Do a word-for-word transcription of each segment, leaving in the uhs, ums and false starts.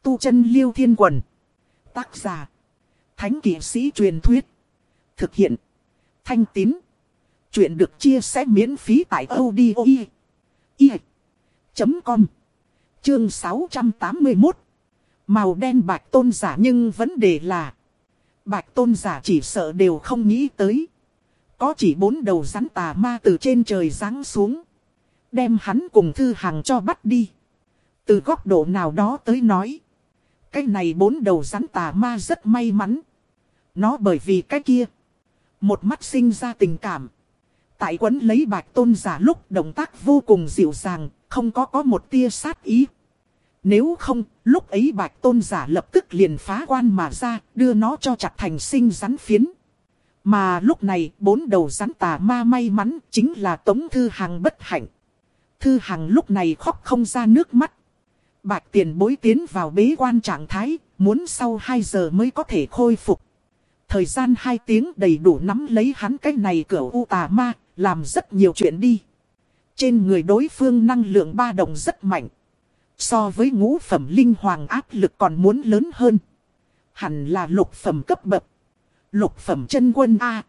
Tu chân Liêu Thiên Quần. Tác giả. Thánh kỵ sĩ truyền thuyết. Thực hiện. Thanh Tín. Chuyện được chia sẻ miễn phí tại audio chấm com. Chương sáu trăm tám mươi mốt. Màu đen bạch tôn giả, nhưng vấn đề là bạch tôn giả chỉ sợ đều không nghĩ tới. Có chỉ bốn đầu rắn tà ma từ trên trời giáng xuống, đem hắn cùng Thư Hằng cho bắt đi. Từ góc độ nào đó tới nói, cái này bốn đầu rắn tà ma rất may mắn. Nó bởi vì cái kia một mắt sinh ra tình cảm. Tại quấn lấy bạch tôn giả lúc động tác vô cùng dịu dàng, không có có một tia sát ý. Nếu không, lúc ấy bạch tôn giả lập tức liền phá quan mà ra, đưa nó cho chặt thành sinh rắn phiến. Mà lúc này, bốn đầu rắn tà ma may mắn chính là Tống Thư Hằng bất hạnh. Thư Hằng lúc này khóc không ra nước mắt. Bạch tiền bối tiến vào bế quan trạng thái, muốn sau hai giờ mới có thể khôi phục. Thời gian hai tiếng đầy đủ nắm lấy hắn cái này cửa u tà ma, làm rất nhiều chuyện đi. Trên người đối phương năng lượng ba động rất mạnh. So với ngũ phẩm linh hoàng áp lực còn muốn lớn hơn. Hẳn là lục phẩm cấp bậc. Lục phẩm chân quân A.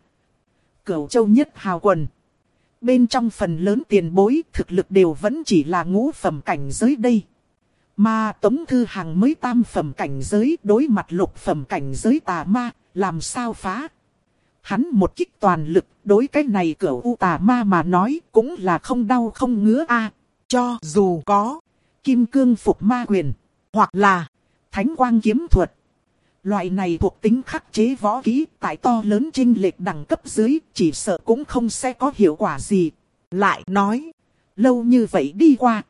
Cửu châu nhất hào quần. Bên trong phần lớn tiền bối thực lực đều vẫn chỉ là ngũ phẩm cảnh giới đây. Mà Tống Thư Hằng mới tam phẩm cảnh giới, đối mặt lục phẩm cảnh giới tà ma, làm sao phá. Hắn một kích toàn lực, đối cái này cửu u tà ma mà nói cũng là không đau không ngứa a. Cho dù có kim cương phục ma quyền, hoặc là thánh quang kiếm thuật. Loại này thuộc tính khắc chế võ kỹ, tại to lớn chênh lệch đẳng cấp dưới, chỉ sợ cũng không sẽ có hiệu quả gì. Lại nói, lâu như vậy đi qua,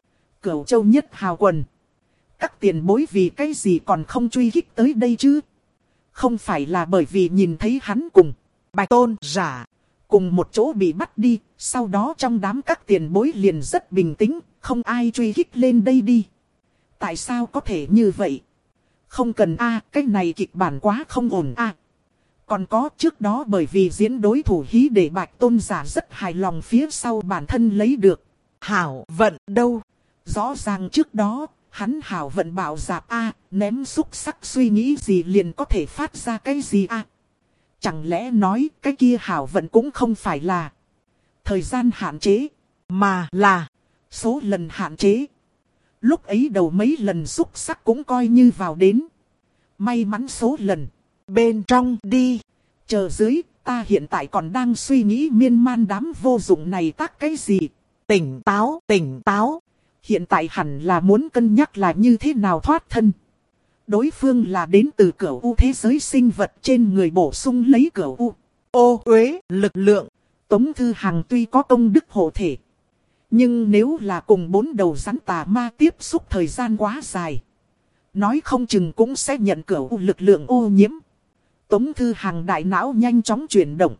Cửu châu nhất hào quần, các tiền bối vì cái gì còn không truy kích tới đây chứ? Không phải là bởi vì nhìn thấy hắn cùng bạch tôn giả cùng một chỗ bị bắt đi, sau đó trong đám các tiền bối liền rất bình tĩnh, không ai truy kích lên đây đi. Tại sao có thể như vậy? Không cần a, à, cái này kịch bản quá không ổn a. À. Còn có trước đó bởi vì diễn đối thủ hí để bạch tôn giả rất hài lòng phía sau bản thân lấy được hảo vận đâu. Rõ ràng trước đó, hắn hảo vận bảo dạp a, à, ném xúc sắc suy nghĩ gì liền có thể phát ra cái gì a. À. Chẳng lẽ nói cái kia hảo vận cũng không phải là thời gian hạn chế, mà là số lần hạn chế. Lúc ấy đầu mấy lần xúc sắc cũng coi như vào đến. May mắn số lần bên trong đi. Chờ dưới, ta hiện tại còn đang suy nghĩ miên man đám vô dụng này tác cái gì. Tỉnh táo, tỉnh táo. Hiện tại hẳn là muốn cân nhắc là như thế nào thoát thân. Đối phương là đến từ cửu u thế giới sinh vật, trên người bổ sung lấy cửu u ô uế lực lượng. Tống Thư Hằng tuy có công đức hộ thể, nhưng nếu là cùng bốn đầu rắn tà ma tiếp xúc thời gian quá dài, nói không chừng cũng sẽ nhận cửu u lực lượng ô nhiễm. Tống Thư Hằng đại não nhanh chóng chuyển động.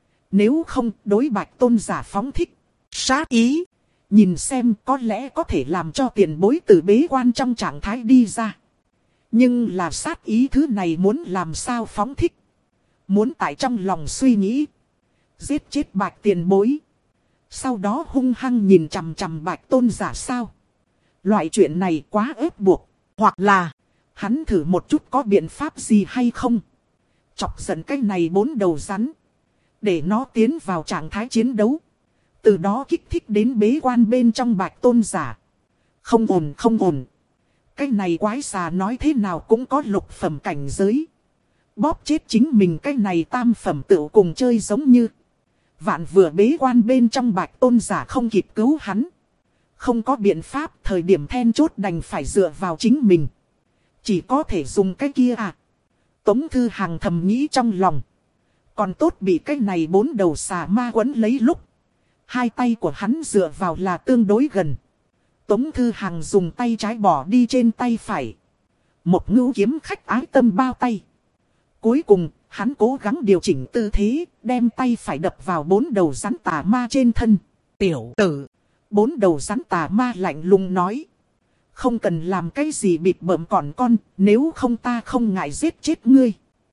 Nếu không đối bạch tôn giả phóng thích sát ý, nhìn xem có lẽ có thể làm cho tiền bối từ bế quan trong trạng thái đi ra. Nhưng là sát ý thứ này muốn làm sao phóng thích? Muốn tại trong lòng suy nghĩ, giết chết bạch tiền bối, sau đó hung hăng nhìn chằm chằm bạch tôn giả sao? Loại chuyện này quá ép buộc. Hoặc là hắn thử một chút có biện pháp gì hay không? Chọc giận cái này bốn đầu rắn, để nó tiến vào trạng thái chiến đấu, từ đó kích thích đến bế quan bên trong bạch tôn giả. Không ổn không ổn. Cái này quái xà nói thế nào cũng có lục phẩm cảnh giới. Bóp chết chính mình cái này tam phẩm tựu cùng chơi giống như. Vạn vừa bế quan bên trong bạch tôn giả không kịp cứu hắn. Không có biện pháp, thời điểm then chốt đành phải dựa vào chính mình. Chỉ có thể dùng cái kia à. Tống Thư Hằng thầm nghĩ trong lòng. Còn tốt bị cái này bốn đầu xà ma quấn lấy lúc. Hai tay của hắn dựa vào là tương đối gần. Tống Thư Hằng dùng tay trái bỏ đi trên tay phải. Một ngưu kiếm khách ái tâm bao tay. Cuối cùng, hắn cố gắng điều chỉnh tư thế, đem tay phải đập vào bốn đầu rắn tà ma trên thân. Tiểu tử, bốn đầu rắn tà ma lạnh lùng nói. Không cần làm cái gì bịp bợm còn con, nếu không ta không ngại giết chết ngươi.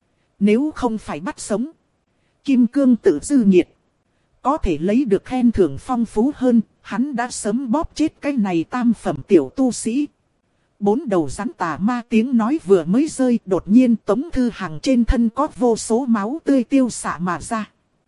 Nếu không phải bắt sống, kim cương tự dư nhiệt, có thể lấy được khen thưởng phong phú hơn, hắn đã sớm bóp chết cái này tam phẩm tiểu tu sĩ. Bốn đầu rắn tà ma tiếng nói vừa mới rơi, đột nhiên Tống Thư Hằng trên thân có vô số máu tươi tiêu xạ mà ra.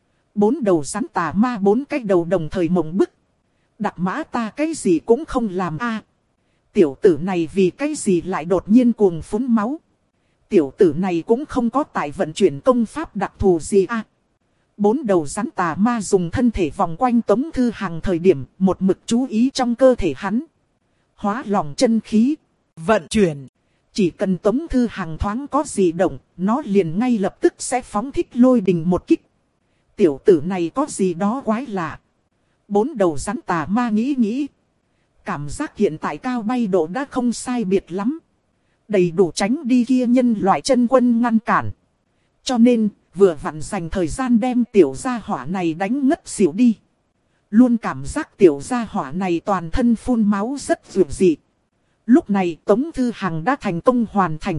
Bốn đầu rắn tà ma bốn cái đầu đồng thời mộng bức. Đặc mã ta cái gì cũng không làm a. Tiểu tử này vì cái gì lại đột nhiên cuồng phún máu. Tiểu tử này cũng không có tài vận chuyển công pháp đặc thù gì a. Bốn đầu rắn tà ma dùng thân thể vòng quanh Tống Thư Hằng thời điểm một mực chú ý trong cơ thể hắn. Hóa lòng chân khí, vận chuyển. Chỉ cần Tống Thư Hằng thoáng có gì động, nó liền ngay lập tức sẽ phóng thích lôi đình một kích. Tiểu tử này có gì đó quái lạ. Bốn đầu rắn tà ma nghĩ nghĩ. Cảm giác hiện tại cao bay độ đã không sai biệt lắm. Đầy đủ tránh đi kia nhân loại chân quân ngăn cản. Cho nên, vừa vặn dành thời gian đem tiểu gia hỏa này đánh ngất xỉu đi. Luôn cảm giác tiểu gia hỏa này toàn thân phun máu rất dữ dị. Lúc này Tống Thư Hằng đã thành công hoàn thành.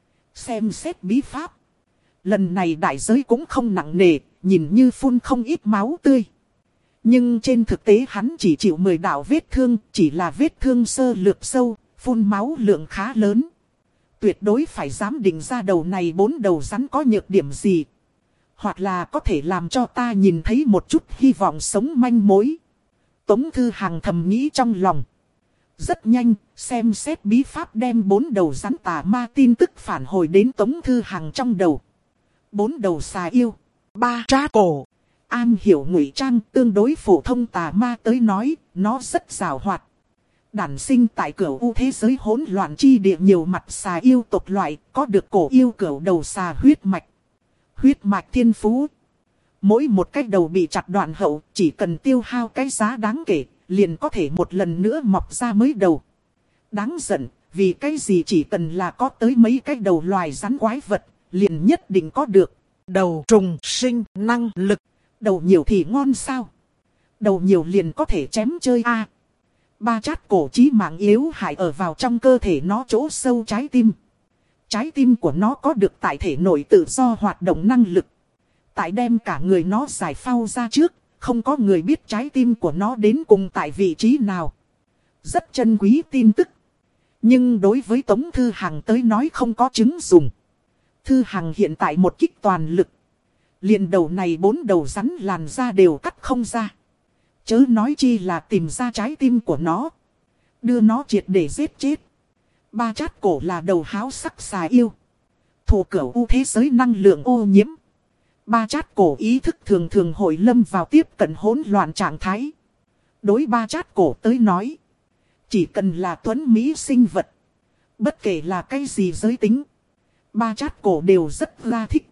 Xem xét bí pháp. Lần này đại giới cũng không nặng nề, nhìn như phun không ít máu tươi. Nhưng trên thực tế hắn chỉ chịu mười đạo vết thương, chỉ là vết thương sơ lược sâu, phun máu lượng khá lớn. Tuyệt đối phải dám định ra đầu này bốn đầu rắn có nhược điểm gì. Hoặc là có thể làm cho ta nhìn thấy một chút hy vọng sống manh mối. Tống Thư Hằng thầm nghĩ trong lòng. Rất nhanh, xem xét bí pháp đem bốn đầu rắn tà ma tin tức phản hồi đến Tống Thư Hằng trong đầu. Bốn đầu xà yêu, ba trát cổ. An hiểu ngụy trang tương đối phổ thông tà ma tới nói, nó rất rào hoạt. Đản sinh tại cửu u thế giới hỗn loạn chi địa nhiều mặt xà yêu tộc loại, có được cổ yêu cửu đầu xà huyết mạch. Huyết mạch thiên phú. Mỗi một cái đầu bị chặt đoạn hậu, chỉ cần tiêu hao cái giá đáng kể, liền có thể một lần nữa mọc ra mới đầu. Đáng giận, vì cái gì chỉ cần là có tới mấy cái đầu loài rắn quái vật, liền nhất định có được. Đầu trùng sinh năng lực. Đầu nhiều thì ngon sao? Đầu nhiều liền có thể chém chơi a. À, ba chát cổ chí mạng yếu hại ở vào trong cơ thể nó chỗ sâu trái tim. Trái tim của nó có được tại thể nội tự do hoạt động năng lực. Tại đem cả người nó giải phao ra trước, không có người biết trái tim của nó đến cùng tại vị trí nào. Rất chân quý tin tức. Nhưng đối với Tống Thư Hằng tới nói không có chứng dùng. Thư Hằng hiện tại một kích toàn lực. Liền đầu này bốn đầu rắn làn ra đều cắt không ra. Chớ nói chi là tìm ra trái tim của nó. Đưa nó triệt để giết chết. Ba chát cổ là đầu háo sắc xà yêu. Thủ cửu u thế giới năng lượng ô nhiễm. Ba chát cổ ý thức thường thường hội lâm vào tiếp cận hỗn loạn trạng thái. Đối ba chát cổ tới nói. Chỉ cần là tuấn mỹ sinh vật. Bất kể là cái gì giới tính. Ba chát cổ đều rất la thích.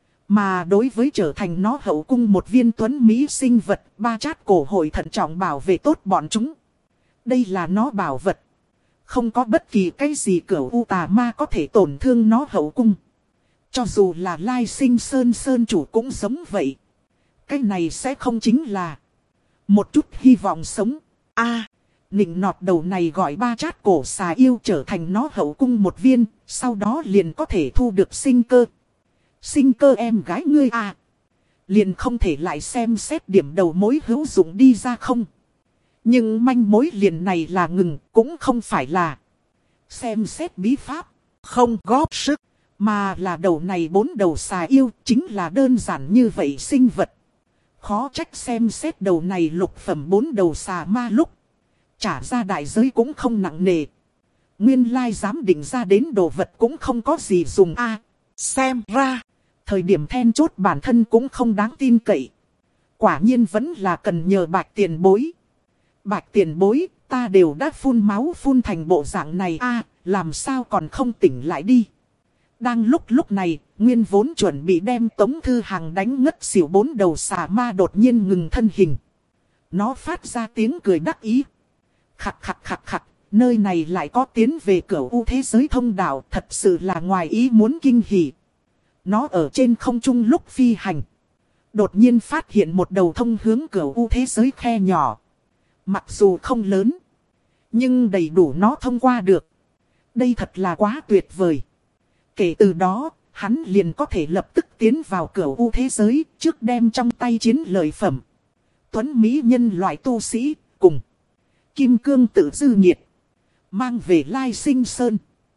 Mà đối với trở thành nó hậu cung một viên tuấn mỹ sinh vật, ba chát cổ hội thận trọng bảo vệ tốt bọn chúng. Đây là nó bảo vật. Không có bất kỳ cái gì cửu u tà ma có thể tổn thương nó hậu cung. Cho dù là Lai Sinh Sơn Sơn chủ cũng giống vậy. Cái này sẽ không chính là một chút hy vọng sống. A, à, nịnh nọt đầu này gọi ba chát cổ xà yêu trở thành nó hậu cung một viên, sau đó liền có thể thu được sinh cơ. Sinh cơ em gái ngươi à. Liền không thể lại xem xét điểm đầu mối hữu dụng đi ra không. Nhưng manh mối liền này là ngừng, cũng không phải là xem xét bí pháp, không góp sức. Mà là đầu này bốn đầu xà yêu chính là đơn giản như vậy sinh vật. Khó trách xem xét đầu này lục phẩm bốn đầu xà ma lúc. Trả ra đại giới cũng không nặng nề. Nguyên lai dám định ra đến đồ vật cũng không có gì dùng a. À, xem ra, thời điểm then chốt bản thân cũng không đáng tin cậy. Quả nhiên vẫn là cần nhờ Bạch tiền bối. Bạch tiền bối, ta đều đã phun máu phun thành bộ dạng này a, à, làm sao còn không tỉnh lại đi. Đang lúc lúc này, Nguyên vốn chuẩn bị đem Tống Thư Hằng đánh ngất xỉu bốn đầu xà ma đột nhiên ngừng thân hình. Nó phát ra tiếng cười đắc ý. Khặt khặt khặt khặt, nơi này lại có tiến về cửu u thế giới thông đạo, thật sự là ngoài ý muốn kinh hỉ. Nó ở trên không trung lúc phi hành. Đột nhiên phát hiện một đầu thông hướng cửu u thế giới khe nhỏ. Mặc dù không lớn, nhưng đầy đủ nó thông qua được. Đây thật là quá tuyệt vời. Kể từ đó, hắn liền có thể lập tức tiến vào cửu u thế giới, trước đem trong tay chiến lợi phẩm. Tuấn Mỹ nhân loại tu sĩ, cùng Kim Cương Tự Dư Nhiệt. Mang về Lai Sinh Sơn.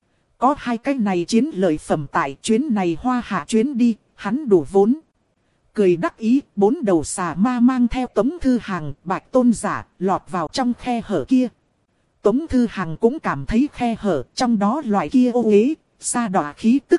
Có hai cái này chiến lợi phẩm tại chuyến này hoa hạ chuyến đi, hắn đủ vốn. Cười đắc ý, bốn đầu xà ma mang theo Tống Thư Hằng, Bạch Tôn Giả, lọt vào trong khe hở kia. Tống Thư Hằng cũng cảm thấy khe hở, trong đó loại kia ô uế, xa đọa khí tức.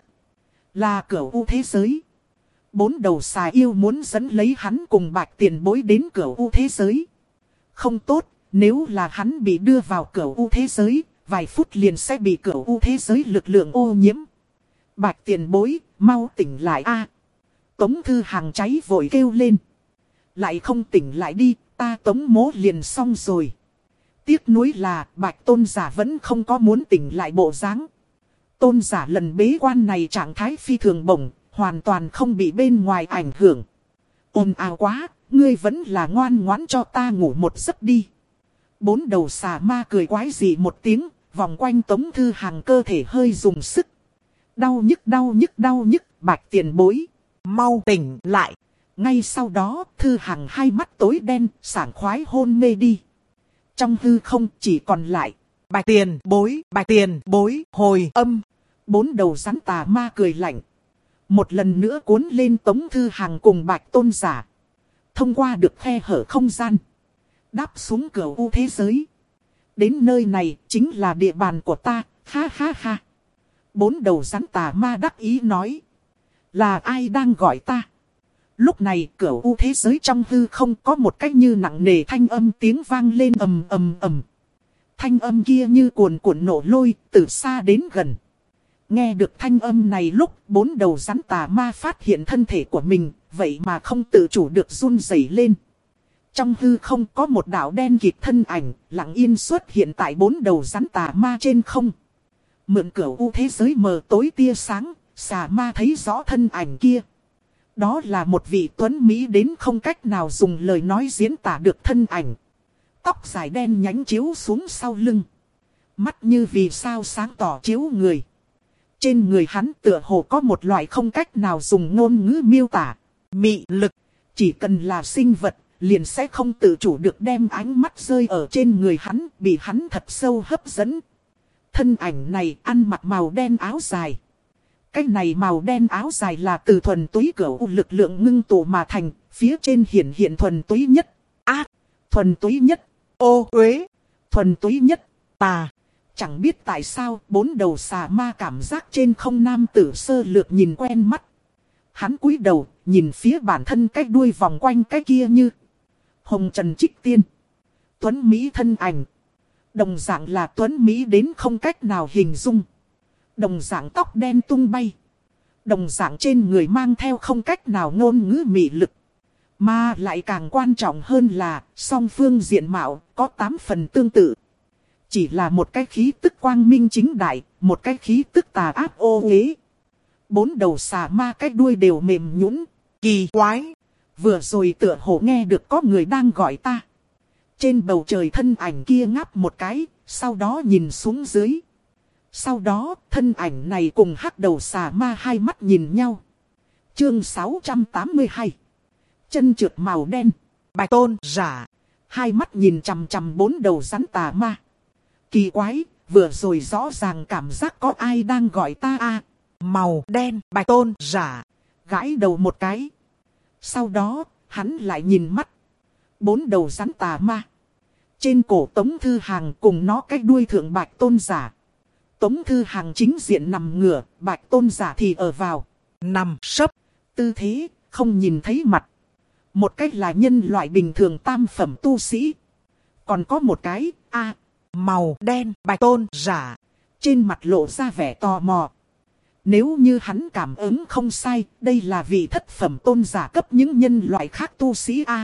Là cửa u thế giới. Bốn đầu xà yêu muốn dẫn lấy hắn cùng Bạch Tiền Bối đến cửa u thế giới. Không tốt, nếu là hắn bị đưa vào cửa u thế giới, vài phút liền sẽ bị cửa u thế giới lực lượng ô nhiễm. Bạch Tiền Bối, mau tỉnh lại a! Tống Thư Hằng cháy vội kêu lên. Lại không tỉnh lại đi, ta Tống Mỗ liền xong rồi. Tiếc nuối là Bạch Tôn Giả vẫn không có muốn tỉnh lại bộ dáng. Tôn Giả lần bế quan này trạng thái phi thường bổng, hoàn toàn không bị bên ngoài ảnh hưởng. Ồn ào quá, ngươi vẫn là ngoan ngoãn cho ta ngủ một giấc đi. Bốn đầu xà ma cười quái dị một tiếng, vòng quanh Tống Thư Hằng cơ thể hơi dùng sức. Đau nhức đau nhức đau nhức, Bạch Tiền Bối. Mau tỉnh lại. Ngay sau đó, Thư Hằng hai mắt tối đen, sảng khoái hôn mê đi. Trong hư không chỉ còn lại Bạch Tiền Bối, Bạch Tiền Bối, hồi âm. Bốn đầu rắn tà ma cười lạnh. Một lần nữa cuốn lên Tống Thư Hằng cùng Bạch Tôn Giả. Thông qua được khe hở không gian. Đáp xuống cửa u thế giới. Đến nơi này chính là địa bàn của ta, ha ha ha. Bốn đầu rắn tà ma đắc ý nói. Là ai đang gọi ta? Lúc này cửa u thế giới trong hư không có một cách như nặng nề thanh âm tiếng vang lên ầm ầm ầm. Thanh âm kia như cuồn cuộn nổ lôi từ xa đến gần. Nghe được thanh âm này lúc bốn đầu rắn tà ma phát hiện thân thể của mình, vậy mà không tự chủ được run rẩy lên. Trong hư không có một đạo đen kịt thân ảnh, lặng yên xuất hiện tại bốn đầu rắn tà ma trên không. Mượn cửa u thế giới mờ tối tia sáng, xà ma thấy rõ thân ảnh kia. Đó là một vị tuấn Mỹ đến không cách nào dùng lời nói diễn tả được thân ảnh. Tóc dài đen nhánh chiếu xuống sau lưng. Mắt như vì sao sáng tỏ chiếu người. Trên người hắn tựa hồ có một loại không cách nào dùng ngôn ngữ miêu tả. Mị lực. Chỉ cần là sinh vật, liền sẽ không tự chủ được đem ánh mắt rơi ở trên người hắn, bị hắn thật sâu hấp dẫn. Thân ảnh này ăn mặc màu đen áo dài. Cái này màu đen áo dài là từ thuần túy cửu u lực lượng ngưng tụ mà thành, phía trên hiển hiện thuần túy nhất. A, thuần túy nhất. Ô uế, thuần túy nhất. Tà. Chẳng biết tại sao bốn đầu xà ma cảm giác trên không nam tử sơ lược nhìn quen mắt. Hắn cúi đầu nhìn phía bản thân cái đuôi vòng quanh cái kia như hồng trần trích tiên. Tuấn Mỹ thân ảnh. Đồng dạng là Tuấn Mỹ đến không cách nào hình dung. Đồng dạng tóc đen tung bay. Đồng dạng trên người mang theo không cách nào ngôn ngữ mị lực. Mà lại càng quan trọng hơn là song phương diện mạo có tám phần tương tự. Chỉ là một cái khí tức quang minh chính đại, một cái khí tức tà ác ô uế. Bốn đầu xà ma cái đuôi đều mềm nhũn, kỳ quái. Vừa rồi tựa hồ nghe được có người đang gọi ta. Trên bầu trời thân ảnh kia ngáp một cái, sau đó nhìn xuống dưới. Sau đó, thân ảnh này cùng hắc đầu xà ma hai mắt nhìn nhau. Chương sáu trăm tám mươi hai. Chân trượt màu đen. Bạch Tôn Giả. Hai mắt nhìn chằm chằm bốn đầu rắn tà ma. Kỳ quái, vừa rồi rõ ràng cảm giác có ai đang gọi ta a. Màu đen, Bạch Tôn Giả. Gãi đầu một cái. Sau đó, hắn lại nhìn mắt. Bốn đầu rắn tà ma. Trên cổ Tống Thư Hằng cùng nó cái đuôi thượng Bạch Tôn Giả. Tống Thư Hằng chính diện nằm ngửa, Bạch Tôn Giả thì ở vào. Nằm sấp. Tư thế, không nhìn thấy mặt. Một cách là nhân loại bình thường tam phẩm tu sĩ. Còn có một cái, a màu đen, Bạch Tôn Giả. Trên mặt lộ ra vẻ tò mò. Nếu như hắn cảm ứng không sai, đây là vị thất phẩm tôn giả cấp những nhân loại khác tu sĩ A.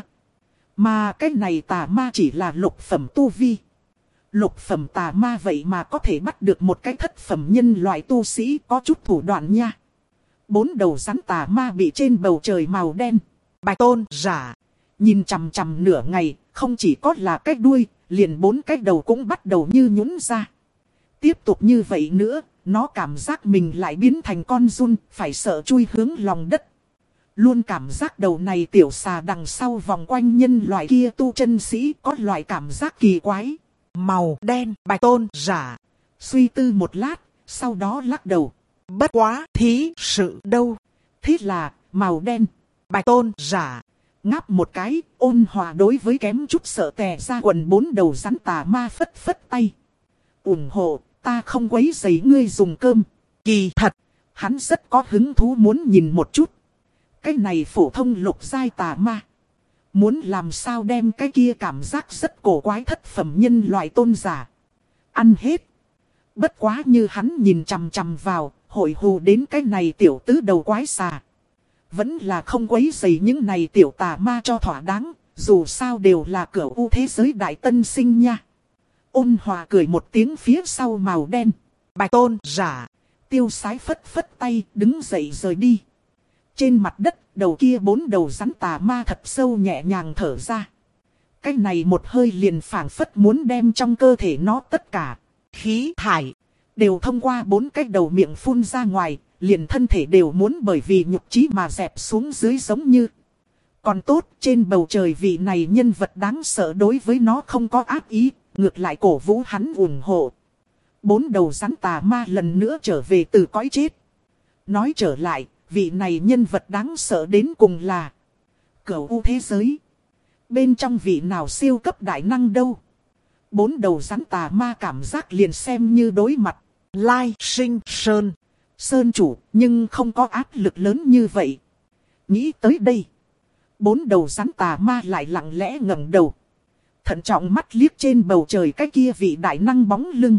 Mà cái này tà ma chỉ là lục phẩm tu vi. Lục phẩm tà ma vậy mà có thể bắt được một cái thất phẩm nhân loại tu sĩ có chút thủ đoạn nha. Bốn đầu rắn tà ma bị trên bầu trời màu đen. Bạch Tôn Giả. Nhìn chằm chằm nửa ngày, không chỉ có là cái đuôi, liền bốn cái đầu cũng bắt đầu như nhũn ra. Tiếp tục như vậy nữa, nó cảm giác mình lại biến thành con giun, phải sợ chui hướng lòng đất. Luôn cảm giác đầu này tiểu xà đằng sau vòng quanh nhân loại kia tu chân sĩ có loại cảm giác kỳ quái. màu đen bạch tôn giả. Suy tư một lát, sau đó lắc đầu. Bất quá thí sự đâu. Thế là, màu đen bạch tôn giả. Ngáp một cái, ôn hòa đối với kém chút sợ tè ra quần bốn đầu rắn tà ma phất phất tay. Ủng hộ, ta không quấy rầy ngươi dùng cơm. Kỳ thật, hắn rất có hứng thú muốn nhìn một chút. Cái này phổ thông lục giai tà ma. Muốn làm sao đem cái kia cảm giác rất cổ quái thất phẩm nhân loại tôn giả. Ăn hết. Bất quá như hắn nhìn chằm chằm vào, hội hù đến cái này tiểu tứ đầu quái xà. Vẫn là không quấy rầy những này tiểu tà ma cho thỏa đáng, dù sao đều là cửa u thế giới đại tân sinh nha. Ôn hòa cười một tiếng phía sau màu đen. Bạch tôn giả. Tiêu sái phất phất tay đứng dậy rời đi. Trên mặt đất, đầu kia bốn đầu rắn tà ma thật sâu nhẹ nhàng thở ra. Cái này một hơi liền phảng phất muốn đem trong cơ thể nó tất cả khí thải đều thông qua bốn cái đầu miệng phun ra ngoài, liền thân thể đều muốn bởi vì nhục trí mà dẹp xuống dưới giống như. Còn tốt, trên bầu trời vị này nhân vật đáng sợ đối với nó không có ác ý, ngược lại cổ vũ hắn ủng hộ. Bốn đầu rắn tà ma lần nữa trở về từ cõi chết. Nói trở lại, vị này nhân vật đáng sợ đến cùng là cửu u thế giới. Bên trong vị nào siêu cấp đại năng đâu. Bốn đầu rắn tà ma cảm giác liền xem như đối mặt. Lai Sinh Sơn. Sơn chủ, nhưng không có áp lực lớn như vậy. Nghĩ tới đây. Bốn đầu rắn tà ma lại lặng lẽ ngẩng đầu. Thận trọng mắt liếc trên bầu trời cái kia vị đại năng bóng lưng.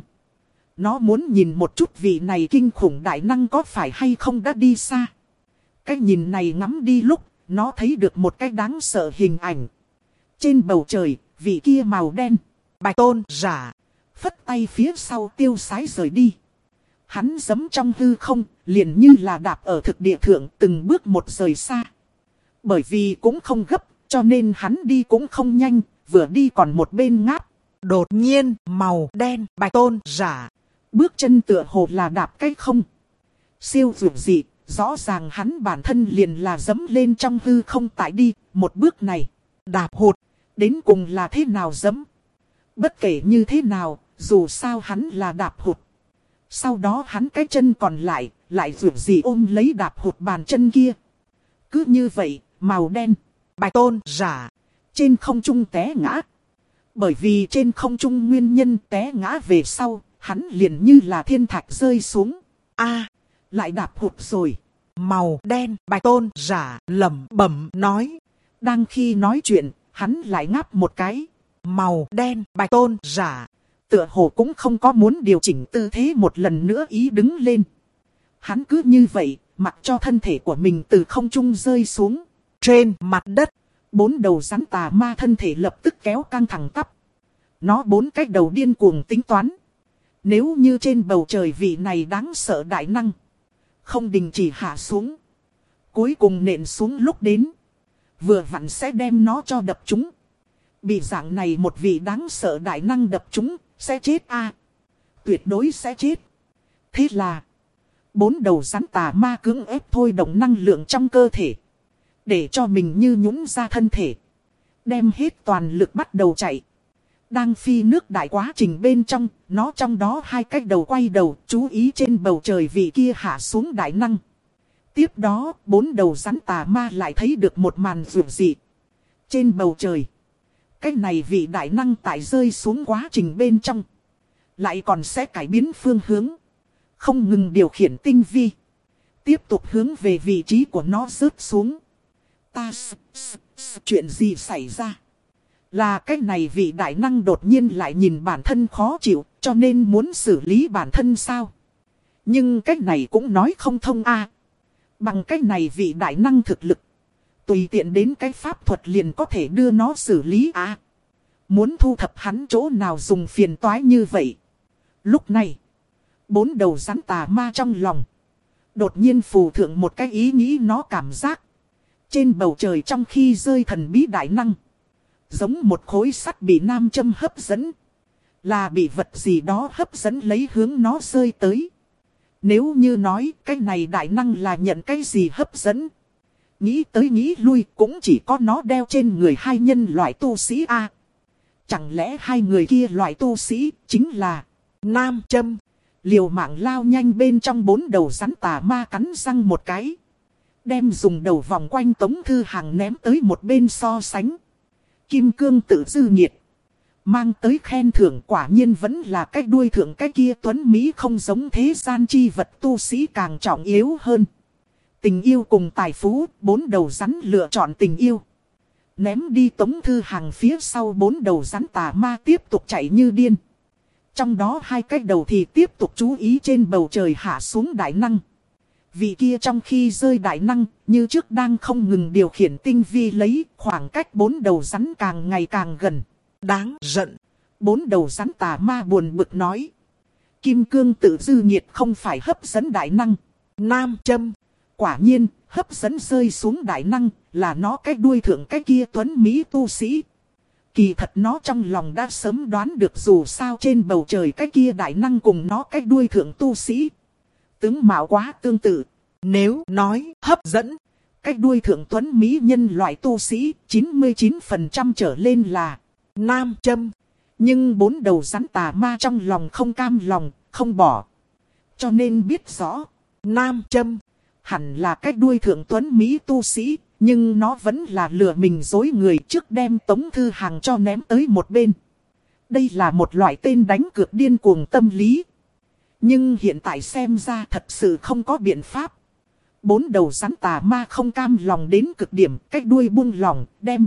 Nó muốn nhìn một chút vị này kinh khủng đại năng có phải hay không đã đi xa. Cái nhìn này ngắm đi lúc, nó thấy được một cái đáng sợ hình ảnh. Trên bầu trời, vị kia màu đen, bạch tôn giả, phất tay phía sau tiêu sái rời đi. Hắn giẫm trong hư không, liền như là đạp ở thực địa thượng từng bước một rời xa. Bởi vì cũng không gấp, cho nên hắn đi cũng không nhanh, vừa đi còn một bên ngáp. Đột nhiên, màu đen, bạch tôn giả. Bước chân tựa hồ là đạp cái không. Siêu dường dị, rõ ràng hắn bản thân liền là giẫm lên trong hư không tại đi, một bước này. Đạp hụt, đến cùng là thế nào giẫm? Bất kể như thế nào, dù sao hắn là đạp hụt. Sau đó hắn cái chân còn lại, lại dường dị ôm lấy đạp hụt bàn chân kia. Cứ như vậy, màu đen, bạch tôn giả, trên không trung té ngã. Bởi vì trên không trung nguyên nhân té ngã về sau, hắn liền như là thiên thạch rơi xuống. A, lại đạp hụt rồi. Màu đen, bạch tôn giả, lẩm bẩm nói. Đang khi nói chuyện, hắn lại ngáp một cái. Màu đen, bạch tôn giả, tựa hồ cũng không có muốn điều chỉnh tư thế một lần nữa ý đứng lên. Hắn cứ như vậy, mặc cho thân thể của mình từ không trung rơi xuống. Trên mặt đất, bốn đầu rắn tà ma thân thể lập tức kéo căng thẳng tắp. Nó bốn cái đầu điên cuồng tính toán. Nếu như trên bầu trời vị này đáng sợ đại năng không đình chỉ hạ xuống, cuối cùng nện xuống lúc đến, vừa vặn sẽ đem nó cho đập chúng. Bị dạng này một vị đáng sợ đại năng đập chúng, sẽ chết a à? Tuyệt đối sẽ chết. Thế là, bốn đầu rắn tà ma cưỡng ép thôi động năng lượng trong cơ thể, để cho mình như nhũn ra thân thể, đem hết toàn lực bắt đầu chạy. Đang phi nước đại quá trình bên trong, nó trong đó hai cái đầu quay đầu, chú ý trên bầu trời vị kia hạ xuống đại năng. Tiếp đó, bốn đầu rắn tà ma lại thấy được một màn dường dị. Trên bầu trời, cái này vị đại năng tại rơi xuống quá trình bên trong, lại còn sẽ cải biến phương hướng, không ngừng điều khiển tinh vi, tiếp tục hướng về vị trí của nó rớt xuống. Ta s, s, s, chuyện gì xảy ra? Là cái này vị đại năng đột nhiên lại nhìn bản thân khó chịu, cho nên muốn xử lý bản thân sao? Nhưng cái này cũng nói không thông a. Bằng cái này vị đại năng thực lực, tùy tiện đến cái pháp thuật liền có thể đưa nó xử lý a. Muốn thu thập hắn chỗ nào dùng phiền toái như vậy? Lúc này, bốn đầu rắn tà ma trong lòng đột nhiên phù thượng một cái ý nghĩ nó cảm giác. Trên bầu trời trong khi rơi thần bí đại năng, giống một khối sắt bị nam châm hấp dẫn. Là bị vật gì đó hấp dẫn lấy hướng nó rơi tới. Nếu như nói cái này đại năng là nhận cái gì hấp dẫn, nghĩ tới nghĩ lui cũng chỉ có nó đeo trên người hai nhân loại tu sĩ A. Chẳng lẽ hai người kia loại tu sĩ chính là nam châm. Liều mạng lao nhanh bên trong bốn đầu rắn tà ma cắn răng một cái. Đem dùng đầu vòng quanh Tống Thư Hàng ném tới một bên so sánh. Kim cương tự dư nhiệt. Mang tới khen thưởng quả nhiên vẫn là cái đuôi thượng cái kia tuấn Mỹ không giống thế gian chi vật tu sĩ càng trọng yếu hơn. Tình yêu cùng tài phú, bốn đầu rắn lựa chọn tình yêu. Ném đi Tống Thư Hàng phía sau bốn đầu rắn tà ma tiếp tục chạy như điên. Trong đó hai cái đầu thì tiếp tục chú ý trên bầu trời hạ xuống đại năng. Vị kia trong khi rơi đại năng, như trước đang không ngừng điều khiển tinh vi lấy khoảng cách bốn đầu rắn càng ngày càng gần. Đáng giận. Bốn đầu rắn tà ma buồn bực nói. Kim cương tự dư nhiệt không phải hấp dẫn đại năng. Nam châm. Quả nhiên, hấp dẫn rơi xuống đại năng là nó cái đuôi thượng cái kia tuấn Mỹ tu sĩ. Kỳ thật nó trong lòng đã sớm đoán được dù sao trên bầu trời cái kia đại năng cùng nó cái đuôi thượng tu sĩ. Tướng mạo quá tương tự. Nếu nói hấp dẫn, cái đuôi thượng tuấn Mỹ nhân loại tu sĩ chín mươi chín phần trăm trở lên là nam châm. Nhưng bốn đầu rắn tà ma trong lòng không cam lòng, không bỏ. Cho nên biết rõ, nam châm hẳn là cái đuôi thượng tuấn Mỹ tu sĩ. Nhưng nó vẫn là lừa mình dối người trước đem Tống Thư Hàng cho ném tới một bên. Đây là một loại tên đánh cược điên cuồng tâm lý. Nhưng hiện tại xem ra thật sự không có biện pháp. Bốn đầu rắn tà ma không cam lòng đến cực điểm, cách đuôi buông lòng, đem.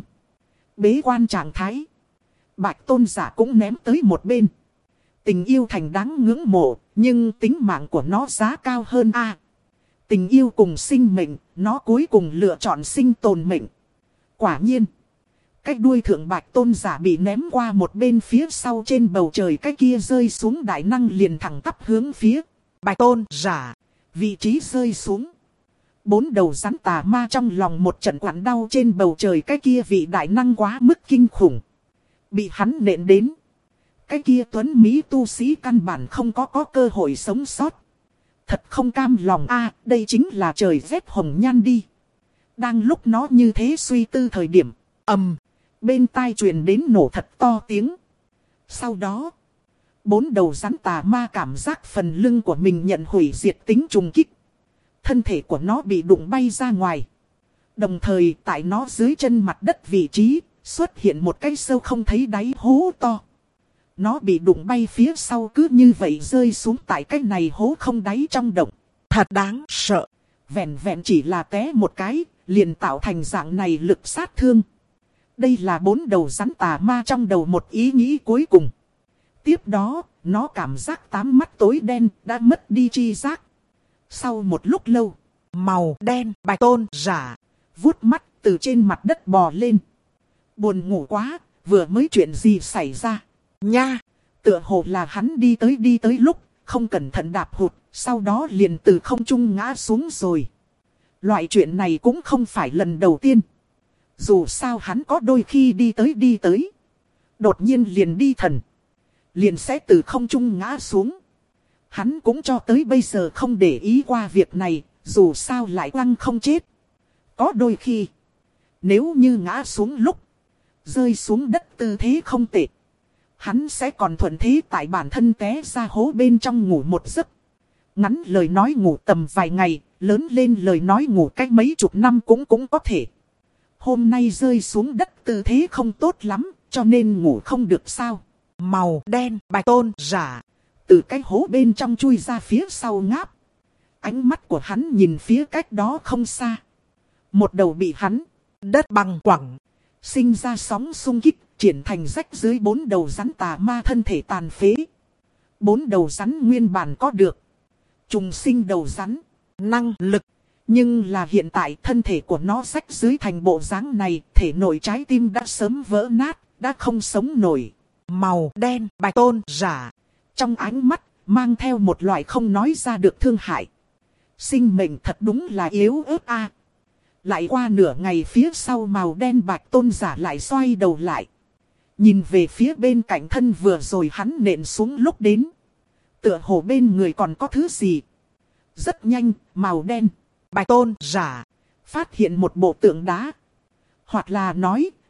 Bế quan trạng thái. Bạch Tôn Giả cũng ném tới một bên. Tình yêu thành đáng ngưỡng mộ, nhưng tính mạng của nó giá cao hơn a. Tình yêu cùng sinh mệnh, nó cuối cùng lựa chọn sinh tồn mệnh. Quả nhiên, cái đuôi thượng Bạch Tôn Giả bị ném qua một bên phía sau trên bầu trời, cái kia rơi xuống đại năng liền thẳng tắp hướng phía Bạch Tôn Giả. Vị trí rơi xuống. Bốn đầu rắn tà ma trong lòng một trận quặn đau trên bầu trời, cái kia vị đại năng quá mức kinh khủng. Bị hắn nện đến. Cái kia tuấn Mỹ tu sĩ căn bản không có có cơ hội sống sót. Thật không cam lòng a, đây chính là trời rét hồng nhan đi. Đang lúc nó như thế suy tư thời điểm, ầm, bên tai truyền đến nổ thật to tiếng. Sau đó, bốn đầu rắn tà ma cảm giác phần lưng của mình nhận hủy diệt tính trùng kích. Thân thể của nó bị đụng bay ra ngoài. Đồng thời tại nó dưới chân mặt đất vị trí, xuất hiện một cái sâu không thấy đáy hố to. Nó bị đụng bay phía sau cứ như vậy rơi xuống tại cái này hố không đáy trong động. Thật đáng sợ. Vẹn vẹn chỉ là té một cái, liền tạo thành dạng này lực sát thương. Đây là bốn đầu rắn tà ma trong đầu một ý nghĩ cuối cùng. Tiếp đó, nó cảm giác tám mắt tối đen, đã mất đi tri giác. Sau một lúc lâu, màu đen Bạch Tôn Giả vuốt mắt từ trên mặt đất bò lên. Buồn ngủ quá, vừa mới chuyện gì xảy ra? Nha, tựa hồ là hắn đi tới đi tới lúc, không cẩn thận đạp hụt, sau đó liền từ không trung ngã xuống rồi. Loại chuyện này cũng không phải lần đầu tiên. Dù sao hắn có đôi khi đi tới đi tới, đột nhiên liền đi thần, liền sẽ từ không trung ngã xuống. Hắn cũng cho tới bây giờ không để ý qua việc này, dù sao lại quăng không chết. Có đôi khi, nếu như ngã xuống lúc, rơi xuống đất tư thế không tệ, hắn sẽ còn thuận thế tại bản thân té ra hố bên trong ngủ một giấc. Ngắn lời nói ngủ tầm vài ngày, lớn lên lời nói ngủ cách mấy chục năm cũng cũng có thể. Hôm nay rơi xuống đất tư thế không tốt lắm, cho nên ngủ không được sao. Màu đen Bạch Tôn Giả từ cái hố bên trong chui ra phía sau ngáp. Ánh mắt của hắn nhìn phía cách đó không xa. Một đầu bị hắn đất bằng quẳng, sinh ra sóng xung kích, triển thành rách dưới bốn đầu rắn tà ma thân thể tàn phế. Bốn đầu rắn nguyên bản có được trùng sinh đầu rắn năng lực. Nhưng là hiện tại thân thể của nó rách dưới thành bộ dáng này, thể nội trái tim đã sớm vỡ nát, đã không sống nổi. Màu đen Bạch Tôn Giả trong ánh mắt mang theo một loại không nói ra được thương hại. Sinh mệnh thật đúng là yếu ớt a. Lại qua nửa ngày phía sau màu đen Bạch Tôn Giả lại xoay đầu lại. Nhìn về phía bên cạnh thân vừa rồi hắn nện xuống lúc đến. Tựa hồ bên người còn có thứ gì. Rất nhanh, màu đen Bạch Tôn Giả phát hiện một bộ tượng đá. Hoặc là nói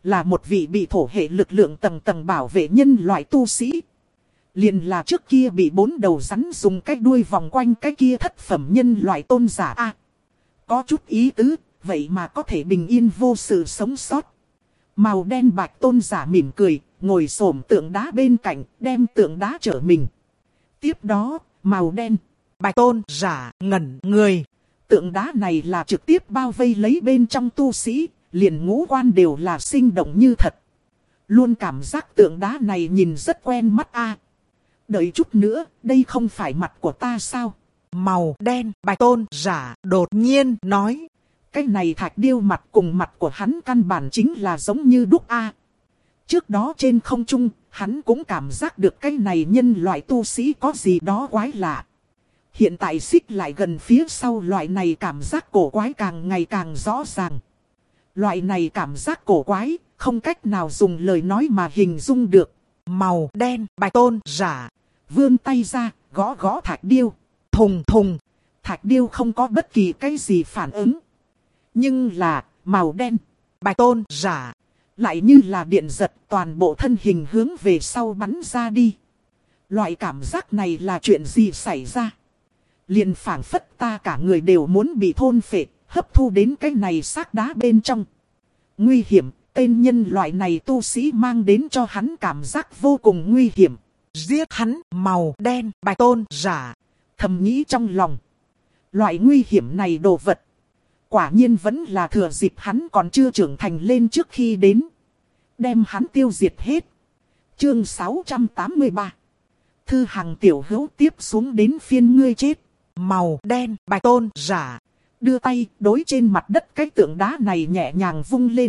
là một vị bị thổ hệ lực lượng tầng tầng bảo vệ nhân loại tu sĩ. Liền là trước kia bị bốn đầu rắn dùng cái đuôi vòng quanh cái kia thất phẩm nhân loại tôn giả a. Có chút ý tứ, vậy mà có thể bình yên vô sự sống sót. Màu đen bạch tôn giả mỉm cười, ngồi xổm tượng đá bên cạnh, đem tượng đá trở mình. Tiếp đó, màu đen bạch tôn giả ngẩn người. Tượng đá này là trực tiếp bao vây lấy bên trong tu sĩ, liền ngũ quan đều là sinh động như thật. Luôn cảm giác tượng đá này nhìn rất quen mắt a. Đợi chút nữa, đây không phải mặt của ta sao? Màu đen bạch tôn giả đột nhiên nói. Cái này thạch điêu mặt cùng mặt của hắn căn bản chính là giống như đúc a. Trước đó trên không trung, hắn cũng cảm giác được cái này nhân loại tu sĩ có gì đó quái lạ. Hiện tại xích lại gần phía sau, loại này cảm giác cổ quái càng ngày càng rõ ràng. Loại này cảm giác cổ quái, không cách nào dùng lời nói mà hình dung được. Màu đen bạch tôn giả vươn tay ra, gõ gõ thạch điêu. Thùng thùng. Thạch điêu không có bất kỳ cái gì phản ứng. Nhưng là, màu đen bạch tôn giả lại như là điện giật, toàn bộ thân hình hướng về sau bắn ra đi. Loại cảm giác này là chuyện gì xảy ra? Liền phảng phất ta cả người đều muốn bị thôn phệ, hấp thu đến cái này xác đá bên trong. Nguy hiểm, tên nhân loại này tu sĩ mang đến cho hắn cảm giác vô cùng nguy hiểm. Giết hắn. Màu đen bạch tôn giả thầm nghĩ trong lòng. Loại nguy hiểm này đồ vật, quả nhiên vẫn là thừa dịp hắn còn chưa trưởng thành lên trước khi đến. Đem hắn tiêu diệt hết. Chương sáu trăm tám mươi ba. Thư Hằng tiểu hữu, tiếp xuống đến phiên ngươi chết. Màu đen bạch tôn giả đưa tay đối trên mặt đất cái tượng đá này nhẹ nhàng vung lên.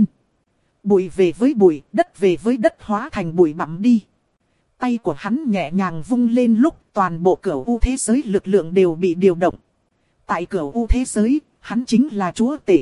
Bụi về với bụi, đất về với đất, hóa thành bụi bặm đi. Tay của hắn nhẹ nhàng vung lên lúc toàn bộ cửu u thế giới lực lượng đều bị điều động. Tại cửu u thế giới, hắn chính là chúa tể.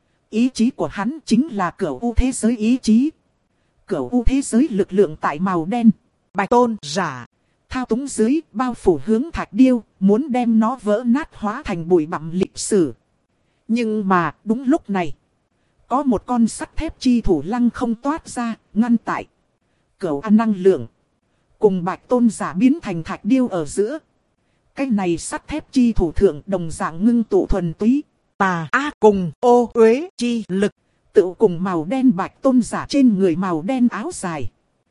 Ý chí của hắn chính là cửu u thế giới ý chí. Cửu u thế giới lực lượng tại màu đen bạch tôn giả thao túng dưới, bao phủ hướng thạch điêu, muốn đem nó vỡ nát hóa thành bụi bặm lịch sử. Nhưng mà, đúng lúc này, có một con sắt thép chi thủ lăng không toát ra, ngăn tại cửu an năng lượng cùng bạch tôn giả biến thành thạch điêu ở giữa. Cái này sắt thép chi thủ thượng đồng dạng ngưng tụ thuần túy tà ác cùng ô uế chi lực, tự cùng màu đen bạch tôn giả trên người màu đen áo dài.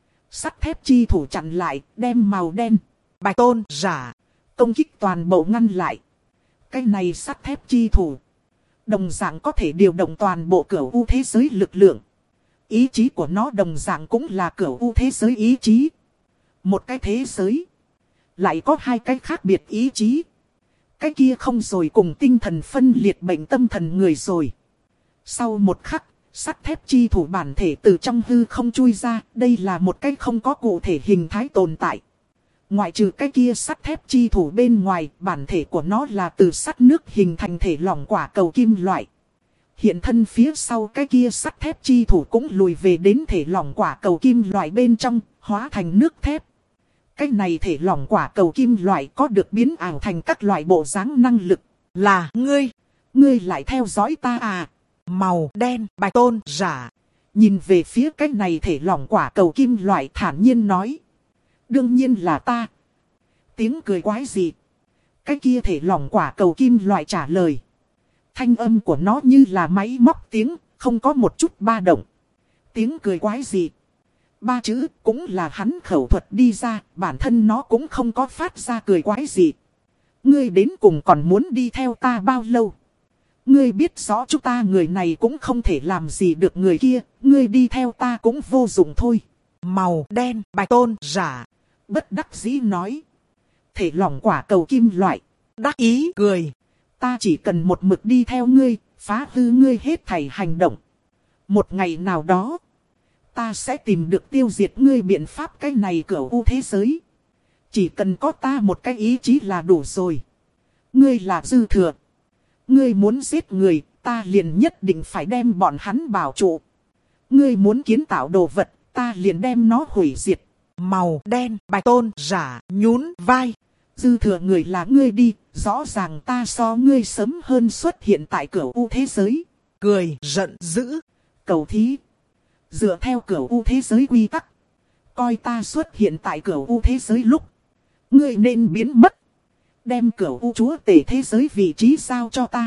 Sắt thép chi thủ chặn lại, đem màu đen bạch tôn giả công kích toàn bộ ngăn lại. Cái này sắt thép chi thủ đồng dạng có thể điều động toàn bộ cửu u thế giới lực lượng. Ý chí của nó đồng dạng cũng là cửu u thế giới ý chí. Một cái thế giới lại có hai cái khác biệt ý chí. Cái kia không rồi cùng tinh thần phân liệt bệnh tâm thần người rồi. Sau một khắc, sắt thép chi thủ bản thể từ trong hư không chui ra. Đây là một cái không có cụ thể hình thái tồn tại. Ngoại trừ cái kia sắt thép chi thủ bên ngoài, bản thể của nó là từ sắt nước hình thành thể lỏng quả cầu kim loại. Hiện thân phía sau cái kia sắt thép chi thủ cũng lùi về đến thể lỏng quả cầu kim loại bên trong, hóa thành nước thép. Cái này thể lỏng quả cầu kim loại có được biến ảo thành các loại bộ dáng năng lực. Là ngươi, ngươi lại theo dõi ta à? Màu đen bạch tôn giả nhìn về phía cái này thể lỏng quả cầu kim loại thản nhiên nói. Đương nhiên là ta. Tiếng cười quái dị. Cái kia thể lỏng quả cầu kim loại trả lời. Thanh âm của nó như là máy móc tiếng, không có một chút ba động. Tiếng cười quái dị. Ba chữ cũng là hắn khẩu thuật đi ra, bản thân nó cũng không có phát ra cười quái dị. Ngươi đến cùng còn muốn đi theo ta bao lâu? Ngươi biết rõ chúng ta người này cũng không thể làm gì được người kia, ngươi đi theo ta cũng vô dụng thôi. Màu đen bạch tôn giả bất đắc dĩ nói. Thể lỏng quả cầu kim loại đắc ý cười. Ta chỉ cần một mực đi theo ngươi, phá hư ngươi hết thảy hành động. Một ngày nào đó, ta sẽ tìm được tiêu diệt ngươi biện pháp. Cái này cửu u thế giới, chỉ cần có ta một cái ý chí là đủ rồi. Ngươi là dư thừa. Ngươi muốn giết người, ta liền nhất định phải đem bọn hắn bảo trụ. Ngươi muốn kiến tạo đồ vật, ta liền đem nó hủy diệt. Màu đen bạch tôn giả nhún vai. Dư thừa người là ngươi đi, rõ ràng ta so ngươi sớm hơn xuất hiện tại cửu u thế giới. Cười giận dữ. Cầu thí. Dựa theo cửu u thế giới quy tắc. Coi ta xuất hiện tại cửu u thế giới lúc. Ngươi nên biến mất. Đem cửu u chúa tể thế giới vị trí giao cho ta.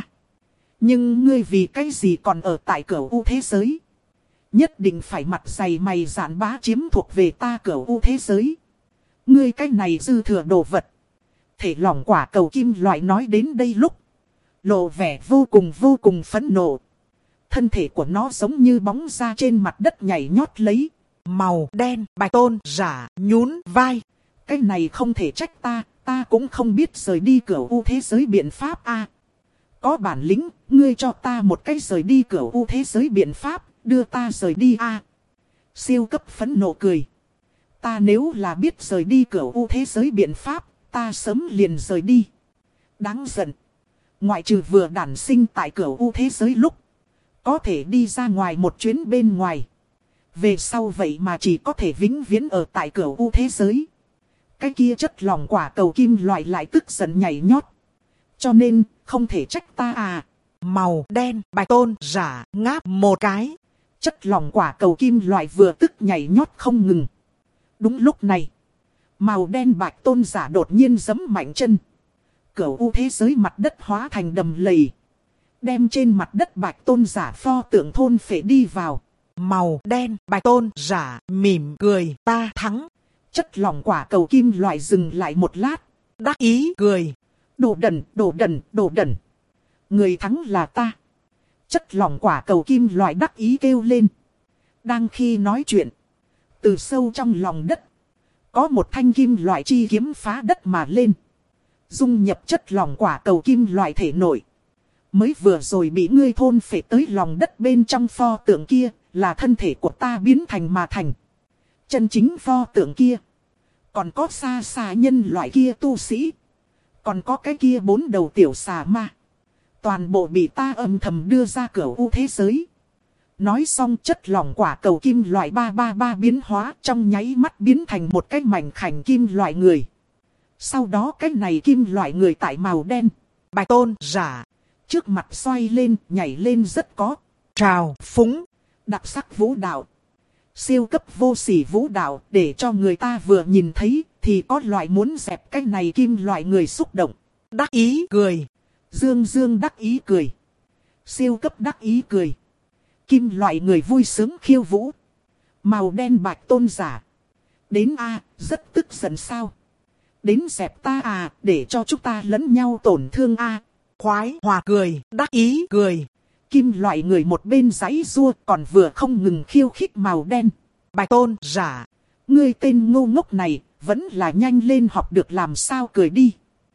Nhưng ngươi vì cái gì còn ở tại cửu u thế giới? Nhất định phải mặt dày mày dạn bá chiếm thuộc về ta cửu u thế giới. Ngươi cái này dư thừa đồ vật. Thể lỏng quả cầu kim loại nói đến đây lúc. Lộ vẻ vô cùng vô cùng phẫn nộ. Thân thể của nó giống như bóng ra trên mặt đất nhảy nhót lấy. Màu đen, Bạch Tôn giả, nhún vai. Cái này không thể trách ta, ta cũng không biết rời đi cửu u thế giới biện pháp a. Có bản lĩnh, ngươi cho ta một cái rời đi cửu u thế giới biện pháp, đưa ta rời đi a. Siêu cấp phẫn nộ cười. Ta nếu là biết rời đi cửu u thế giới biện pháp, ta sớm liền rời đi. Đáng giận. Ngoại trừ vừa đản sinh tại cửu u thế giới lúc. Có thể đi ra ngoài một chuyến bên ngoài. Về sau vậy mà chỉ có thể vĩnh viễn ở tại cửu u thế giới. Cái kia chất lỏng quả cầu kim loại lại tức giận nhảy nhót. Cho nên, không thể trách ta à. Màu đen, Bạch Tôn giả, ngáp một cái. Chất lỏng quả cầu kim loại vừa tức nhảy nhót không ngừng. Đúng lúc này, màu đen Bạch Tôn giả đột nhiên giẫm mạnh chân. Cửu u thế giới mặt đất hóa thành đầm lầy. Đem trên mặt đất Bạch Tôn giả pho tượng thôn phệ đi vào. Màu đen, Bạch Tôn giả, mỉm cười, ta thắng. Chất lỏng quả cầu kim loại dừng lại một lát. Đắc ý cười. Đồ đần, đồ đần, đồ đần. Người thắng là ta. Chất lỏng quả cầu kim loại đắc ý kêu lên. Đang khi nói chuyện. Từ sâu trong lòng đất. Có một thanh kim loại chi kiếm phá đất mà lên. Dung nhập chất lỏng quả cầu kim loại thể nội. Mới vừa rồi bị ngươi thôn phệ tới lòng đất bên trong pho tượng kia. Là thân thể của ta biến thành mà thành. Chân chính pho tượng kia. Còn có xa xa nhân loại kia tu sĩ. Còn có cái kia bốn đầu tiểu xà ma. Toàn bộ bị ta âm thầm đưa ra cửa u thế giới. Nói xong chất lỏng quả cầu kim loại ba ba ba biến hóa trong nháy mắt biến thành một cái mảnh khảnh kim loại người. Sau đó cái này kim loại người tại màu đen. Bạch Tôn giả. Trước mặt xoay lên, nhảy lên rất có. Trào, phúng. Đặc sắc vũ đạo. Siêu cấp vô sỉ vũ đạo để cho người ta vừa nhìn thấy thì có loại muốn dẹp cái này kim loại người xúc động. Đắc ý cười. Dương dương đắc ý cười. Siêu cấp đắc ý cười. Kim loại người vui sướng khiêu vũ. Màu đen Bạch Tôn giả. Đến a rất tức giận sao. Đến dẹp ta à để cho chúng ta lẫn nhau tổn thương a. Khoái hòa cười, đắc ý cười. Kim loại người một bên giãy giụa còn vừa không ngừng khiêu khích màu đen. Bạch Tôn giả. Ngươi tên ngu ngốc này vẫn là nhanh lên học được làm sao cười đi.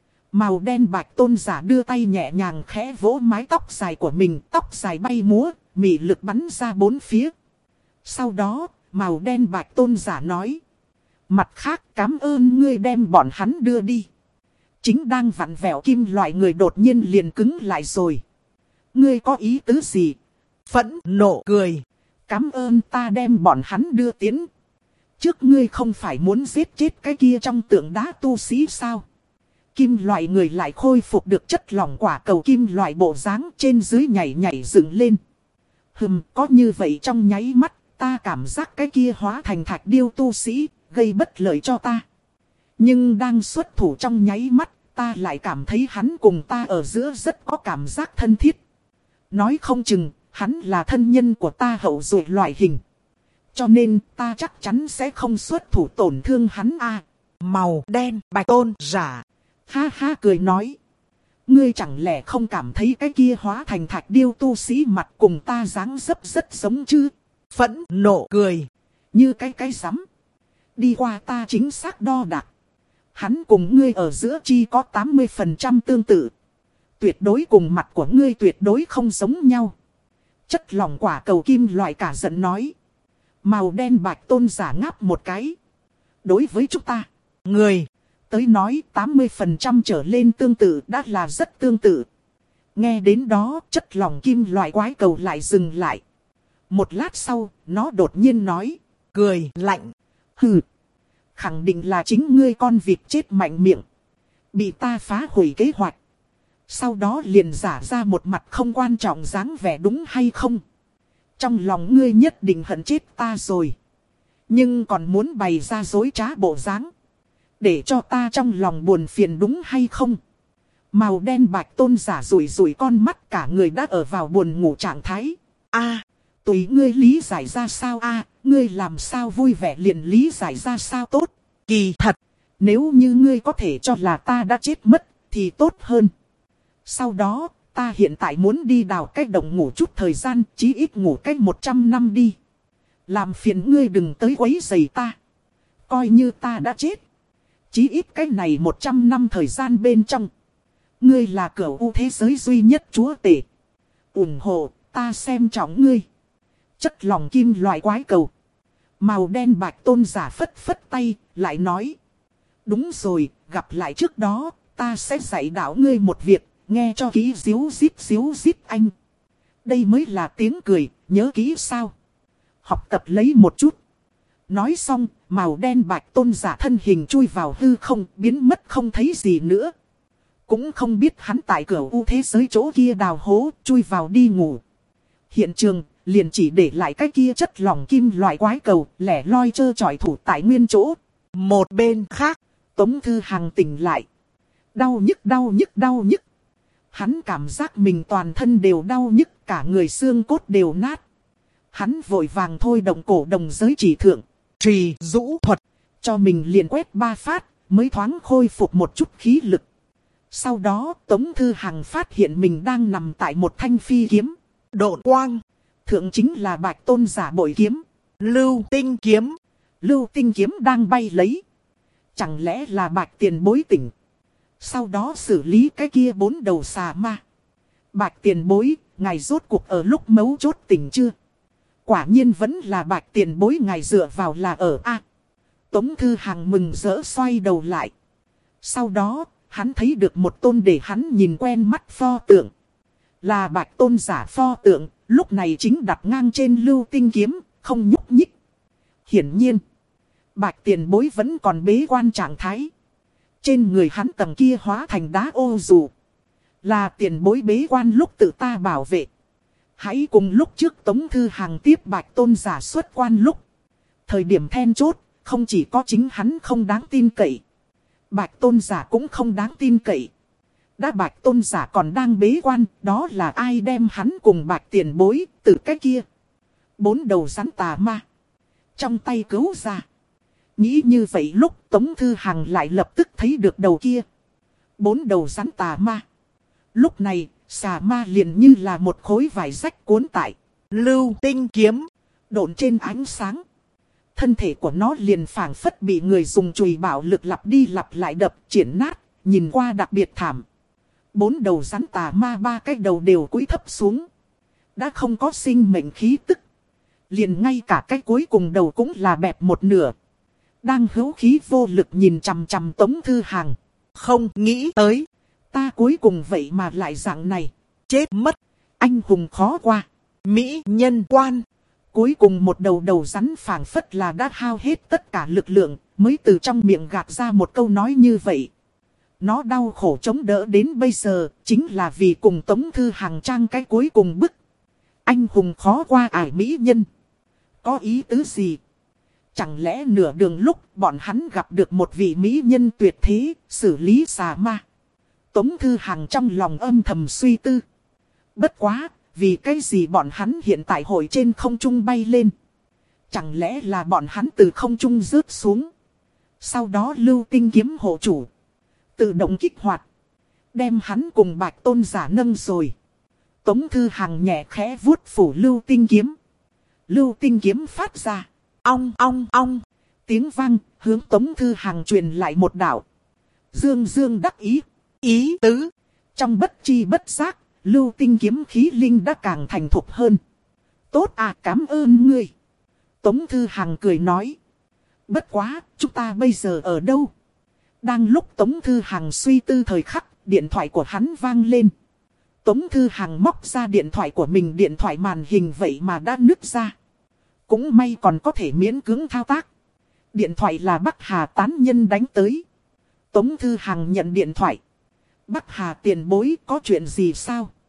Màu đen Bạch Tôn giả đưa tay nhẹ nhàng khẽ vỗ mái tóc dài của mình. Tóc dài bay múa, mị lực bắn ra bốn phía. Sau đó, màu đen Bạch Tôn giả nói. Mặt khác cảm ơn ngươi đem bọn hắn đưa đi. Chính đang vặn vẹo kim loại người đột nhiên liền cứng lại rồi. Ngươi có ý tứ gì? Phẫn nộ cười. Cảm ơn ta đem bọn hắn đưa tiến. Trước ngươi không phải muốn giết chết cái kia trong tượng đá tu sĩ sao? Kim loại người lại khôi phục được chất lỏng quả cầu kim loại bộ dáng trên dưới nhảy nhảy dựng lên. Hừm, có như vậy trong nháy mắt, ta cảm giác cái kia hóa thành thạch điêu tu sĩ, gây bất lợi cho ta. Nhưng đang xuất thủ trong nháy mắt, ta lại cảm thấy hắn cùng ta ở giữa rất có cảm giác thân thiết. Nói không chừng, hắn là thân nhân của ta hậu duệ loại hình. Cho nên, ta chắc chắn sẽ không xuất thủ tổn thương hắn a. Màu đen, Bạch Tôn giả. Ha ha cười nói. Ngươi chẳng lẽ không cảm thấy cái kia hóa thành thạch điêu tu sĩ mặt cùng ta dáng dấp rất giống chứ? Phẫn nộ cười. Như cái cái rắm. Đi qua ta chính xác đo đạc. Hắn cùng ngươi ở giữa chi có tám mươi phần trăm tương tự. Tuyệt đối cùng mặt của ngươi tuyệt đối không giống nhau. Chất lỏng quả cầu kim loại cả giận nói. Màu đen Bạch Tôn giả ngáp một cái. Đối với chúng ta, người tới nói tám mươi phần trăm trở lên tương tự đã là rất tương tự. Nghe đến đó chất lỏng kim loại quái cầu lại dừng lại. Một lát sau, nó đột nhiên nói. Cười lạnh. Hừ. Khẳng định là chính ngươi con vịt chết mạnh miệng. Bị ta phá hủy kế hoạch. Sau đó liền giả ra một mặt không quan trọng dáng vẻ đúng hay không. Trong lòng ngươi nhất định hận chết ta rồi. Nhưng còn muốn bày ra dối trá bộ dáng, để cho ta trong lòng buồn phiền đúng hay không? Màu đen bạch tôn giả rủi rủi con mắt, cả người đã ở vào buồn ngủ trạng thái. A, tùy ngươi lý giải ra sao a, ngươi làm sao vui vẻ liền lý giải ra sao tốt. Kỳ thật, nếu như ngươi có thể cho là ta đã chết mất, thì tốt hơn. Sau đó, ta hiện tại muốn đi đào cái động ngủ chút thời gian, chí ít ngủ cách một trăm năm đi. Làm phiền ngươi đừng tới quấy rầy ta. Coi như ta đã chết, chí ít cái này một trăm năm thời gian bên trong, ngươi là cửu u thế giới duy nhất chúa tể. ủng hộ, ta xem trọng ngươi. Chất lỏng kim loại quái cầu. Màu đen bạch tôn giả phất phất tay, lại nói. Đúng rồi, gặp lại trước đó, ta sẽ dạy đạo ngươi một việc, nghe cho kỹ díu dít díu dít anh. Đây mới là tiếng cười, nhớ kỹ sao? Học tập lấy một chút. Nói xong, màu đen bạch tôn giả thân hình chui vào hư không, biến mất không thấy gì nữa. Cũng không biết hắn tại cửa u thế giới chỗ kia đào hố, chui vào đi ngủ. Hiện trường, liền chỉ để lại cái kia chất lỏng kim loại quái cầu, lẻ loi trơ trọi thủ tại nguyên chỗ. Một bên khác, Tống Thư Hằng tỉnh lại. Đau nhức đau nhức đau nhức. Hắn cảm giác mình toàn thân đều đau nhức, cả người xương cốt đều nát. Hắn vội vàng thôi động cổ đồng giới chỉ thượng, trì rũ thuật, cho mình liền quét ba phát, mới thoáng khôi phục một chút khí lực. Sau đó Tống Thư Hằng phát hiện mình đang nằm tại một thanh phi kiếm. Độn quang, thượng chính là bạch tôn giả bội kiếm. Lưu tinh kiếm, lưu tinh kiếm đang bay lấy. Chẳng lẽ là bạch tiền bối tỉnh? Sau đó xử lý cái kia bốn đầu xà ma. Bạch tiền bối, ngài rốt cuộc ở lúc mấu chốt tỉnh chưa? Quả nhiên vẫn là bạch tiền bối, ngài dựa vào là ở A. Tống Thư Hằng mừng rỡ xoay đầu lại. Sau đó, hắn thấy được một tôn để hắn nhìn quen mắt pho tượng. Là bạch tôn giả pho tượng, lúc này chính đặt ngang trên lưu tinh kiếm, không nhúc nhích. Hiển nhiên, bạch tiền bối vẫn còn bế quan trạng thái. Trên người hắn tầng kia hóa thành đá ô dù. Là tiền bối bế quan lúc tự ta bảo vệ. Hãy cùng lúc trước Tống Thư Hằng tiếp bạch tôn giả xuất quan lúc. Thời điểm then chốt, không chỉ có chính hắn không đáng tin cậy. Bạch tôn giả cũng không đáng tin cậy. Đã bạch tôn giả còn đang bế quan, đó là ai đem hắn cùng bạch tiền bối, từ cái kia. Bốn đầu rắn tà ma. Trong tay cứu ra. Nghĩ như vậy lúc Tống Thư Hằng lại lập tức thấy được đầu kia. Bốn đầu rắn tà ma. Lúc này, xà ma liền như là một khối vải rách cuốn tại. Lưu tinh kiếm, độn trên ánh sáng. Thân thể của nó liền phảng phất bị người dùng chùy bạo lực lặp đi lặp lại đập, triển nát, nhìn qua đặc biệt thảm. Bốn đầu rắn tà ma, ba cái đầu đều cúi thấp xuống. Đã không có sinh mệnh khí tức. Liền ngay cả cái cuối cùng đầu cũng là bẹp một nửa. Đang hữu khí vô lực nhìn chằm chằm Tống Thư Hằng. Không nghĩ tới, ta cuối cùng vậy mà lại dạng này. Chết mất, anh hùng khó qua. Mỹ nhân quan. Cuối cùng một đầu đầu rắn phảng phất là đã hao hết tất cả lực lượng, mới từ trong miệng gạt ra một câu nói như vậy. Nó đau khổ chống đỡ đến bây giờ, chính là vì cùng Tống Thư Hằng trang cái cuối cùng bức. Anh hùng khó qua ải mỹ nhân. Có ý tứ gì? Chẳng lẽ nửa đường lúc bọn hắn gặp được một vị mỹ nhân tuyệt thế, xử lý xà ma? Tống Thư Hằng trong lòng âm thầm suy tư. Bất quá, vì cái gì bọn hắn hiện tại hội trên không trung bay lên? Chẳng lẽ là bọn hắn từ không trung rớt xuống? Sau đó lưu tinh kiếm hộ chủ tự động kích hoạt, đem hắn cùng bạch tôn giả nâng rồi. Tống Thư Hằng nhẹ khẽ vuốt phủ lưu tinh kiếm. Lưu tinh kiếm phát ra ong ong ong tiếng vang, hướng Tống Thư Hằng truyền lại một đạo. Dương dương đắc ý, ý tứ. Trong bất chi bất giác, lưu tinh kiếm khí linh đã càng thành thục hơn. Tốt à, cảm ơn ngươi. Tống Thư Hằng cười nói. Bất quá, chúng ta bây giờ ở đâu? Đang lúc Tống Thư Hằng suy tư thời khắc, điện thoại của hắn vang lên. Tống Thư Hằng móc ra điện thoại của mình, điện thoại màn hình vậy mà đã nứt ra. Cũng may còn có thể miễn cưỡng thao tác. Điện thoại là Bắc Hà tán nhân đánh tới. Tống Thư Hằng nhận điện thoại. Bắc Hà tiền bối, có chuyện gì sao?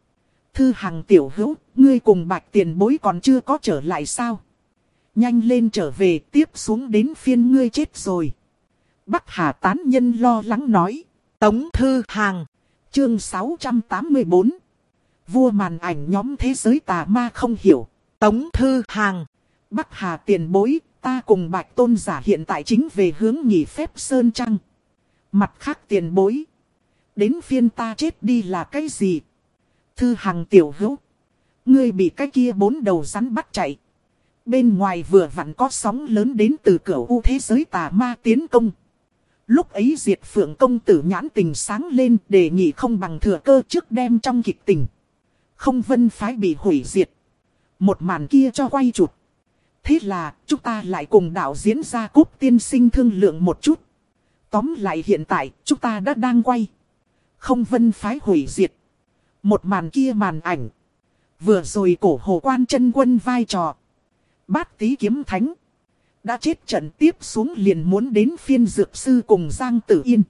Thư Hằng tiểu hữu, ngươi cùng Bạch tiền bối còn chưa có trở lại sao? Nhanh lên trở về, tiếp xuống đến phiên ngươi chết rồi. Bắc Hà tán nhân lo lắng nói. Tống Thư Hằng. Chương sáu trăm tám mươi bốn. Vua màn ảnh nhóm thế giới tà ma không hiểu. Tống Thư Hằng. Bắc Hà tiền bối, ta cùng Bạch tôn giả hiện tại chính về hướng nghỉ phép Sơn Trăng. Mặt khác tiền bối. Đến phiên ta chết đi là cái gì? Thư Hằng tiểu hữu. Ngươi bị cái kia bốn đầu rắn bắt chạy. Bên ngoài vừa vặn có sóng lớn đến từ cửa u thế giới tà ma tiến công. Lúc ấy Diệt Phượng công tử nhãn tình sáng lên, đề nghị không bằng thừa cơ trước đem trong kịch tình. Không Vân phái bị hủy diệt. Một màn kia cho quay chụp. Thế là chúng ta lại cùng đạo diễn Gia Cúp tiên sinh thương lượng một chút. Tóm lại hiện tại chúng ta đã đang quay. Không Vân phái hủy diệt. Một màn kia màn ảnh. Vừa rồi cổ hồ quan chân quân vai trò. Bát Tý kiếm thánh. Đã chết trận tiếp xuống liền muốn đến phiên dược sư cùng Giang Tử Yên.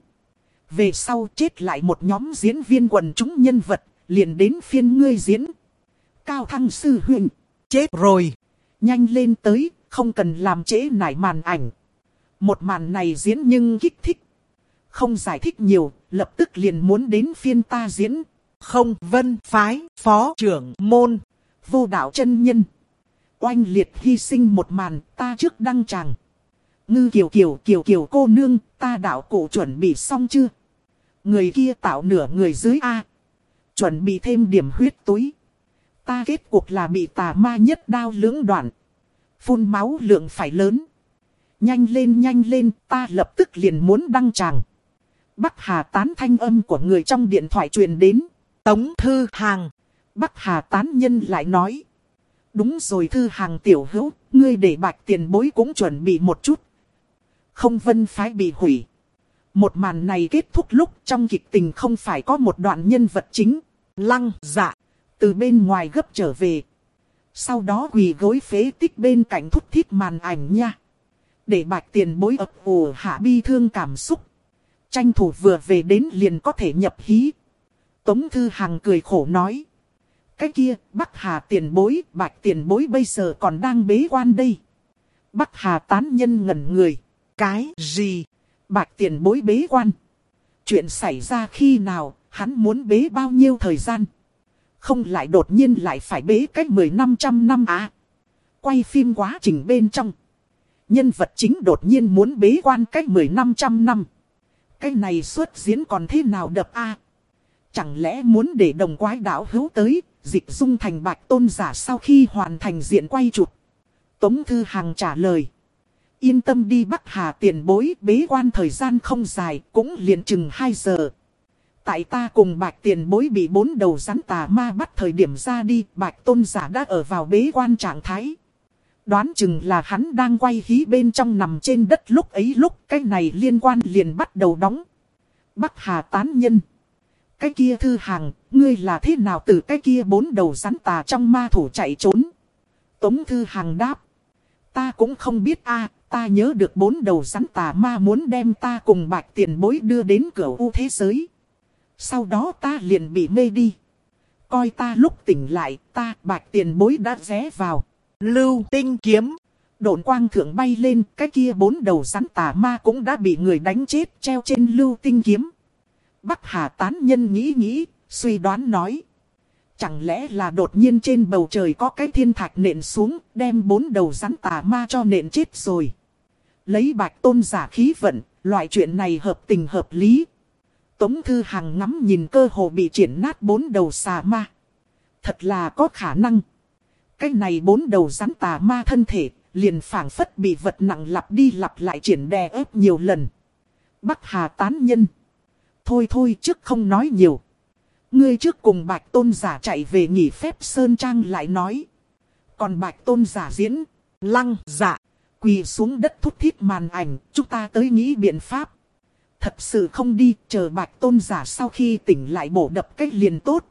Về sau chết lại một nhóm diễn viên quần chúng nhân vật. Liền đến phiên ngươi diễn. Cao Thăng sư huynh. Chết rồi. Nhanh lên tới, không cần làm trễ nải màn ảnh. Một màn này diễn nhưng kích thích. Không giải thích nhiều, lập tức liền muốn đến phiên ta diễn. Không Vân phái, phó trưởng môn. Vô đạo chân nhân. Oanh liệt hy sinh một màn, ta trước đăng tràng. Ngư kiều kiều kiều kiều cô nương, ta đạo cụ chuẩn bị xong chưa? Người kia tạo nửa người dưới A. Chuẩn bị thêm điểm huyết túi. Ta kết cuộc là bị tà ma nhất đao lưỡng đoạn. Phun máu lượng phải lớn. Nhanh lên nhanh lên, ta lập tức liền muốn đăng tràng. Bắc Hà tán thanh âm của người trong điện thoại truyền đến. Tống Thư Hằng. Bắc Hà tán nhân lại nói. Đúng rồi Thư Hằng tiểu hữu, ngươi để Bạch tiền bối cũng chuẩn bị một chút. Không Vân phái bị hủy. Một màn này kết thúc lúc trong kịch tình không phải có một đoạn nhân vật chính. Lăng Dạ. Từ bên ngoài gấp trở về. Sau đó quỳ gối phế tích bên cạnh thúc thiết màn ảnh nha. Để Bạch tiền bối ập ủ hạ bi thương cảm xúc. Tranh thủ vừa về đến liền có thể nhập hí. Tống Thư Hằng cười khổ nói. Cái kia, Bắc Hà tiền bối, Bạch tiền bối bây giờ còn đang bế quan đây. Bắc Hà tán nhân ngẩn người. Cái gì? Bạch tiền bối bế quan. Chuyện xảy ra khi nào, hắn muốn bế bao nhiêu thời gian? Không lại đột nhiên lại phải bế cách mười năm trăm năm à. Quay phim quá trình bên trong. Nhân vật chính đột nhiên muốn bế quan cách mười năm trăm năm. Cái này xuất diễn còn thế nào đập a? Chẳng lẽ muốn để đồng quái đảo hữu tới, dịch dung thành Bạch tôn giả sau khi hoàn thành diện quay chụp? Tống Thư Hằng trả lời. Yên tâm đi Bắc Hà tiền bối, bế quan thời gian không dài, cũng liền chừng hai giờ. Tại ta cùng Bạch tiền bối bị bốn đầu rắn tà ma bắt thời điểm ra đi, Bạch tôn giả đã ở vào bế quan trạng thái. Đoán chừng là hắn đang quay hí bên trong nằm trên đất lúc ấy lúc cái này liên quan liền bắt đầu đóng. Bắc Hà tán nhân. Cái kia Thư Hằng, ngươi là thế nào từ cái kia bốn đầu rắn tà trong ma thủ chạy trốn? Tống Thư Hằng đáp. Ta cũng không biết a, ta nhớ được bốn đầu rắn tà ma muốn đem ta cùng Bạch tiền bối đưa đến cửa u thế giới. Sau đó ta liền bị mê đi. Coi ta lúc tỉnh lại, ta Bạch tiền bối đã ghé vào. Lưu tinh kiếm. Độn quang thượng bay lên, cái kia bốn đầu rắn tà ma cũng đã bị người đánh chết treo trên lưu tinh kiếm. Bắc Hà tán nhân nghĩ nghĩ, suy đoán nói. Chẳng lẽ là đột nhiên trên bầu trời có cái thiên thạch nện xuống, đem bốn đầu rắn tà ma cho nện chết rồi. Lấy Bạch tôn giả khí vận, loại chuyện này hợp tình hợp lý. Tống Thư Hằng ngắm nhìn cơ hồ bị triển nát bốn đầu xà ma. Thật là có khả năng. Cái này bốn đầu rắn tà ma thân thể, liền phảng phất bị vật nặng lặp đi lặp lại triển đè ép nhiều lần. Bắc Hà tán nhân. Thôi thôi trước không nói nhiều. Ngươi trước cùng Bạch tôn giả chạy về nghỉ phép Sơn Trang lại nói. Còn Bạch tôn giả diễn. Lăng Dạ. Quỳ xuống đất thúc thiết màn ảnh, chúng ta tới nghĩ biện pháp. Thật sự không đi, chờ Bạch tôn giả sau khi tỉnh lại bổ đập cách liền tốt.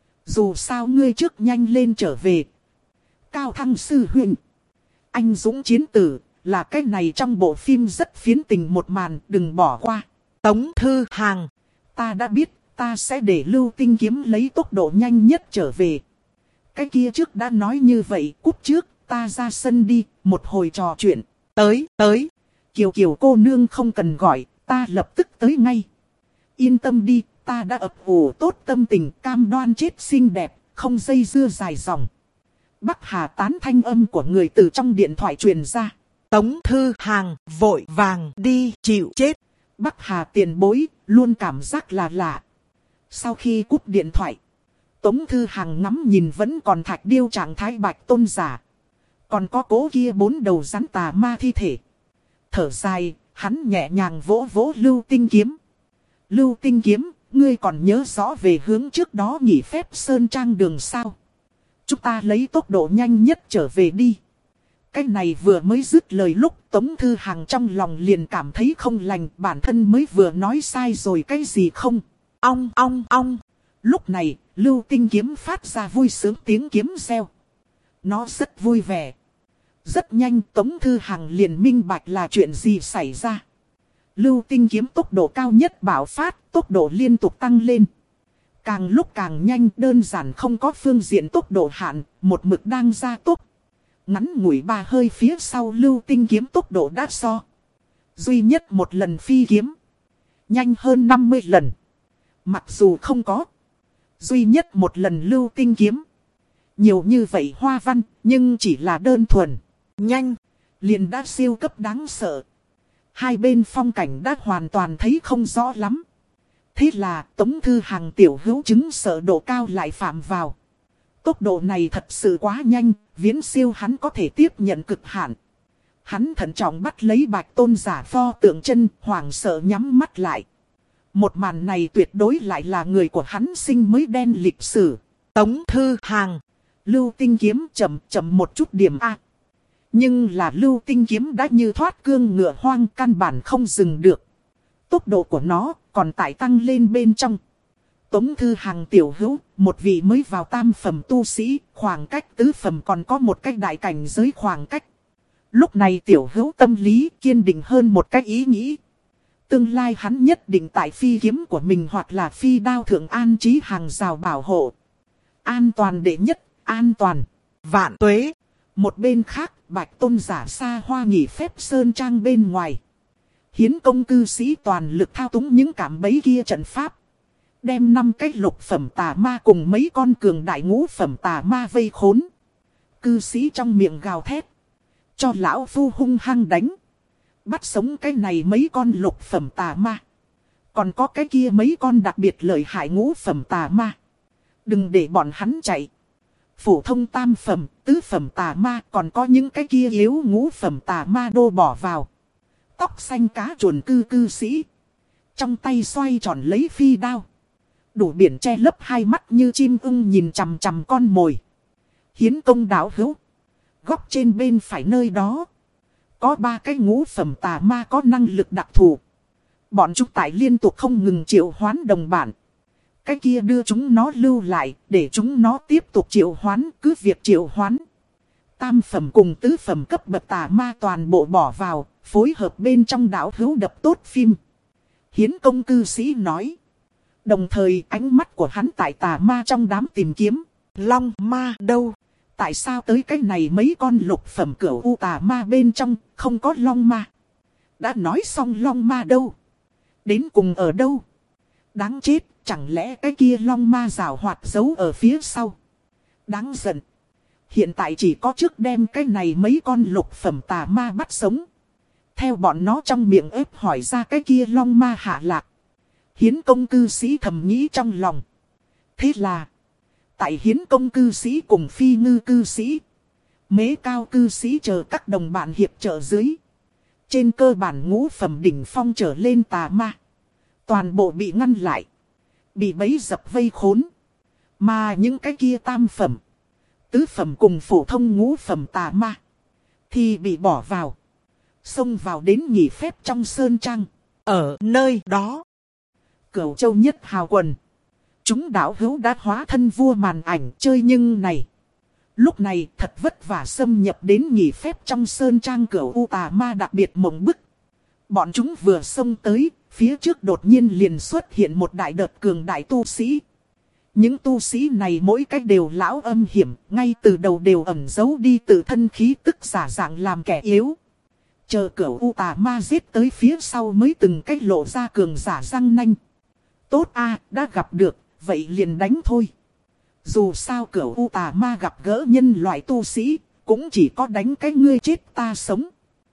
Dù sao ngươi trước nhanh lên trở về. Cao Thăng sư huynh. Anh dũng chiến tử, là cái này trong bộ phim rất phiến tình một màn, đừng bỏ qua. Tống Thư Hằng. Ta đã biết, ta sẽ để Lưu Tinh Kiếm lấy tốc độ nhanh nhất trở về. Cái kia trước đã nói như vậy, cúp trước, ta ra sân đi, một hồi trò chuyện. Tới, tới. Kiều Kiều cô nương không cần gọi, ta lập tức tới ngay. Yên tâm đi, ta đã ấp ủ tốt tâm tình, cam đoan chết xinh đẹp, không dây dưa dài dòng. Bắc Hà tán thanh âm của người từ trong điện thoại truyền ra. Tống Thư Hàng vội vàng đi chịu chết. Bắc Hà tiền bối, luôn cảm giác là lạ. Sau khi cúp điện thoại, Tống Thư Hàng ngắm nhìn vẫn còn thạch điêu trạng thái Bạch Tôn giả. Còn có cố kia bốn đầu rắn tà ma thi thể. Thở dài, hắn nhẹ nhàng vỗ vỗ Lưu Tinh Kiếm. Lưu Tinh Kiếm, ngươi còn nhớ rõ về hướng trước đó nghỉ phép Sơn Trang đường sao? Chúng ta lấy tốc độ nhanh nhất trở về đi. Cái này vừa mới dứt lời lúc Tống Thư Hàng trong lòng liền cảm thấy không lành, bản thân mới vừa nói sai rồi cái gì không. Ong ong ong. Lúc này, Lưu Tinh Kiếm phát ra vui sướng tiếng kiếm reo. Nó rất vui vẻ. Rất nhanh Tống Thư Hàng liền minh bạch là chuyện gì xảy ra. Lưu Tinh Kiếm tốc độ cao nhất bạo phát, tốc độ liên tục tăng lên. Càng lúc càng nhanh, đơn giản không có phương diện tốc độ hạn, một mực đang gia tốc. Ngắn ngủi ba hơi phía sau Lưu Tinh Kiếm tốc độ đã so. Duy nhất một lần phi kiếm. Nhanh hơn năm mươi lần. Mặc dù không có. Duy nhất một lần Lưu Tinh Kiếm. Nhiều như vậy hoa văn, nhưng chỉ là đơn thuần. Nhanh, liền đã siêu cấp đáng sợ. Hai bên phong cảnh đã hoàn toàn thấy không rõ lắm. Thế là Tống Thư Hàng tiểu hữu chứng sợ độ cao lại phạm vào. Tốc độ này thật sự quá nhanh, viễn siêu hắn có thể tiếp nhận cực hạn. Hắn thận trọng bắt lấy Bạch Tôn giả pho tượng chân, hoảng sợ nhắm mắt lại. Một màn này tuyệt đối lại là người của hắn sinh mới đen lịch sử. Tống Thư Hàng, Lưu Tinh Kiếm chậm chậm một chút điểm A. Nhưng là Lưu Tinh Kiếm đã như thoát cương ngựa hoang, căn bản không dừng được. Tốc độ của nó còn tại tăng lên bên trong. Tống Thư Hàng tiểu hữu, một vị mới vào tam phẩm tu sĩ, khoảng cách tứ phẩm còn có một cách đại cảnh giới khoảng cách. Lúc này tiểu hữu tâm lý kiên định hơn một cách ý nghĩ. Tương lai hắn nhất định tại phi kiếm của mình hoặc là phi đao thượng an trí hàng rào bảo hộ. An toàn đệ nhất, an toàn. Vạn tuế. Một bên khác, Bạch Tôn giả xa hoa nghỉ phép Sơn Trang bên ngoài. Hiến công cư sĩ toàn lực thao túng những cảm bẫy kia trận pháp. Đem năm cái lục phẩm tà ma cùng mấy con cường đại ngũ phẩm tà ma vây khốn. Cư sĩ trong miệng gào thét. Cho lão phu hung hăng đánh. Bắt sống cái này mấy con lục phẩm tà ma. Còn có cái kia mấy con đặc biệt lợi hại ngũ phẩm tà ma. Đừng để bọn hắn chạy. Phổ thông tam phẩm, tứ phẩm tà ma, còn có những cái kia yếu ngũ phẩm tà ma đô bỏ vào. Tóc xanh cá chuồn cư cư sĩ. Trong tay xoay tròn lấy phi đao. Đủ biển che lấp hai mắt như chim ưng nhìn chằm chằm con mồi. Hiến công đạo hữu. Góc trên bên phải nơi đó. Có ba cái ngũ phẩm tà ma có năng lực đặc thù. Bọn chúng tại liên tục không ngừng triệu hoán đồng bản. Cái kia đưa chúng nó lưu lại, để chúng nó tiếp tục triệu hoán, cứ việc triệu hoán. Tam phẩm cùng tứ phẩm cấp bậc tà ma toàn bộ bỏ vào, phối hợp bên trong đạo hữu đập tốt phim. Hiến công cư sĩ nói. Đồng thời ánh mắt của hắn tại tà ma trong đám tìm kiếm. Long ma đâu? Tại sao tới cái này mấy con lục phẩm cửu u tà ma bên trong không có long ma? Đã nói xong long ma đâu? Đến cùng ở đâu? Đáng chết, chẳng lẽ cái kia long ma rào hoạt giấu ở phía sau? Đáng giận. Hiện tại chỉ có trước đem cái này mấy con lục phẩm tà ma bắt sống. Theo bọn nó trong miệng ép hỏi ra cái kia long ma hạ lạc. Hiến công cư sĩ thầm nghĩ trong lòng. Thế là, tại hiến công cư sĩ cùng phi ngư cư sĩ, mế cao cư sĩ chờ các đồng bạn hiệp trợ dưới. Trên cơ bản ngũ phẩm đỉnh phong trở lên tà ma. Toàn bộ bị ngăn lại. Bị bẫy dập vây khốn. Mà những cái kia tam phẩm, tứ phẩm cùng phổ thông ngũ phẩm tà ma thì bị bỏ vào. Xông vào đến nghỉ phép trong Sơn Trang. Ở nơi đó, Cửu Châu nhất hào quần. Chúng đạo hữu đã hóa thân vua màn ảnh chơi nhưng này. Lúc này thật vất vả xâm nhập đến nghỉ phép trong Sơn Trang Cửu U tà ma đặc biệt mộng bức. Bọn chúng vừa xông tới, phía trước đột nhiên liền xuất hiện một đại đợt cường đại tu sĩ. Những tu sĩ này mỗi cách đều lão âm hiểm, ngay từ đầu đều ẩn giấu đi tự thân khí tức giả dạng làm kẻ yếu. Chờ Cửu U Tà Ma giết tới phía sau mới từng cách lộ ra cường giả răng nanh. Tốt a, đã gặp được, vậy liền đánh thôi. Dù sao Cửu U Tà Ma gặp gỡ nhân loại tu sĩ, cũng chỉ có đánh cái ngươi chết ta sống.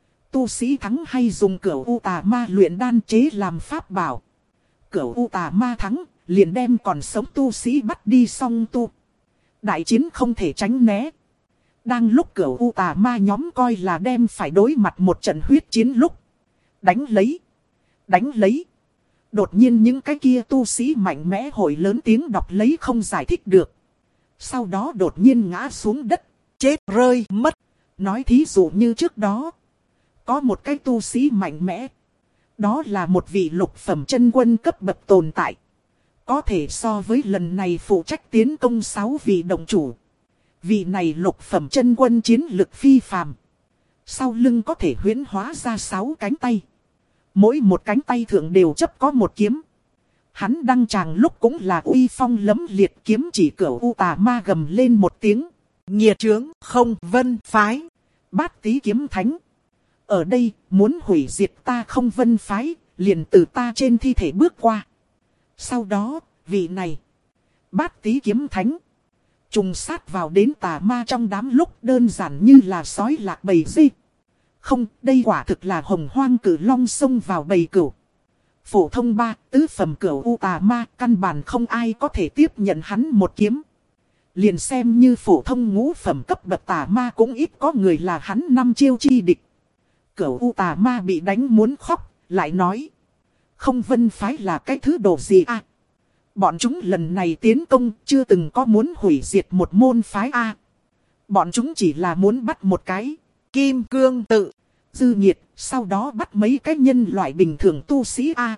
Tu sĩ thắng hay dùng Cửu U Tà Ma luyện đan chế làm pháp bảo. Cửu U Tà Ma thắng, liền đem còn sống tu sĩ bắt đi song tu. Đại chiến không thể tránh né. Đang lúc Cửu U Tà Ma nhóm coi là đem phải đối mặt một trận huyết chiến lúc. Đánh lấy. Đánh lấy. Đột nhiên những cái kia tu sĩ mạnh mẽ hồi lớn tiếng đọc lấy không giải thích được. Sau đó đột nhiên ngã xuống đất. Chết rơi mất. Nói thí dụ như trước đó. Có một cái tu sĩ mạnh mẽ. Đó là một vị lục phẩm chân quân cấp bậc tồn tại. Có thể so với lần này phụ trách tiến công sáu vị đồng chủ. Vị này lục phẩm chân quân chiến lực phi phàm. Sau lưng có thể huyễn hóa ra sáu cánh tay. Mỗi một cánh tay thượng đều chấp có một kiếm. Hắn đăng tràng lúc cũng là uy phong lấm liệt, kiếm chỉ Cửu U Tà Ma gầm lên một tiếng. Nghiệt trướng không vân phái. Bát Tý kiếm thánh. Ở đây muốn hủy diệt ta không vân phái, liền từ ta trên thi thể bước qua. Sau đó, vị này, Bát Tý kiếm thánh, trùng sát vào đến tà ma trong đám lúc đơn giản như là sói lạc bầy dê. Không, đây quả thực là hồng hoang cử long xông vào bầy cửu. Phổ thông ba, tứ phẩm Cửu U Tà Ma, căn bản không ai có thể tiếp nhận hắn một kiếm. Liền xem như phổ thông ngũ phẩm cấp bậc tà ma cũng ít có người là hắn năm chiêu chi địch. Cửu U Tà Ma bị đánh muốn khóc, lại nói. Không vân phái là cái thứ đồ gì à? Bọn chúng lần này tiến công chưa từng có muốn hủy diệt một môn phái a. Bọn chúng chỉ là muốn bắt một cái kim cương tự dư nhiệt, sau đó bắt mấy cái nhân loại bình thường tu sĩ a.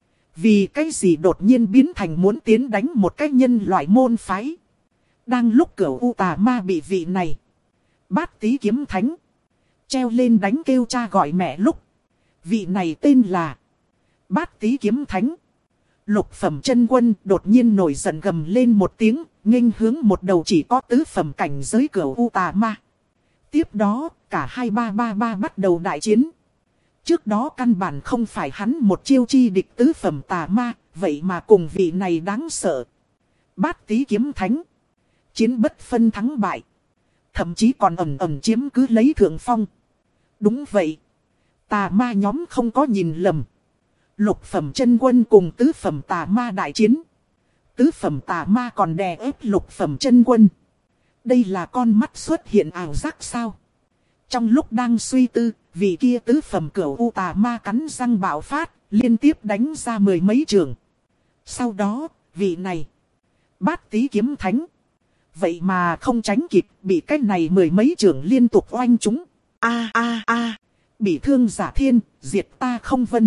Vì cái gì đột nhiên biến thành muốn tiến đánh một cái nhân loại môn phái. Đang lúc Cửu U Tà Ma bị vị này, Bát Tý kiếm thánh, treo lên đánh kêu cha gọi mẹ lúc. Vị này tên là Bát Tý kiếm thánh. Lục phẩm chân quân đột nhiên nổi giận gầm lên một tiếng, nghênh hướng một đầu chỉ có tứ phẩm cảnh giới Cửu U Tà Ma. Tiếp đó, cả hai ba ba ba bắt đầu đại chiến. Trước đó căn bản không phải hắn một chiêu chi địch tứ phẩm tà ma, vậy mà cùng vị này đáng sợ. Bát Tý kiếm thánh. Chiến bất phân thắng bại. Thậm chí còn ẩn ẩn chiếm cứ lấy thượng phong. Đúng vậy. Tà ma nhóm không có nhìn lầm. Lục phẩm chân quân cùng tứ phẩm tà ma đại chiến. Tứ phẩm tà ma còn đè ép lục phẩm chân quân. Đây là con mắt xuất hiện ảo giác sao? Trong lúc đang suy tư, vị kia tứ phẩm Cửu U Tà Ma cắn răng bạo phát, liên tiếp đánh ra mười mấy trường. Sau đó, vị này, Bát Tý kiếm thánh. Vậy mà không tránh kịp, bị cái này mười mấy trường liên tục oanh chúng. A a a, bị thương giả thiên, diệt ta không vân.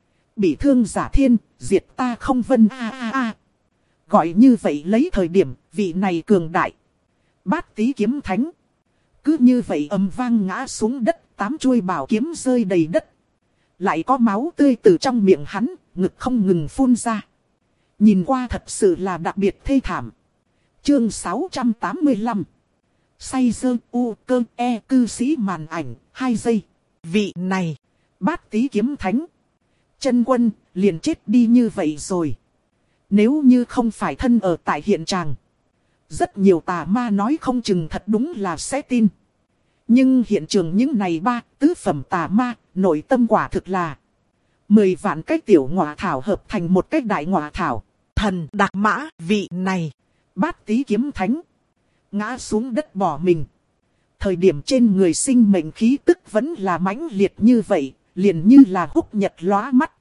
Bị thương giả thiên, diệt ta không vân a a a. Gọi như vậy lấy thời điểm, vị này cường đại. Bát Tý kiếm thánh. Cứ như vậy ầm vang ngã xuống đất, tám chuôi bảo kiếm rơi đầy đất. Lại có máu tươi từ trong miệng hắn, ngực không ngừng phun ra. Nhìn qua thật sự là đặc biệt thê thảm. Chương sáu trăm tám mươi lăm. Say dơ u cơ e cư sĩ màn ảnh, hai giây. Vị này, Bát Tý kiếm thánh. Chân quân, liền chết đi như vậy rồi. Nếu như không phải thân ở tại hiện tràng. Rất nhiều tà ma nói không chừng thật đúng là sẽ tin. Nhưng hiện trường những này ba, tứ phẩm tà ma, nội tâm quả thực là mười vạn cái tiểu ngọa thảo hợp thành một cái đại ngọa thảo. Thần Đạc Mã, vị này, Bát Tý kiếm thánh, ngã xuống đất bỏ mình. Thời điểm trên người sinh mệnh khí tức vẫn là mãnh liệt như vậy, liền như là húc nhật lóa mắt.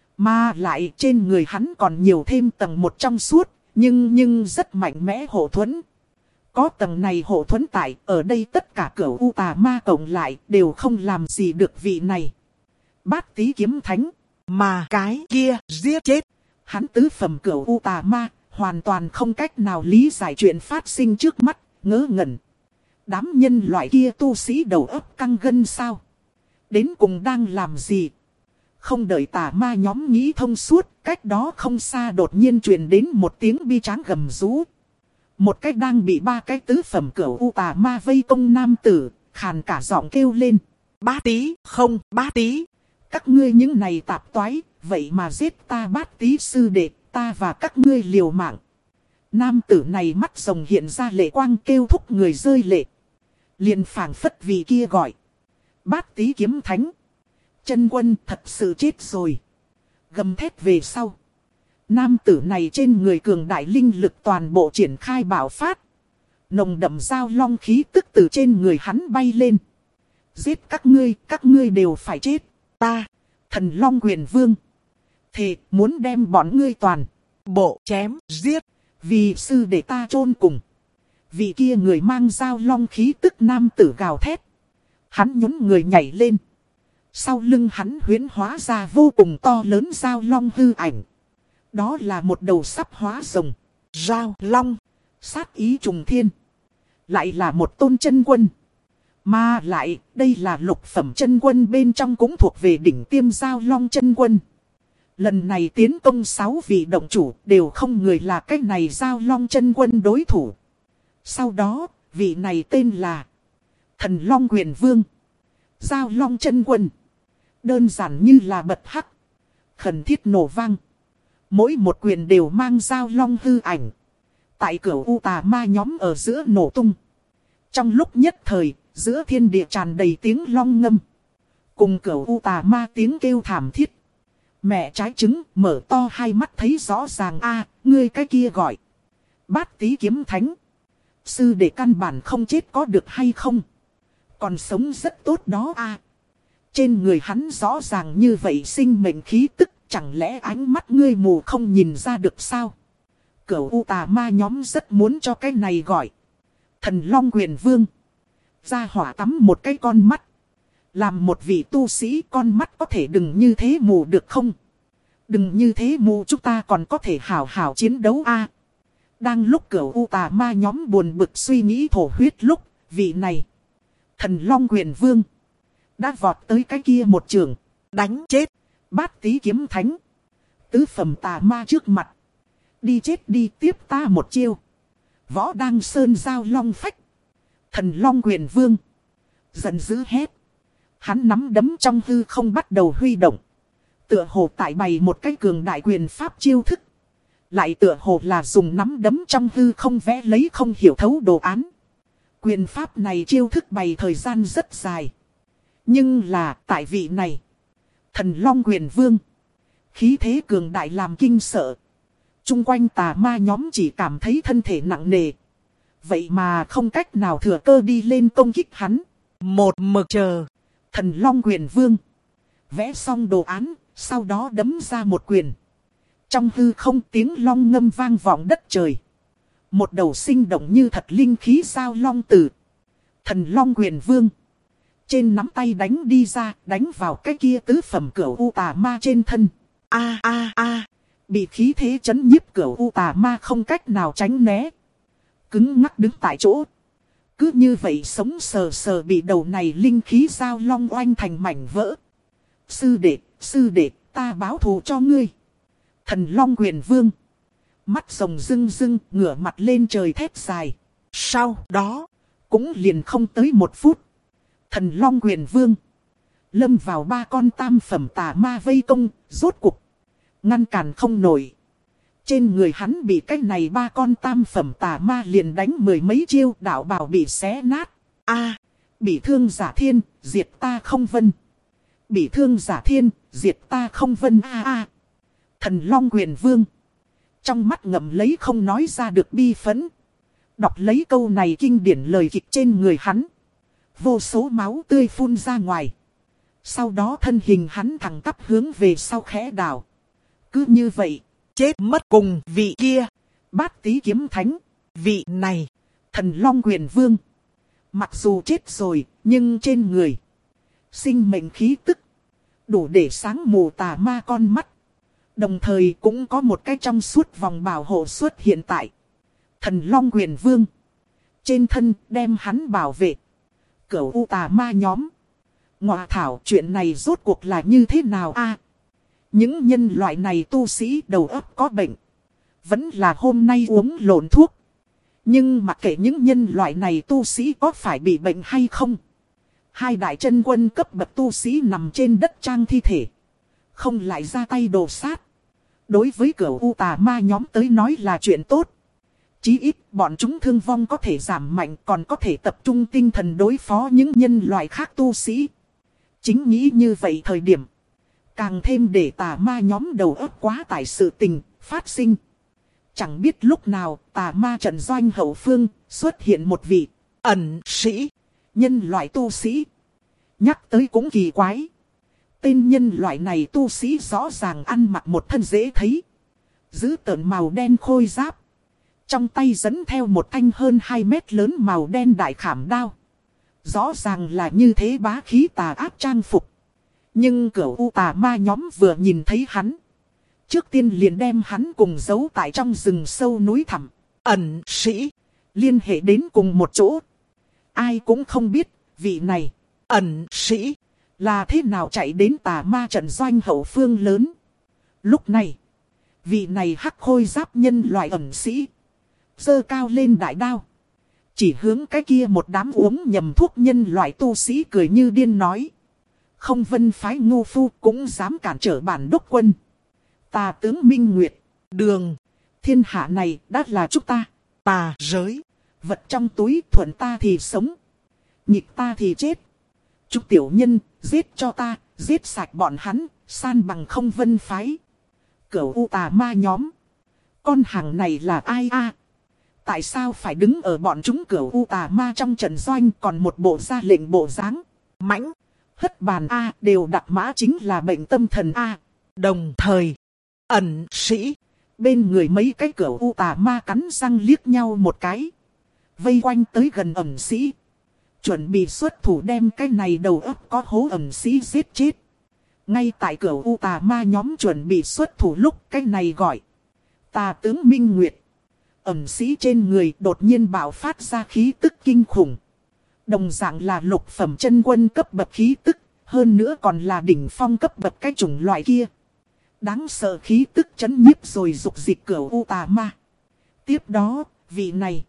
Mà lại trên người hắn còn nhiều thêm tầng một trong suốt. Nhưng nhưng rất mạnh mẽ hộ thuẫn. Có tầng này hộ thuẫn tại, ở đây tất cả Cửu U Tà Ma cộng lại đều không làm gì được vị này. Bát Tý kiếm thánh. Mà cái kia giết chết. Hắn tứ phẩm Cửu U Tà Ma, hoàn toàn không cách nào lý giải chuyện phát sinh trước mắt, ngớ ngẩn. Đám nhân loại kia tu sĩ đầu óc căng gân sao? Đến cùng đang làm gì? Không đợi tà ma nhóm nghĩ thông suốt, cách đó không xa đột nhiên truyền đến một tiếng bi tráng gầm rú. Một cách đang bị ba cái tứ phẩm cửu u tà ma vây công nam tử, khàn cả giọng kêu lên. Bát tí, không, bát tí. Các ngươi những này tạp toái, vậy mà giết ta Bát Tí sư đệ, ta và các ngươi liều mạng. Nam tử này mắt rồng hiện ra lệ quang kêu thúc người rơi lệ. Liền phảng phất vì kia gọi. Bát Tí kiếm thánh. Chân quân thật sự chết rồi. Gầm thét về sau. Nam tử này trên người cường đại linh lực toàn bộ triển khai bạo phát. Nồng đậm giao long khí tức từ trên người hắn bay lên. Giết các ngươi, các ngươi đều phải chết. Ta, Thần Long Huyền Vương. Thề muốn đem bọn ngươi toàn bộ chém, giết. Vì sư để ta chôn cùng. Vị kia người mang giao long khí tức nam tử gào thét. Hắn nhún người nhảy lên. Sau lưng hắn huyễn hóa ra vô cùng to lớn giao long hư ảnh. Đó là một đầu sắp hóa rồng. Giao long. Sát ý trùng thiên. Lại là một tôn chân quân. Mà lại, đây là lục phẩm chân quân bên trong cũng thuộc về đỉnh tiêm giao long chân quân. Lần này tiến công sáu vị động chủ đều không người là cái này giao long chân quân đối thủ. Sau đó, vị này tên là Thần Long Huyền Vương. Giao long chân quân. Đơn giản như là bật hắc. Khẩn thiết nổ vang. Mỗi một quyền đều mang giao long hư ảnh. Tại cửa u tà ma nhóm ở giữa nổ tung. Trong lúc nhất thời, giữa thiên địa tràn đầy tiếng long ngâm. Cùng cửa u tà ma tiếng kêu thảm thiết. Mẹ trái trứng mở to hai mắt thấy rõ ràng a ngươi cái kia gọi. Bát Tí kiếm thánh. Sư đệ căn bản không chết có được hay không? Còn sống rất tốt đó a Trên người hắn rõ ràng như vậy sinh mệnh khí tức. Chẳng lẽ ánh mắt ngươi mù không nhìn ra được sao? Cửu u tà ma nhóm rất muốn cho cái này gọi. Thần Long Huyền Vương. Ra hỏa tắm một cái con mắt. Làm một vị tu sĩ con mắt có thể đừng như thế mù được không? Đừng như thế mù chúng ta còn có thể hào hào chiến đấu a Đang lúc cửu u tà ma nhóm buồn bực suy nghĩ thổ huyết lúc. Vị này. Thần Long Huyền Vương. Đã vọt tới cái kia một trường. Đánh chết. Bát Tí kiếm thánh. Tứ phẩm tà ma trước mặt. Đi chết đi tiếp ta một chiêu. Võ đang sơn giao long phách. Thần Long Huyền Vương. Giận dữ hét. Hắn nắm đấm trong hư không bắt đầu huy động. Tựa hồ tại bày một cái cường đại quyền pháp chiêu thức. Lại tựa hồ là dùng nắm đấm trong hư không vẽ lấy không hiểu thấu đồ án. Quyền pháp này chiêu thức bày thời gian rất dài. Nhưng là tại vị này. Thần Long Huyền Vương. Khí thế cường đại làm kinh sợ. Trung quanh tà ma nhóm chỉ cảm thấy thân thể nặng nề. Vậy mà không cách nào thừa cơ đi lên công kích hắn. Một mực chờ. Thần Long Huyền Vương. Vẽ xong đồ án. Sau đó đấm ra một quyền. Trong hư không tiếng long ngâm vang vọng đất trời. Một đầu sinh động như thật linh khí sao long tử. Thần Long Huyền Vương. Trên nắm tay đánh đi ra, đánh vào cái kia tứ phẩm cửu u tà ma trên thân. A a a, bị khí thế chấn nhiếp cửu u tà ma không cách nào tránh né. Cứng ngắc đứng tại chỗ. Cứ như vậy sống sờ sờ bị đầu này linh khí giao long oanh thành mảnh vỡ. Sư đệ, sư đệ, ta báo thù cho ngươi. Thần Long Huyền Vương. Mắt rồng rưng rưng, ngửa mặt lên trời thét dài. Sau đó, cũng liền không tới một phút. Thần Long Huyền Vương. Lâm vào ba con tam phẩm tà ma vây công, rốt cục. Ngăn cản không nổi. Trên người hắn bị cái này ba con tam phẩm tà ma liền đánh mười mấy chiêu đạo bào bị xé nát. A, bị thương giả thiên, diệt ta không vân. Bị thương giả thiên, diệt ta không vân a a. Thần Long Huyền Vương. Trong mắt ngậm lấy không nói ra được bi phẫn. Đọc lấy câu này kinh điển lời kịch trên người hắn. Vô số máu tươi phun ra ngoài. Sau đó thân hình hắn thẳng tắp hướng về sau khẽ đảo. Cứ như vậy, chết mất cùng vị kia. Bát Tí kiếm thánh. Vị này, Thần Long Huyền Vương. Mặc dù chết rồi, nhưng trên người sinh mệnh khí tức đủ để sáng mù tà ma con mắt. Đồng thời cũng có một cái trong suốt vòng bảo hộ xuất hiện tại Thần Long Huyền Vương. Trên thân đem hắn bảo vệ. Cửu u tà ma nhóm. Ngọa thảo chuyện này rốt cuộc là như thế nào a? những nhân loại này tu sĩ đầu óc có bệnh. Vẫn là hôm nay uống lộn thuốc. Nhưng mặc kệ những nhân loại này tu sĩ có phải bị bệnh hay không. Hai đại chân quân cấp bậc tu sĩ nằm trên đất trang thi thể. Không lại ra tay đồ sát. Đối với Cửu U tà ma nhóm tới nói là chuyện tốt. Chí ít bọn chúng thương vong có thể giảm mạnh, còn có thể tập trung tinh thần đối phó những nhân loại khác tu sĩ. Chính nghĩ như vậy thời điểm. Càng thêm để tà ma nhóm đầu óc quá tải sự tình phát sinh. Chẳng biết lúc nào tà ma trận doanh hậu phương xuất hiện một vị ẩn sĩ, nhân loại tu sĩ. Nhắc tới cũng kỳ quái. Tên nhân loại này tu sĩ rõ ràng ăn mặc một thân dễ thấy. Giữ tợn màu đen khôi giáp. Trong tay dẫn theo một thanh hơn hai mét lớn màu đen đại khảm đao. Rõ ràng là như thế bá khí tà áp trang phục. Nhưng Cửu U tà ma nhóm vừa nhìn thấy hắn. Trước tiên liền đem hắn cùng giấu tại trong rừng sâu núi thẳm. Ẩn sĩ liên hệ đến cùng một chỗ. Ai cũng không biết vị này ẩn sĩ là thế nào chạy đến tà ma trận doanh hậu phương lớn. Lúc này, vị này hắc khôi giáp nhân loại ẩn sĩ giơ cao lên đại đao. Chỉ hướng cái kia một đám uống nhầm thuốc nhân loại tu sĩ cười như điên nói. Không vân phái ngu phu cũng dám cản trở bản đốc quân. Tà tướng Minh Nguyệt, đường, thiên hạ này đã là chúng ta. Tà giới, vật trong túi thuận ta thì sống, nghịch ta thì chết. Chúc tiểu nhân, giết cho ta, giết sạch bọn hắn, san bằng không vân phái. Cửu U tà ma nhóm. Con hàng này là ai a? Tại sao phải đứng ở bọn chúng Cửu U tà ma trong trận doanh còn một bộ ra lệnh bộ dáng mãnh, hất bàn a, đều đặt mã chính là bệnh tâm thần a. Đồng thời, ẩn sĩ bên người mấy cái Cửu U tà ma cắn răng liếc nhau một cái. Vây quanh tới gần ẩn sĩ. Chuẩn bị xuất thủ đem cái này đầu óc có hố ẩn sĩ giết chết. Ngay tại Cửu U tà ma nhóm chuẩn bị xuất thủ lúc cái này gọi. Tà tướng Minh Nguyệt. Ẩn sĩ trên người đột nhiên bạo phát ra khí tức kinh khủng. Đồng dạng là lục phẩm chân quân cấp bậc khí tức. Hơn nữa còn là đỉnh phong cấp bậc cái chủng loại kia. Đáng sợ khí tức chấn nhiếp rồi dục dịch Cửu U tà ma. Tiếp đó, vị này.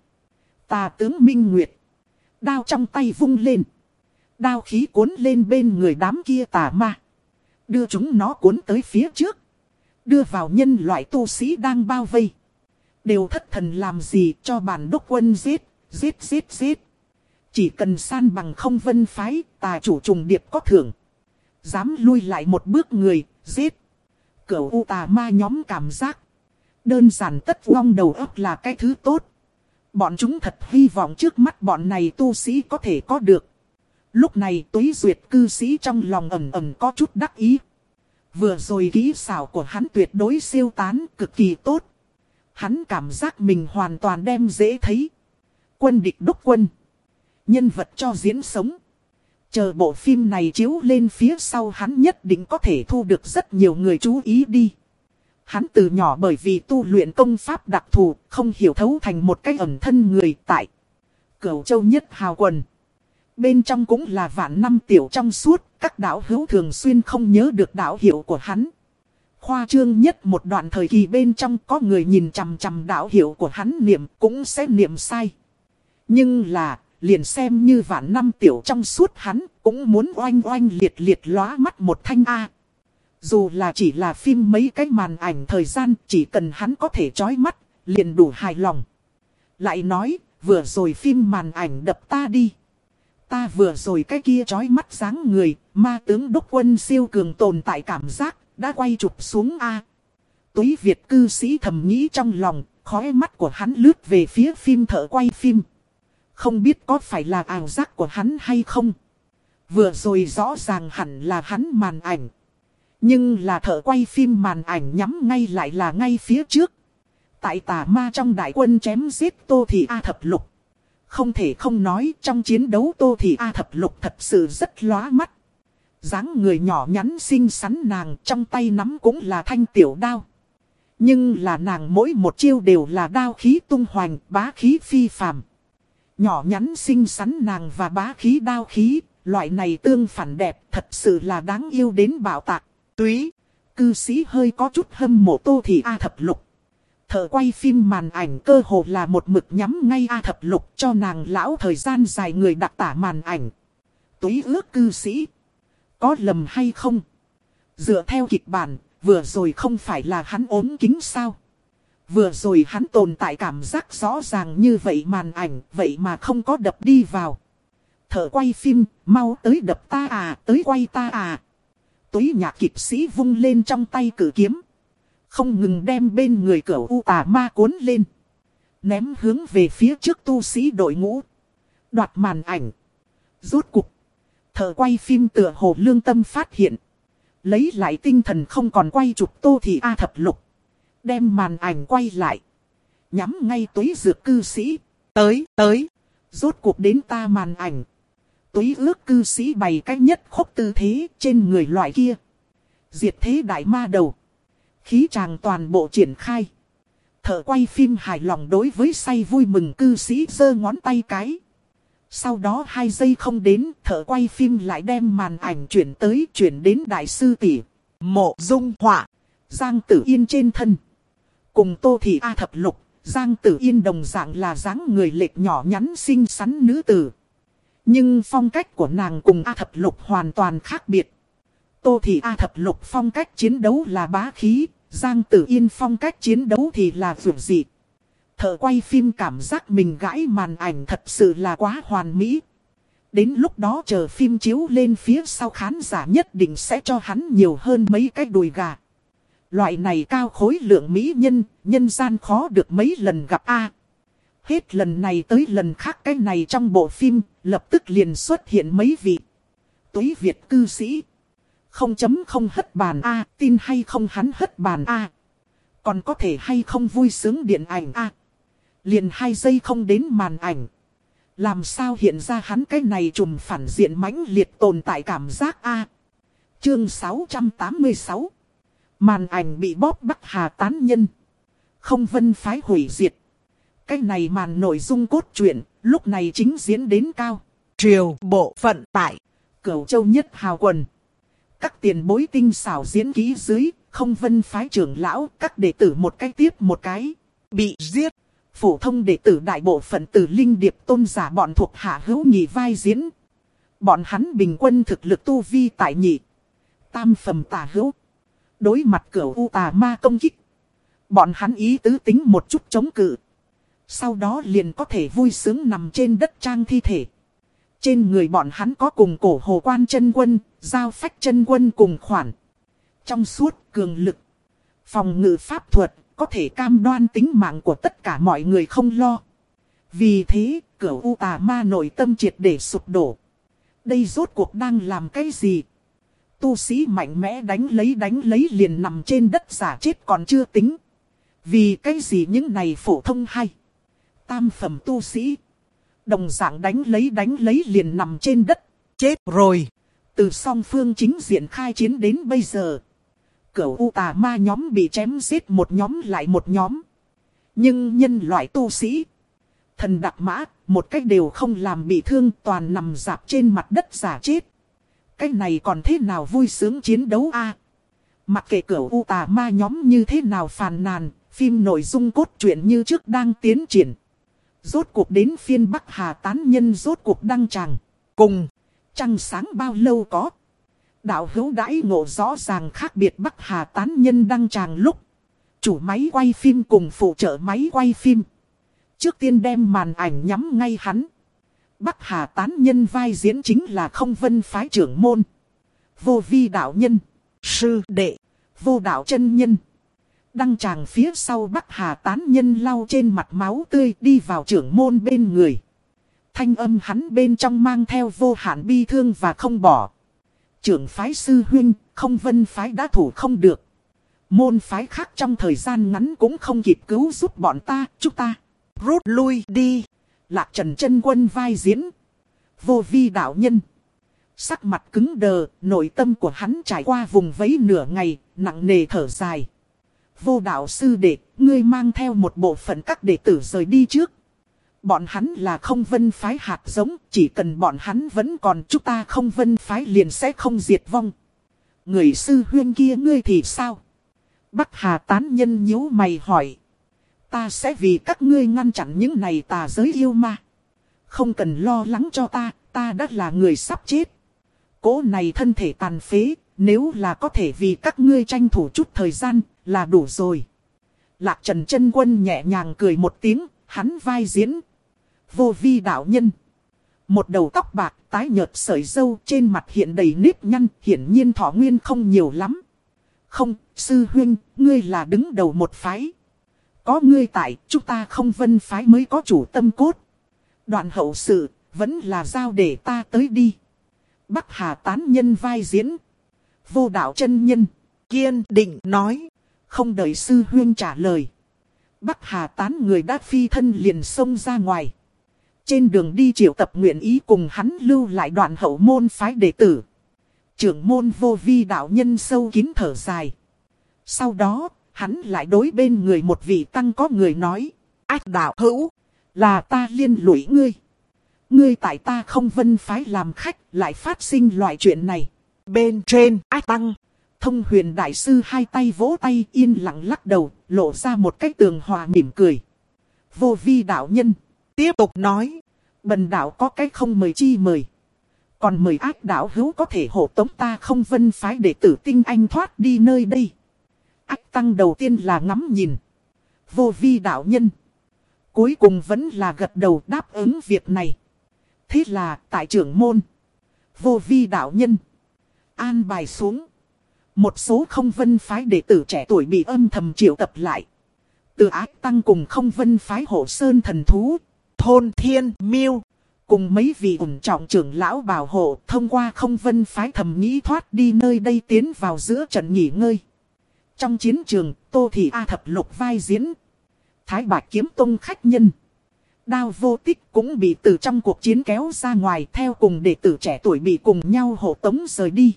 Tà tướng Minh Nguyệt. Đao trong tay vung lên. Đao khí cuốn lên bên người đám kia tà ma. Đưa chúng nó cuốn tới phía trước. Đưa vào nhân loại tu sĩ đang bao vây. Đều thất thần làm gì cho bản đốc quân giết, giết giết giết. Chỉ cần san bằng không vân phái, tà chủ trùng điệp có thưởng. Dám lui lại một bước người, giết. Cửu U tà ma nhóm cảm giác. Đơn giản tất vong đầu óc là cái thứ tốt. Bọn chúng thật hy vọng trước mắt bọn này tu sĩ có thể có được. Lúc này Túy Duyệt cư sĩ trong lòng ẩn ẩn có chút đắc ý. Vừa rồi kỹ xảo của hắn tuyệt đối siêu tán cực kỳ tốt. Hắn cảm giác mình hoàn toàn đem dễ thấy. Quân địch đốc quân. Nhân vật cho diễn sống. Chờ bộ phim này chiếu lên phía sau hắn nhất định có thể thu được rất nhiều người chú ý đi. Hắn từ nhỏ bởi vì tu luyện công pháp đặc thù, không hiểu thấu thành một cái ẩn thân người tại Cửu Châu nhất hào quần. Bên trong cũng là vạn năm tiểu trong suốt, các đạo hữu thường xuyên không nhớ được đạo hiệu của hắn. Khoa trương nhất một đoạn thời kỳ bên trong có người nhìn chằm chằm đạo hiệu của hắn niệm cũng sẽ niệm sai. Nhưng là, liền xem như vạn năm tiểu trong suốt hắn, cũng muốn oanh oanh liệt liệt lóa mắt một thanh A. Dù là chỉ là phim mấy cái màn ảnh thời gian, chỉ cần hắn có thể chói mắt, liền đủ hài lòng. Lại nói, vừa rồi phim màn ảnh đập ta đi. Ta vừa rồi cái kia chói mắt dáng người, ma tướng đốc quân siêu cường tồn tại cảm giác, đã quay chụp xuống A. Túy Việt cư sĩ thầm nghĩ trong lòng, khóe mắt của hắn lướt về phía phim thợ quay phim. Không biết có phải là ảo giác của hắn hay không. Vừa rồi rõ ràng hẳn là hắn màn ảnh. Nhưng là thợ quay phim màn ảnh nhắm ngay lại là ngay phía trước. Tại tà ma trong đại quân chém giết Tô Thị A Thập Lục. Không thể không nói trong chiến đấu Tô Thị A Thập Lục thật sự rất lóa mắt. Dáng người nhỏ nhắn xinh xắn nàng trong tay nắm cũng là thanh tiểu đao. Nhưng là nàng mỗi một chiêu đều là đao khí tung hoành, bá khí phi phàm. Nhỏ nhắn xinh xắn nàng và bá khí đao khí, loại này tương phản đẹp thật sự là đáng yêu đến bạo tạc. Túy, cư sĩ hơi có chút hâm mộ Tô Thị A Thập Lục. Thợ quay phim màn ảnh cơ hồ là một mực nhắm ngay A Thập Lục cho nàng lão thời gian dài người đặc tả màn ảnh. Túy ước cư sĩ. Có lầm hay không? Dựa theo kịch bản, vừa rồi không phải là hắn ốm kính sao? Vừa rồi hắn tồn tại cảm giác rõ ràng như vậy màn ảnh, vậy mà không có đập đi vào. Thợ quay phim, mau tới đập ta à, tới quay ta à. Túy nhạc kịch sĩ vung lên trong tay cử kiếm. Không ngừng đem bên người cửu u tà ma cuốn lên. Ném hướng về phía trước tu sĩ đội ngũ. Đoạt màn ảnh. Rốt cục. Thợ quay phim tựa hồ lương tâm phát hiện. Lấy lại tinh thần không còn quay chụp Tô Thị A Thập Lục. Đem màn ảnh quay lại. Nhắm ngay túy dược cư sĩ. Tới, tới. Rốt cuộc đến ta màn ảnh. Túy ước cư sĩ bày cách nhất khúc tư thế trên người loại kia. Diệt thế đại ma đầu. Khí tràng toàn bộ triển khai. Thợ quay phim hài lòng đối với say vui mừng cư sĩ giơ ngón tay cái. Sau đó hai giây không đến, thợ quay phim lại đem màn ảnh chuyển tới, chuyển đến đại sư tỷ Mộ Dung Họa, Giang Tử Yên trên thân. Cùng Tô Thị A Thập Lục, Giang Tử Yên đồng dạng là dáng người lệch nhỏ nhắn xinh xắn nữ tử. Nhưng phong cách của nàng cùng A Thập Lục hoàn toàn khác biệt. Tô Thị A Thập Lục phong cách chiến đấu là bá khí, Giang Tử Yên phong cách chiến đấu thì là vượt dị. Thợ quay phim cảm giác mình gãi màn ảnh thật sự là quá hoàn mỹ. Đến lúc đó chờ phim chiếu lên phía sau khán giả nhất định sẽ cho hắn nhiều hơn mấy cái đùi gà. Loại này cao khối lượng mỹ nhân, nhân gian khó được mấy lần gặp A. Hết lần này tới lần khác cái này trong bộ phim, lập tức liền xuất hiện mấy vị. Túy Việt cư sĩ. Không chấm không hất bàn A, tin hay không hắn hất bàn A. Còn có thể hay không vui sướng điện ảnh A. Liền hai giây không đến màn ảnh. Làm sao hiện ra hắn cái này trùm phản diện mãnh liệt tồn tại cảm giác A. Chương sáu trăm tám mươi sáu. Màn ảnh bị bóp Bắc Hà tán nhân. Không vân phái hủy diệt. Cái này màn nội dung cốt truyện, lúc này chính diễn đến cao. Triều bộ phận tại Cửu Châu nhất hào quần. Các tiền bối tinh xảo diễn ký dưới, không vân phái trưởng lão, các đệ tử một cái tiếp một cái. bị giết. Phổ thông đệ tử đại bộ phận từ linh điệp tôn giả bọn thuộc hạ hữu nhị vai diễn. Bọn hắn bình quân thực lực tu vi tại nhị. Tam phẩm tà hữu. Đối mặt cửu u tà ma công kích. Bọn hắn ý tứ tính một chút chống cự. Sau đó liền có thể vui sướng nằm trên đất trang thi thể. Trên người bọn hắn có cùng cổ hồ quan chân quân, giao phách chân quân cùng khoản. Trong suốt cường lực. Phòng ngự pháp thuật. Có thể cam đoan tính mạng của tất cả mọi người không lo. Vì thế, cửu u tà ma nội tâm triệt để sụp đổ. Đây rốt cuộc đang làm cái gì? Tu sĩ mạnh mẽ đánh lấy đánh lấy liền nằm trên đất giả chết còn chưa tính. Vì cái gì những này phổ thông hay? Tam phẩm tu sĩ. Đồng dạng đánh lấy đánh lấy liền nằm trên đất. Chết rồi. Từ song phương chính diện khai chiến đến bây giờ. Cửu u tà ma nhóm bị chém giết một nhóm lại một nhóm. Nhưng nhân loại tu sĩ. Thần đặc mã, một cách đều không làm bị thương toàn nằm dạp trên mặt đất giả chết. Cái này còn thế nào vui sướng chiến đấu a? Mặc kệ cửu u tà ma nhóm như thế nào phàn nàn, phim nội dung cốt truyện như trước đang tiến triển. Rốt cuộc đến phiên Bắc Hà tán nhân rốt cuộc đăng tràng. Cùng, trăng sáng bao lâu có. Đạo hữu đãi ngộ rõ ràng khác biệt Bắc Hà tán nhân đăng tràng lúc. Chủ máy quay phim cùng phụ trợ máy quay phim. Trước tiên đem màn ảnh nhắm ngay hắn. Bắc Hà tán nhân vai diễn chính là không vân phái trưởng môn. Vô vi đạo nhân. Sư đệ. Vô đạo chân nhân. Đăng tràng phía sau Bắc Hà tán nhân lau trên mặt máu tươi đi vào trưởng môn bên người. Thanh âm hắn bên trong mang theo vô hạn bi thương và không bỏ. Trưởng phái sư huynh, không vân phái đã thủ không được. Môn phái khác trong thời gian ngắn cũng không kịp cứu giúp bọn ta, chúng ta. Rút lui đi. Lạc Trần chân quân vai diễn. Vô vi đạo nhân. Sắc mặt cứng đờ, nội tâm của hắn trải qua vùng vẫy nửa ngày, nặng nề thở dài. Vô đạo sư đệ, ngươi mang theo một bộ phận các đệ tử rời đi trước. Bọn hắn là không vân phái hạt giống, chỉ cần bọn hắn vẫn còn chúng ta không vân phái liền sẽ không diệt vong. Người sư huyên kia ngươi thì sao? Bắc Hà tán nhân nhíu mày hỏi. Ta sẽ vì các ngươi ngăn chặn những này tà giới yêu ma. Không cần lo lắng cho ta, ta đã là người sắp chết. Cỗ này thân thể tàn phế, nếu là có thể vì các ngươi tranh thủ chút thời gian, là đủ rồi. Lạc Trần chân quân nhẹ nhàng cười một tiếng, hắn vai diễn. Vô vi đạo nhân. Một đầu tóc bạc, tái nhợt sợi râu, trên mặt hiện đầy nếp nhăn, hiển nhiên thọ nguyên không nhiều lắm. Không, sư huynh, ngươi là đứng đầu một phái. Có ngươi tại, chúng ta không vân phái mới có chủ tâm cốt. Đoạn hậu sự, vẫn là giao để ta tới đi. Bắc Hà tán nhân vai diễn. Vô đạo chân nhân, kiên định nói. Không đợi sư huynh trả lời. Bắc Hà tán người đã phi thân liền xông ra ngoài. Trên đường đi triệu tập nguyện ý cùng hắn lưu lại đoạn hậu môn phái đệ tử. Trưởng môn vô vi đạo nhân sâu kín thở dài. Sau đó, hắn lại đối bên người một vị tăng có người nói. Ách đạo hữu, là ta liên lụy ngươi. Ngươi tại ta không vân phái làm khách lại phát sinh loại chuyện này. Bên trên ách tăng, thông huyền đại sư hai tay vỗ tay yên lặng lắc đầu, lộ ra một cái tường hòa mỉm cười. Vô vi đạo nhân tiếp tục nói. Bần đạo có cái không mời chi mời. Còn mời ác đạo hữu có thể hộ tống ta không vân phái để tử tinh anh thoát đi nơi đây. Ách tăng đầu tiên là ngắm nhìn. Vô vi đạo nhân. Cuối cùng vẫn là gật đầu đáp ứng việc này. Thế là tại trưởng môn. Vô vi đạo nhân. An bài xuống. Một số không vân phái đệ tử trẻ tuổi bị âm thầm triệu tập lại. Từ ách tăng cùng không vân phái hộ sơn thần thú. Thôn thiên miêu. Cùng mấy vị ủng trọng trưởng lão bảo hộ thông qua không vân phái thầm nghĩ thoát đi nơi đây tiến vào giữa trận nghỉ ngơi. Trong chiến trường, Tô Thị A thập lục vai diễn. Thái Bạch kiếm tông khách nhân. Đao vô tích cũng bị từ trong cuộc chiến kéo ra ngoài theo cùng đệ tử trẻ tuổi bị cùng nhau hộ tống rời đi.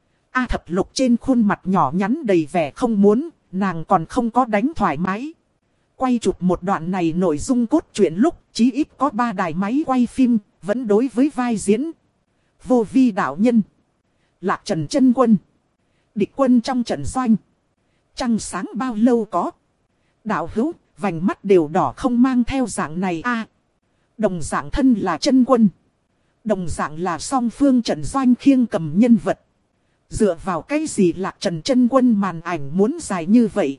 A thập lục trên khuôn mặt nhỏ nhắn đầy vẻ không muốn, nàng còn không có đánh thoải mái. Quay chụp một đoạn này nội dung cốt truyện lúc chí ít có ba đài máy quay phim, vẫn đối với vai diễn. Vô vi đạo nhân. Lạc Trần chân quân. Địch quân trong trận doanh. Trăng sáng bao lâu có. Đạo hữu, vành mắt đều đỏ không mang theo dạng này a. Đồng dạng thân là chân quân. Đồng dạng là song phương trận doanh khiêng cầm nhân vật. Dựa vào cái gì Lạc Trần chân quân màn ảnh muốn dài như vậy.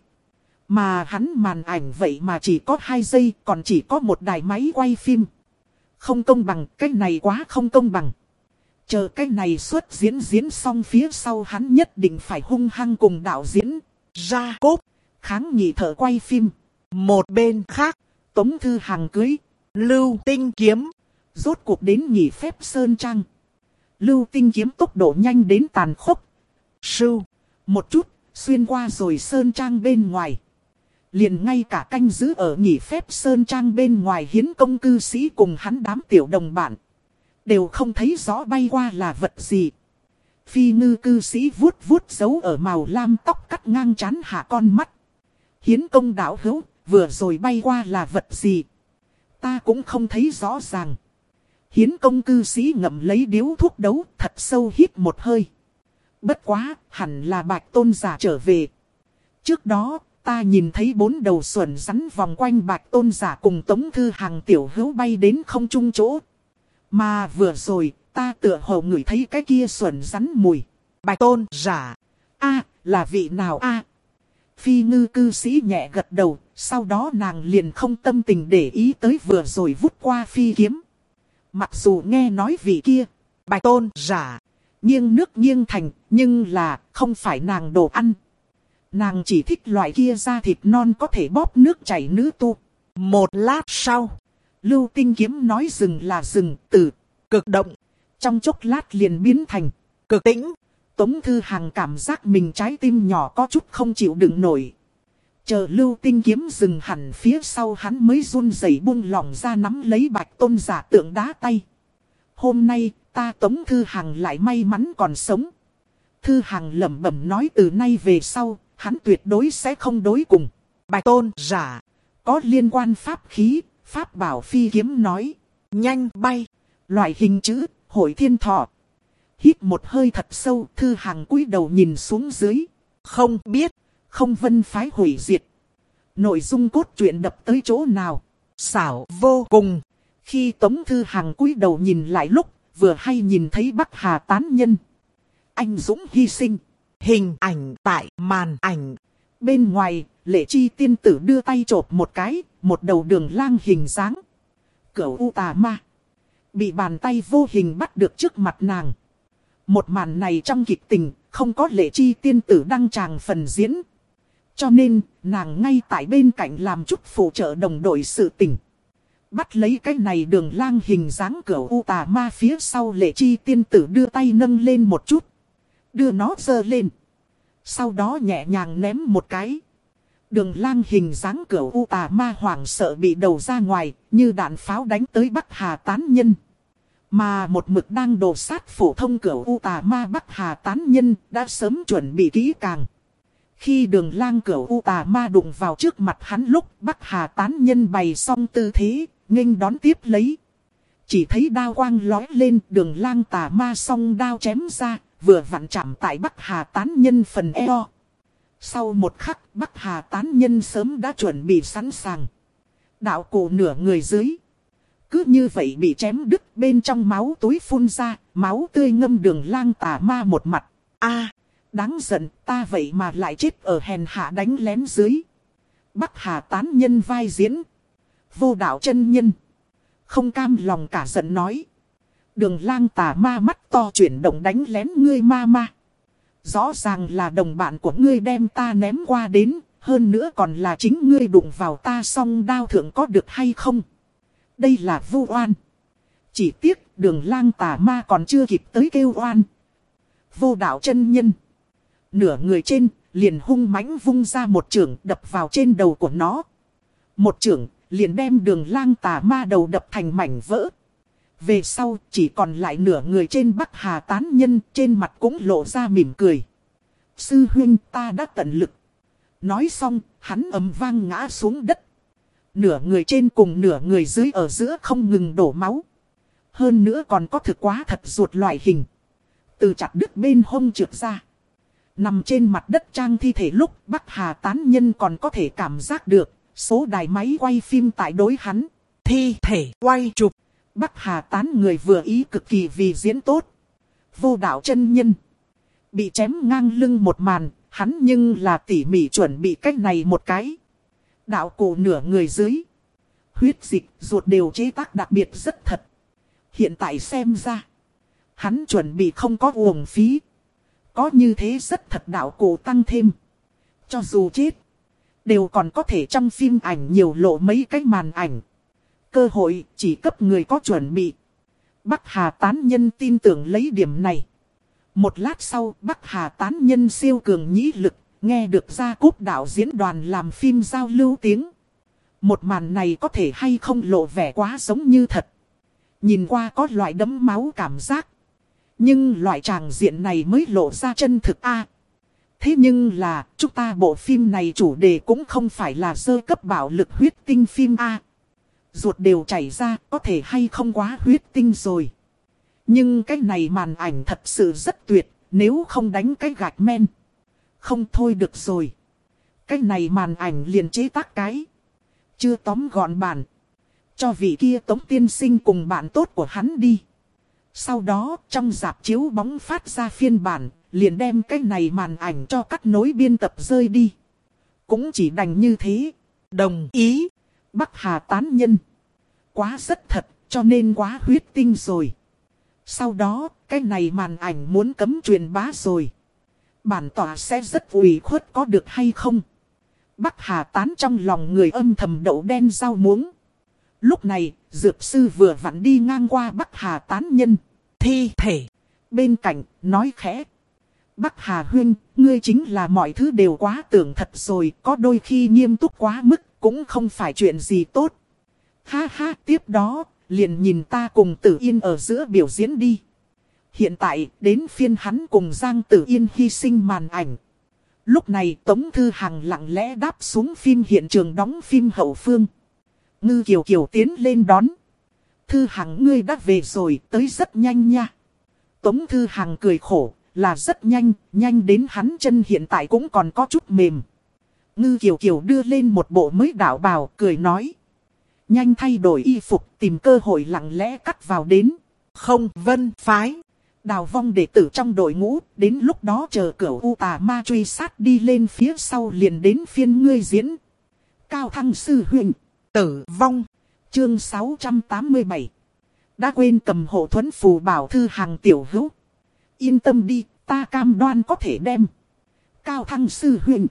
Mà hắn màn ảnh vậy mà chỉ có hai giây, còn chỉ có một đài máy quay phim. Không công bằng, cái này quá không công bằng. Chờ cái này xuất diễn diễn xong phía sau hắn nhất định phải hung hăng cùng đạo diễn. Ra cốp, kháng nghị thợ quay phim. Một bên khác, Tống Thư Hằng cưới, Lưu Tinh Kiếm. Rốt cuộc đến nghỉ phép Sơn Trang. Lưu Tinh Kiếm tốc độ nhanh đến tàn khốc. Sưu, một chút, xuyên qua rồi Sơn Trang bên ngoài. Liền ngay cả canh giữ ở nghỉ phép Sơn Trang bên ngoài hiến công cư sĩ cùng hắn đám tiểu đồng bạn. Đều không thấy rõ bay qua là vật gì. Phi ngư cư sĩ vuốt vuốt dấu ở màu lam tóc cắt ngang trán hạ con mắt. Hiến công đạo hữu, vừa rồi bay qua là vật gì? Ta cũng không thấy rõ ràng. Hiến công cư sĩ ngậm lấy điếu thuốc đấu thật sâu hít một hơi. Bất quá, hẳn là Bạch Tôn giả trở về. Trước đó, ta nhìn thấy bốn đầu xuẩn rắn vòng quanh Bạch Tôn giả cùng Tống Thư Hằng tiểu hữu bay đến không trung chỗ. Mà vừa rồi, ta tựa hồ ngửi thấy cái kia xuẩn rắn mùi. Bạch Tôn giả. A, là vị nào a? Phi ngư cư sĩ nhẹ gật đầu, sau đó nàng liền không tâm tình để ý tới vừa rồi vút qua phi kiếm. Mặc dù nghe nói vị kia, Bạch Tôn giả, nghiêng nước nghiêng thành, nhưng là không phải nàng đồ ăn. Nàng chỉ thích loại kia da thịt non có thể bóp nước chảy nữ tu. Một lát sau, Lưu Tinh Kiếm nói dừng là dừng, từ cực động, trong chốc lát liền biến thành cực tĩnh. Tống Thư Hằng cảm giác mình trái tim nhỏ có chút không chịu đựng nổi. Chờ Lưu Tinh Kiếm dừng hẳn phía sau hắn mới run rẩy buông lỏng ra nắm lấy Bạch Tôn giả tượng đá tay. Hôm nay ta Tống Thư Hằng lại may mắn còn sống. Thư Hằng lẩm bẩm nói từ nay về sau, hắn tuyệt đối sẽ không đối cùng Bạch Tôn giả có liên quan pháp khí, pháp bảo phi kiếm nói. Nhanh bay, loại hình chữ, hội thiên thọ. Hít một hơi thật sâu, Thư Hằng cúi đầu nhìn xuống dưới. Không biết, không vân phái hủy diệt. Nội dung cốt truyện đập tới chỗ nào? xảo vô cùng. Khi Tống Thư Hằng cúi đầu nhìn lại lúc, vừa hay nhìn thấy Bắc Hà tán nhân. Anh dũng hy sinh. Hình ảnh tại màn ảnh. Bên ngoài, Lệ Chi tiên tử đưa tay chộp một cái, một đầu đường lang hình dáng. Cửu U tà ma. Bị bàn tay vô hình bắt được trước mặt nàng. Một màn này trong kịch tình, không có Lệ Chi tiên tử đăng tràng phần diễn. Cho nên, nàng ngay tại bên cạnh làm chút phụ trợ đồng đội sự tình. Bắt lấy cái này đường lang hình dáng cửu U tà ma phía sau, Lệ Chi tiên tử đưa tay nâng lên một chút. Đưa nó giơ lên. Sau đó nhẹ nhàng ném một cái. Đường lang hình dáng cửu U tà ma hoảng sợ bị đầu ra ngoài, như đạn pháo đánh tới Bắc Hà tán nhân. Mà một mực đang đổ sát phổ thông cửu U tà ma Bắc Hà tán nhân đã sớm chuẩn bị kỹ càng. Khi đường lang cửu U tà ma đụng vào trước mặt hắn lúc, Bắc Hà tán nhân bày xong tư thế, nghênh đón tiếp lấy. Chỉ thấy đao quang lói lên, đường lang tà ma song đao chém ra, vừa vặn chạm tại Bắc Hà tán nhân phần eo. Sau một khắc, Bắc Hà tán nhân sớm đã chuẩn bị sẵn sàng. Đạo cổ nửa người dưới. Cứ như vậy bị chém đứt, bên trong máu túi phun ra, máu tươi ngâm đường lang tà ma một mặt. A, đáng giận, ta vậy mà lại chết ở hèn hạ đánh lén dưới. Bắc Hà tán nhân vai diễn. Vô đạo chân nhân. Không cam lòng cả giận nói. Đường lang tà ma mắt to chuyển động đánh lén ngươi ma ma. Rõ ràng là đồng bạn của ngươi đem ta ném qua đến, hơn nữa còn là chính ngươi đụng vào ta song đao thượng có được hay không? Đây là vu oan. Chỉ tiếc đường lang tà ma còn chưa kịp tới kêu oan. Vô đạo chân nhân. Nửa người trên liền hung mãnh vung ra một chưởng đập vào trên đầu của nó. Một chưởng liền đem đường lang tà ma đầu đập thành mảnh vỡ. Về sau chỉ còn lại nửa người trên Bắc Hà tán nhân, trên mặt cũng lộ ra mỉm cười. Sư huynh, ta đã tận lực. Nói xong, hắn ầm vang ngã xuống đất. Nửa người trên cùng nửa người dưới ở giữa không ngừng đổ máu. Hơn nữa còn có thực quá thật ruột loại hình. Từ chặt đứt bên hông trượt ra. Nằm trên mặt đất trang thi thể lúc Bắc Hà tán nhân còn có thể cảm giác được số đài máy quay phim tại đối hắn. Thi thể quay chụp. Bắc Hà tán người vừa ý cực kỳ vì diễn tốt. Vô đạo chân nhân. Bị chém ngang lưng một màn, hắn nhưng là tỉ mỉ chuẩn bị cách này một cái. Đạo cổ nửa người dưới. Huyết dịch, ruột đều chế tác đặc biệt rất thật. Hiện tại xem ra. Hắn chuẩn bị không có uổng phí. Có như thế rất thật đạo cổ tăng thêm. Cho dù chết. Đều còn có thể trong phim ảnh nhiều lộ mấy cái màn ảnh. Cơ hội chỉ cấp người có chuẩn bị. Bắc Hà tán nhân tin tưởng lấy điểm này. Một lát sau Bắc Hà tán nhân siêu cường nhĩ lực. Nghe được gia cúp đạo diễn đoàn làm phim giao lưu tiếng. Một màn này có thể hay không lộ vẻ quá giống như thật. Nhìn qua có loại đấm máu cảm giác. Nhưng loại tràng diện này mới lộ ra chân thực a. Thế nhưng là chúng ta bộ phim này chủ đề cũng không phải là sơ cấp bạo lực huyết tinh phim a. Ruột đều chảy ra có thể hay không quá huyết tinh rồi. Nhưng cái này màn ảnh thật sự rất tuyệt. Nếu không đánh cái gạch men. Không thôi được rồi. Cái này màn ảnh liền chế tác cái. Chưa tóm gọn bản. Cho vị kia Tống tiên sinh cùng bạn tốt của hắn đi. Sau đó trong rạp chiếu bóng phát ra phiên bản. Liền đem cái này màn ảnh cho cắt nối biên tập rơi đi. Cũng chỉ đành như thế. Đồng ý. Bắc Hà tán nhân. Quá rất thật cho nên quá huyết tinh rồi. Sau đó cái này màn ảnh muốn cấm truyền bá rồi. Bản tỏa sẽ rất ủy khuất có được hay không? Bắc Hà tán trong lòng người âm thầm đậu đen rau muống. Lúc này, dược sư vừa vặn đi ngang qua Bắc Hà tán nhân. Thi thể. Bên cạnh, nói khẽ. Bắc Hà huynh, ngươi chính là mọi thứ đều quá tưởng thật rồi. Có đôi khi nghiêm túc quá mức, cũng không phải chuyện gì tốt. Ha ha, tiếp đó, liền nhìn ta cùng Tử Yên ở giữa biểu diễn đi. Hiện tại, đến phiên hắn cùng Giang Tử Yên hy sinh màn ảnh. Lúc này Tống Thư Hằng lặng lẽ đáp xuống phim hiện trường đóng phim hậu phương. Ngư Kiều Kiều tiến lên đón. Thư Hằng ngươi đã về rồi, tới rất nhanh nha. Tống Thư Hằng cười khổ, là rất nhanh, nhanh đến hắn chân hiện tại cũng còn có chút mềm. Ngư Kiều Kiều đưa lên một bộ mới đạo bào, cười nói. Nhanh thay đổi y phục, tìm cơ hội lặng lẽ cắt vào đến. Không Vân phái. Đào Vong đệ tử trong đội ngũ, đến lúc đó chờ Cửu U Tà Ma truy sát đi lên phía sau liền đến phiên ngươi diễn. Cao Thăng sư huynh. Tử vong. Chương sáu trăm tám mươi bảy. Đã quên cầm hộ thuẫn phù bảo Thư Hằng tiểu hữu. Yên tâm đi, ta cam đoan có thể đem. Cao Thăng sư huynh.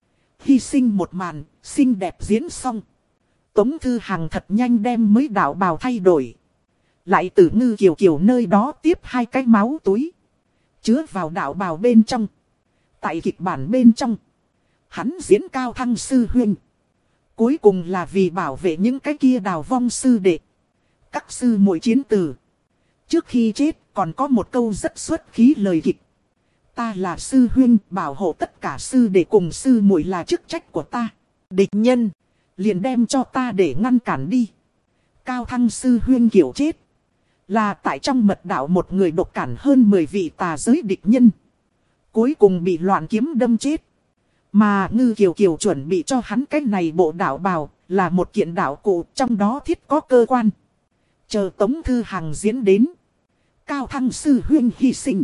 Hy sinh một màn, xinh đẹp diễn xong. Tống Thư Hằng thật nhanh đem mới đạo bào thay đổi. Lại từ Ngư Kiều Kiều nơi đó tiếp hai cái máu túi. Chứa vào đạo bào bên trong. Tại kịch bản bên trong. Hắn diễn Cao Thăng sư huynh. Cuối cùng là vì bảo vệ những cái kia Đào Vong sư đệ. Các sư muội chiến tử. Trước khi chết còn có một câu rất xuất khí lời kịch. Ta là sư huynh, bảo hộ tất cả sư đệ cùng sư muội là chức trách của ta. Địch nhân liền đem cho ta để ngăn cản đi. Cao Thăng sư huynh kiểu chết. Là tại trong mật đạo một người độc cản hơn mười vị tà giới địch nhân. Cuối cùng bị loạn kiếm đâm chết. Mà Ngư Kiều Kiều chuẩn bị cho hắn cái này bộ đạo bào, là một kiện đạo cụ, trong đó thiết có cơ quan. Chờ Tống Thư Hằng diễn đến. Cao Thăng sư huynh hy sinh.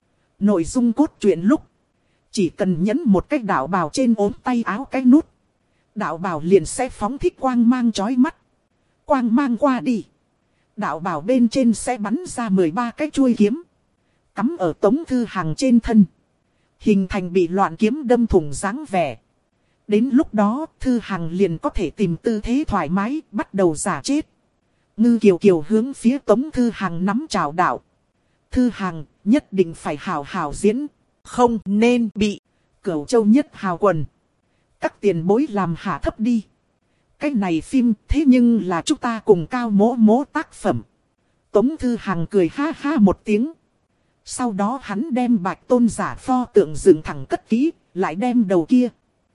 Nội dung cốt truyện lúc. Chỉ cần nhấn một cái đạo bào trên ốm tay áo cái nút. Đạo bào liền sẽ phóng thích quang mang chói mắt. Quang mang qua đi. Đạo bào bên trên sẽ bắn ra mười ba cái chuôi kiếm. Cắm ở Tống Thư Hằng trên thân. Hình thành bị loạn kiếm đâm thủng dáng vẻ. Đến lúc đó Thư Hằng liền có thể tìm tư thế thoải mái bắt đầu giả chết. Ngư Kiều Kiều hướng phía Tống Thư Hằng nắm chào đạo. Thư Hằng nhất định phải hào hào diễn. Không nên bị Cửu Châu nhất hào quần. Các tiền bối làm hạ thấp đi. Cái này phim thế nhưng là chúng ta cùng Cao Mỗ Mỗ tác phẩm. Tống Thư Hằng cười ha ha một tiếng. Sau đó hắn đem Bạch Tôn giả pho tượng dựng thẳng cất kỹ, lại đem đầu kia.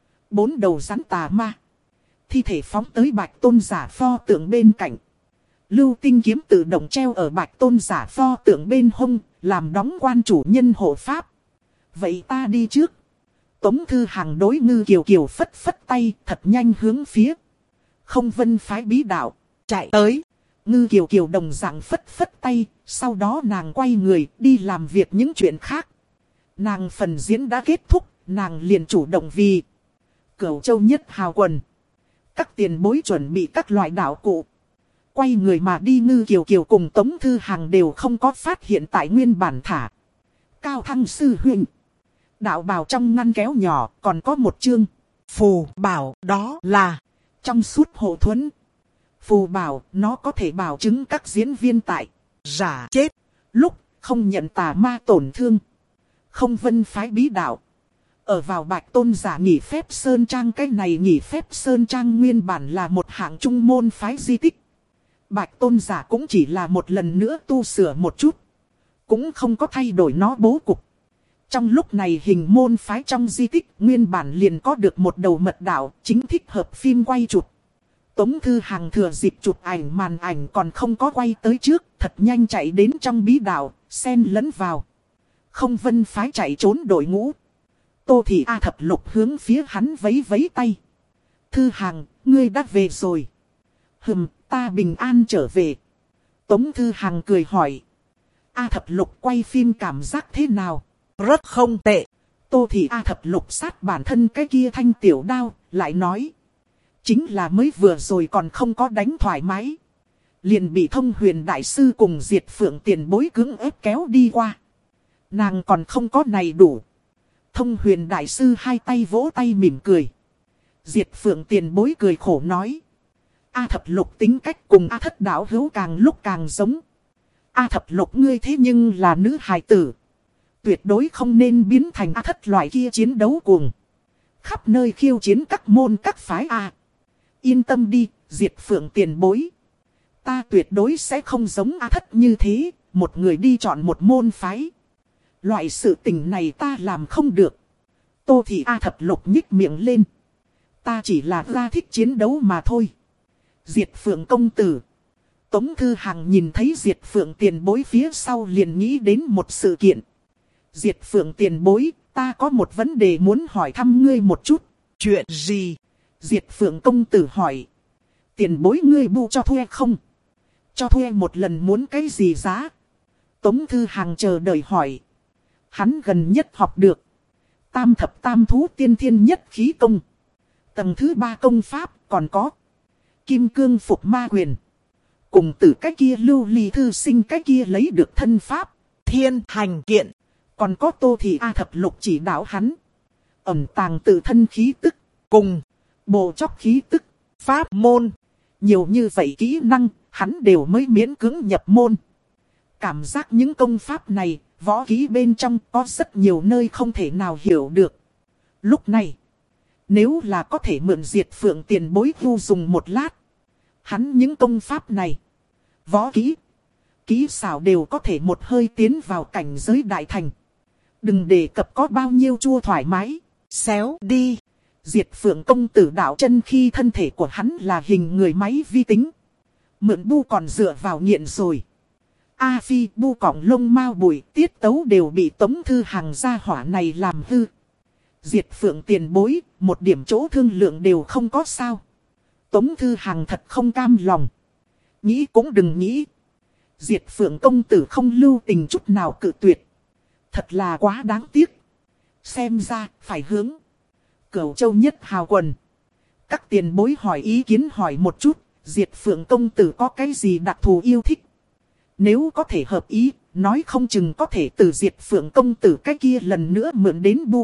Bốn đầu rắn tà ma. Thi thể phóng tới Bạch Tôn giả pho tượng bên cạnh. Lưu tinh kiếm tự động treo ở Bạch Tôn giả pho tượng bên hông, làm đóng quan chủ nhân hộ pháp. Vậy ta đi trước. Tống Thư Hằng đối Ngư Kiều Kiều phất phất tay, thật nhanh hướng phía Không Vân phái bí đạo chạy tới. Ngư Kiều Kiều đồng dạng phất phất tay, sau đó nàng quay người đi làm việc những chuyện khác. Nàng phần diễn đã kết thúc, nàng liền chủ động vì Cửu Châu nhất hào quần. Các tiền bối chuẩn bị các loại đạo cụ. Quay người mà đi. Ngư Kiều Kiều cùng Tống Thư Hằng đều không có phát hiện tại nguyên bản thả. Cao Thăng sư huynh. Đạo bào trong ngăn kéo nhỏ còn có một chương phù bảo, đó là trong suốt hộ thuẫn. Phù bảo nó có thể bảo chứng các diễn viên tại giả chết lúc không nhận tà ma tổn thương. Không Vân phái bí đạo. Ở vào Bạch Tôn giả nghỉ phép Sơn Trang. Cái này nghỉ phép Sơn Trang nguyên bản là một hạng trung môn phái di tích. Bạch Tôn giả cũng chỉ là một lần nữa tu sửa một chút. Cũng không có thay đổi nó bố cục. Trong lúc này hình môn phái trong di tích nguyên bản liền có được một đầu mật đạo chính thích hợp phim quay chụp. Tống Thư Hằng thừa dịp chụp ảnh màn ảnh còn không có quay tới trước, thật nhanh chạy đến trong bí đạo, xen lẫn vào. Không Vân phái chạy trốn đội ngũ. Tô Thị A Thập Lục hướng phía hắn vấy vấy tay. Thư Hằng, ngươi đã về rồi. Hừm, ta bình an trở về. Tống Thư Hằng cười hỏi. A Thập Lục quay phim cảm giác thế nào? Rất không tệ. Tô Thị A Thập Lục sát bản thân cái kia thanh tiểu đao, lại nói. Chính là mới vừa rồi còn không có đánh thoải mái. Liền bị Thông Huyền Đại Sư cùng Diệt Phượng tiền bối cưỡng ép kéo đi qua. Nàng còn không có này đủ. Thông Huyền Đại Sư hai tay vỗ tay mỉm cười. Diệt Phượng tiền bối cười khổ nói. A Thập Lục tính cách cùng A Thất Đạo hữu càng lúc càng giống. A Thập Lục ngươi thế nhưng là nữ hài tử. Tuyệt đối không nên biến thành A Thất loại kia chiến đấu cuồng. Khắp nơi khiêu chiến các môn các phái A. Yên tâm đi, Diệt Phượng tiền bối. Ta tuyệt đối sẽ không giống A Thất như thế, một người đi chọn một môn phái. Loại sự tình này ta làm không được. Tô Thị A Thập Lục nhích miệng lên. Ta chỉ là ra thích chiến đấu mà thôi. Diệt Phượng công tử. Tống Thư Hằng nhìn thấy Diệt Phượng tiền bối phía sau liền nghĩ đến một sự kiện. Diệt Phượng tiền bối, ta có một vấn đề muốn hỏi thăm ngươi một chút. Chuyện gì? Diệt Phượng công tử hỏi. Tiền bối ngươi bu cho thuê không? Cho thuê một lần muốn cái gì giá? Tống Thư Hằng chờ đợi hỏi. Hắn gần nhất học được tam thập tam thú tiên thiên nhất khí công. Tầng thứ ba công pháp còn có kim cương phục ma quyền. Cùng từ cái kia lưu ly thư sinh cái kia lấy được thân pháp Thiên hành kiện. Còn có Tô Thị A thập lục chỉ đạo hắn ẩn tàng tự thân khí tức. Cùng bộ chóc khí tức. pháp môn. Nhiều như vậy kỹ năng hắn đều mới miễn cưỡng nhập môn. Cảm giác những công pháp này võ kỹ bên trong có rất nhiều nơi không thể nào hiểu được. Lúc này, nếu là có thể mượn Diệt Phượng tiền bối vu dùng một lát, hắn những công pháp này, võ kỹ, kỹ xảo đều có thể một hơi tiến vào cảnh giới đại thành. Đừng đề cập có bao nhiêu chua thoải mái. Xéo đi. Diệt Phượng công tử đạo chân khi thân thể của hắn là hình người máy vi tính. Mượn bu còn dựa vào nghiện rồi. A Phi bu cỏng lông mao bụi tiết tấu đều bị Tống Thư Hằng gia hỏa này làm hư. Diệt Phượng tiền bối, một điểm chỗ thương lượng đều không có sao. Tống Thư Hằng thật không cam lòng. Nghĩ cũng đừng nghĩ. Diệt Phượng công tử không lưu tình chút nào cự tuyệt. Thật là quá đáng tiếc. Xem ra phải hướng Cửu Châu nhất hào quần. Các tiền bối hỏi ý kiến hỏi một chút. Diệt Phượng công tử có cái gì đặc thù yêu thích? Nếu có thể hợp ý, nói không chừng có thể từ Diệt Phượng công tử cái kia lần nữa mượn đến bu.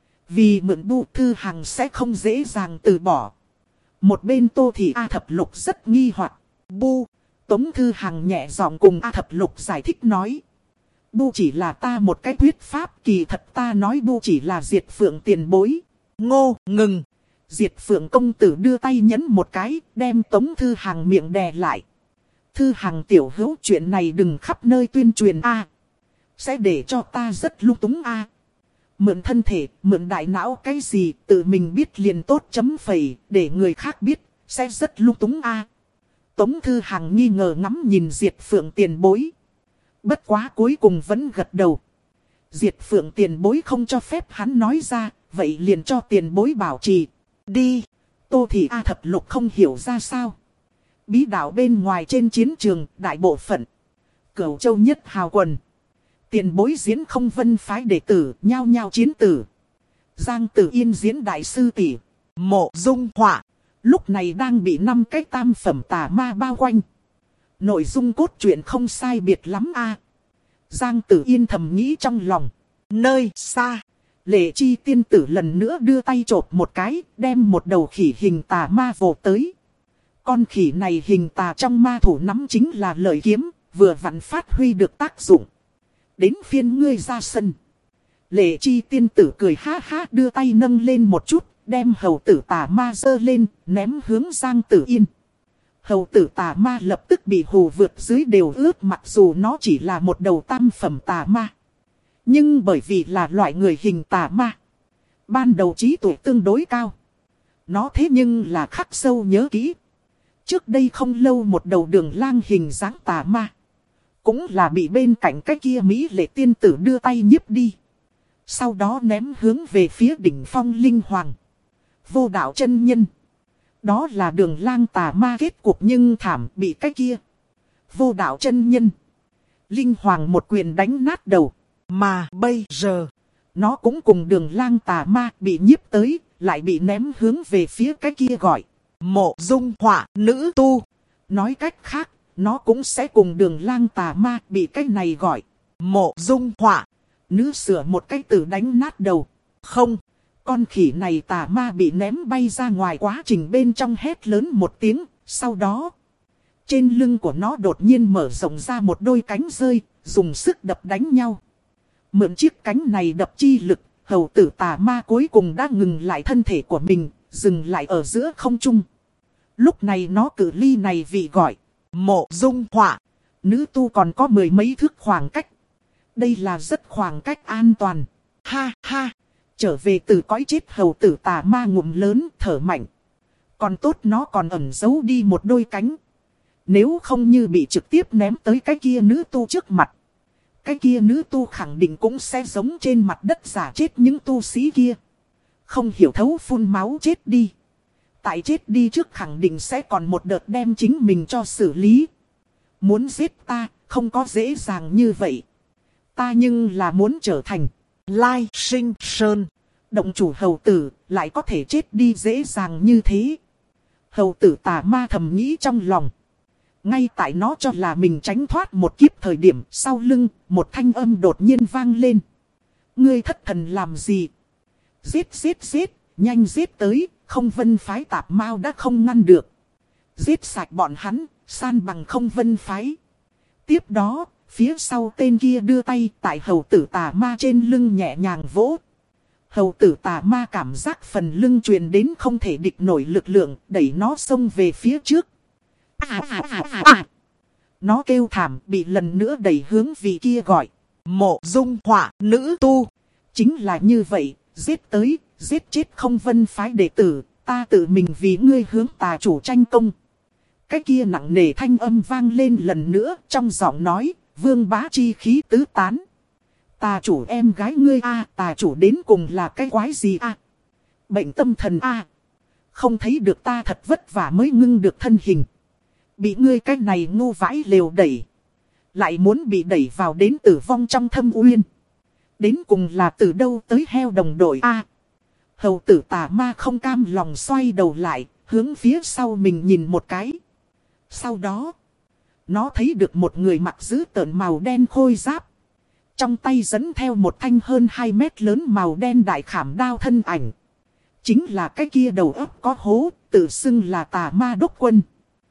Vì mượn bu Thư Hằng sẽ không dễ dàng từ bỏ. Một bên Tô Thị A thập lục rất nghi hoặc. Bu, Tống Thư Hằng nhẹ giọng cùng A thập lục giải thích nói. Bu chỉ là ta một cái thuyết pháp, kỳ thật ta nói bu chỉ là Diệt Phượng tiền bối. Ngô, ngừng. Diệt Phượng công tử đưa tay nhấn một cái, đem Tống Thư Hằng miệng đè lại. Thư Hằng tiểu hữu chuyện này đừng khắp nơi tuyên truyền a, sẽ để cho ta rất lung túng a. Mượn thân thể, mượn đại não cái gì, tự mình biết liền tốt chấm phẩy, để người khác biết, sẽ rất lung túng a. Tống Thư Hằng nghi ngờ ngắm nhìn Diệt Phượng tiền bối. Bất quá cuối cùng vẫn gật đầu. Diệt Phượng tiền bối không cho phép hắn nói ra, vậy liền cho tiền bối bảo trì. Đi. Tô Thị A thập lục không hiểu ra sao. Bí đạo bên ngoài trên chiến trường, đại bộ phận Cửu Châu nhất hào quần. Tiền bối diễn không vân phái đệ tử, nhao nhao chiến tử. Giang Tử Yên diễn đại sư tỷ. Mộ Dung Họa lúc này đang bị năm cái tam phẩm tà ma bao quanh. Nội dung cốt truyện không sai biệt lắm a. Giang Tử Yên thầm nghĩ trong lòng. Nơi xa, Lệ Chi tiên tử lần nữa đưa tay chộp một cái, đem một đầu khỉ hình tà ma vồ tới. Con khỉ này hình tà trong ma thủ nắm chính là lợi kiếm, vừa vặn phát huy được tác dụng. Đến phiên ngươi ra sân. Lệ Chi tiên tử cười ha ha đưa tay nâng lên một chút, đem hầu tử tà ma giơ lên, ném hướng Giang Tử Yên. Hầu tử tà ma lập tức bị hù vượt dưới đều ướt, mặc dù nó chỉ là một đầu tam phẩm tà ma. Nhưng bởi vì là loại người hình tà ma, ban đầu trí tuệ tương đối cao. Nó thế nhưng là khắc sâu nhớ kỹ. Trước đây không lâu một đầu đường lang hình dáng tà ma, cũng là bị bên cạnh cái kia Mỹ lệ tiên tử đưa tay nhiếp đi. Sau đó ném hướng về phía đỉnh phong linh hoàng. Vô đạo chân nhân. Đó là đường lang tà ma kết cục nhưng thảm bị cái kia vô đạo chân nhân. Linh hoàng một quyền đánh nát đầu. mà bây giờ, nó cũng cùng đường lang tà ma bị nhiếp tới, lại bị ném hướng về phía cái kia gọi Mộ Dung Họa nữ tu. Nói cách khác, nó cũng sẽ cùng đường lang tà ma bị cái này gọi Mộ Dung Họa nữ sửa một cái từ đánh nát đầu. Không, con khỉ này tà ma bị ném bay ra ngoài, quá trình bên trong hét lớn một tiếng. Sau đó, trên lưng của nó đột nhiên mở rộng ra một đôi cánh rơi, dùng sức đập đánh nhau. Mượn chiếc cánh này đập chi lực, hầu tử tà ma cuối cùng đã ngừng lại thân thể của mình, dừng lại ở giữa không trung. Lúc này nó cự ly này vì gọi Mộ Dung Họa nữ tu còn có mười mấy thước khoảng cách. Đây là rất khoảng cách an toàn. Ha ha, trở về từ cõi chết hầu tử tà ma ngụm lớn thở mạnh. Còn tốt nó còn ẩn giấu đi một đôi cánh. Nếu không như bị trực tiếp ném tới cái kia nữ tu trước mặt. Cái kia nữ tu khẳng định cũng sẽ giống trên mặt đất giả chết những tu sĩ kia. Không hiểu thấu phun máu chết đi. Tại chết đi trước khẳng định sẽ còn một đợt đem chính mình cho xử lý. Muốn giết ta, không có dễ dàng như vậy. Ta nhưng là muốn trở thành Lai Sinh Sơn. Động chủ hầu tử, lại có thể chết đi dễ dàng như thế. Hầu tử tà ma thầm nghĩ trong lòng. Ngay tại nó cho là mình tránh thoát một kiếp thời điểm, sau lưng, một thanh âm đột nhiên vang lên. Ngươi thất thần làm gì? Giết giết giết, nhanh giết tới, Không Vân phái tạp mao đã không ngăn được. Giết sạch bọn hắn, san bằng Không Vân phái. Tiếp đó, phía sau tên kia đưa tay tại hầu tử tà ma trên lưng nhẹ nhàng vỗ. Hầu tử tà ma cảm giác phần lưng truyền đến không thể địch nổi lực lượng, đẩy nó xông về phía trước. À, à, à, à, à. Nó kêu thảm, bị lần nữa đẩy hướng vị kia gọi. Mộ Dung Họa nữ tu. Chính là như vậy, giết tới, giết chết Không Vân phái đệ tử, ta tự mình vì ngươi hướng tà chủ tranh công. Cái kia nặng nề thanh âm vang lên lần nữa, trong giọng nói, vương bá chi khí tứ tán. Tà chủ em gái ngươi a, tà chủ đến cùng là cái quái gì a? Bệnh tâm thần a. Không thấy được ta thật vất vả mới ngưng được thân hình. Bị ngươi cái này ngu vãi lều đẩy. Lại muốn bị đẩy vào đến tử vong trong thâm uyên. Đến cùng là từ đâu tới heo đồng đội a? Hầu tử tà ma không cam lòng xoay đầu lại, hướng phía sau mình nhìn một cái. Sau đó, nó thấy được một người mặc dữ tợn màu đen khôi giáp. Trong tay dẫn theo một thanh hơn hai mét lớn màu đen đại khảm đao thân ảnh. Chính là cái kia đầu óc có hố, tự xưng là tà ma đốc quân.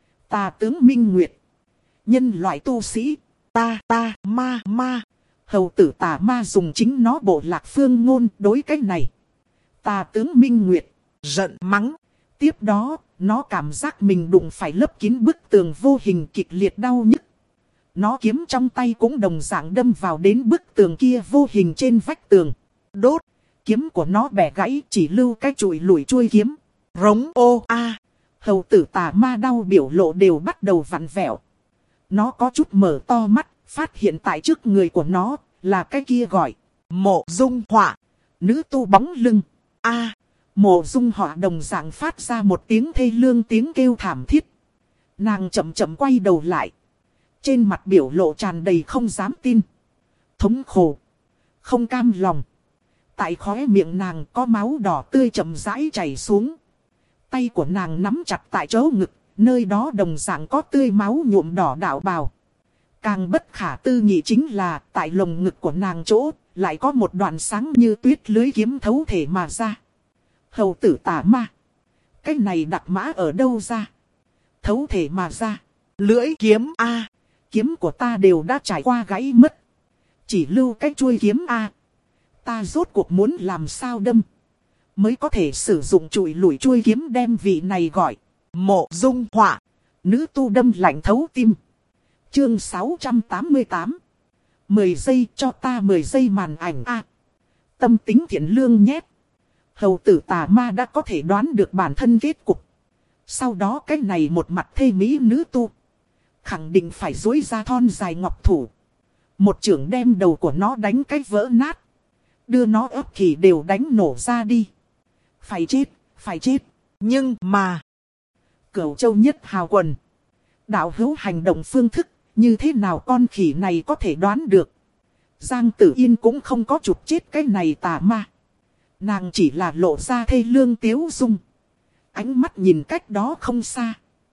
Tà tướng Minh Nguyệt. Nhân loại tu sĩ. Ta ta ma ma. Hầu tử tà ma dùng chính nó bộ lạc phương ngôn đối cái này. Tà tướng Minh Nguyệt. Giận mắng. Tiếp đó, nó cảm giác mình đụng phải lấp kín bức tường vô hình kịch liệt đau nhức. Nó kiếm trong tay cũng đồng dạng đâm vào đến bức tường kia vô hình trên vách tường. Đốt. Kiếm của nó bẻ gãy, chỉ lưu cái chùi lủi chuôi kiếm. Rống ô a. Hầu tử tà ma đau biểu lộ đều bắt đầu vặn vẹo. Nó có chút mở to mắt, phát hiện tại trước người của nó là cái kia gọi. Mộ Dung Họa. Nữ tu bóng lưng. A. Mộ Dung Họa đồng dạng phát ra một tiếng thê lương tiếng kêu thảm thiết. Nàng chậm chậm quay đầu lại. Trên mặt biểu lộ tràn đầy không dám tin. Thống khổ. Không cam lòng. Tại khóe miệng nàng có máu đỏ tươi chậm rãi chảy xuống. Tay của nàng nắm chặt tại chỗ ngực. Nơi đó đồng dạng có tươi máu nhuộm đỏ đạo bào. Càng bất khả tư nghị chính là tại lồng ngực của nàng chỗ. Lại có một đoạn sáng như tuyết lưới kiếm thấu thể mà ra. Hầu tử tà ma. Cái này đặc mã ở đâu ra? Thấu thể mà ra. Lưỡi kiếm A. Kiếm của ta đều đã trải qua gãy mất. Chỉ lưu cái chuôi kiếm A. Ta rốt cuộc muốn làm sao đâm. Mới có thể sử dụng chùi lủi chuôi kiếm đem vị này gọi. Mộ Dung Họa. Nữ tu đâm lạnh thấu tim. Chương sáu trăm tám mươi tám. mười giây cho ta mười giây màn ảnh A. Tâm tính thiện lương nhét. Hầu tử tà ma đã có thể đoán được bản thân kết cục. Sau đó cái này một mặt thê mỹ nữ tu. Khẳng định phải dối ra thon dài ngọc thủ. Một chưởng đem đầu của nó đánh cái vỡ nát. Đưa nó ấp thì đều đánh nổ ra đi. Phải chết, phải chết. Nhưng mà. Cửu châu nhất hào quần. Đạo hữu hành động phương thức. Như thế nào con khỉ này có thể đoán được. Giang Tử Yên cũng không có chụp chết cái này tà ma. Nàng chỉ là lộ ra thê lương tiếu dung. Ánh mắt nhìn cách đó không xa.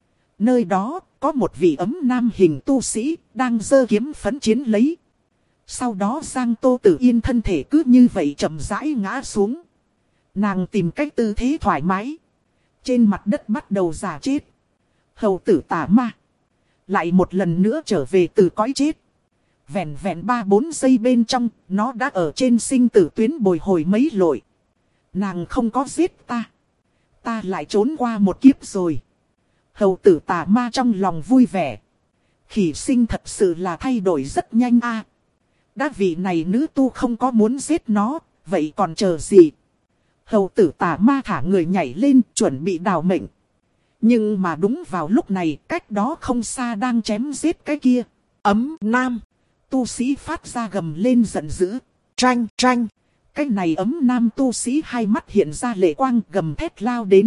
Nơi đó có một vị ấm nam hình tu sĩ đang giơ kiếm phấn chiến lấy. Sau đó Giang Tô Tử Yên thân thể cứ như vậy chậm rãi ngã xuống. Nàng tìm cách tư thế thoải mái. Trên mặt đất bắt đầu giả chết. Hầu tử tà ma. Lại một lần nữa trở về từ cõi chết. Vẹn vẹn ba bốn giây bên trong, nó đã ở trên sinh tử tuyến bồi hồi mấy lội. Nàng không có giết ta. Ta lại trốn qua một kiếp rồi. Hầu tử tà ma trong lòng vui vẻ. Khỉ sinh thật sự là thay đổi rất nhanh a. À, đã vị này nữ tu không có muốn giết nó, vậy còn chờ gì? Hầu tử tà ma thả người nhảy lên chuẩn bị đào mệnh. Nhưng mà đúng vào lúc này, cách đó không xa đang chém giết cái kia Ấm nam tu sĩ phát ra gầm lên giận dữ. Tranh tranh. Cái này ấm nam tu sĩ hai mắt hiện ra lệ quang, gầm thét lao đến.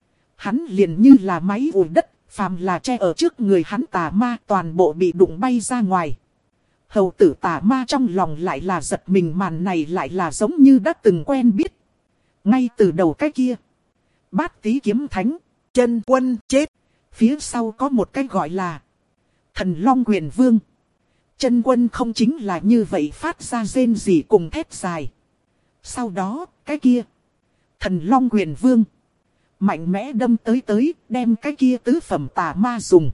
Hắn liền như là máy ủi đất, phàm là che ở trước người hắn tà ma toàn bộ bị đụng bay ra ngoài. Hầu tử tà ma trong lòng lại là giật mình, màn này lại là giống như đã từng quen biết. Ngay từ đầu cái kia Bát Tý kiếm thánh, Chân quân chết. phía sau có một cái gọi là Thần Long Huyền Vương. Chân quân không chính là như vậy phát ra rên rỉ cùng thét dài. Sau đó, cái kia Thần Long Huyền Vương mạnh mẽ đâm tới tới, đem cái kia tứ phẩm tà ma dùng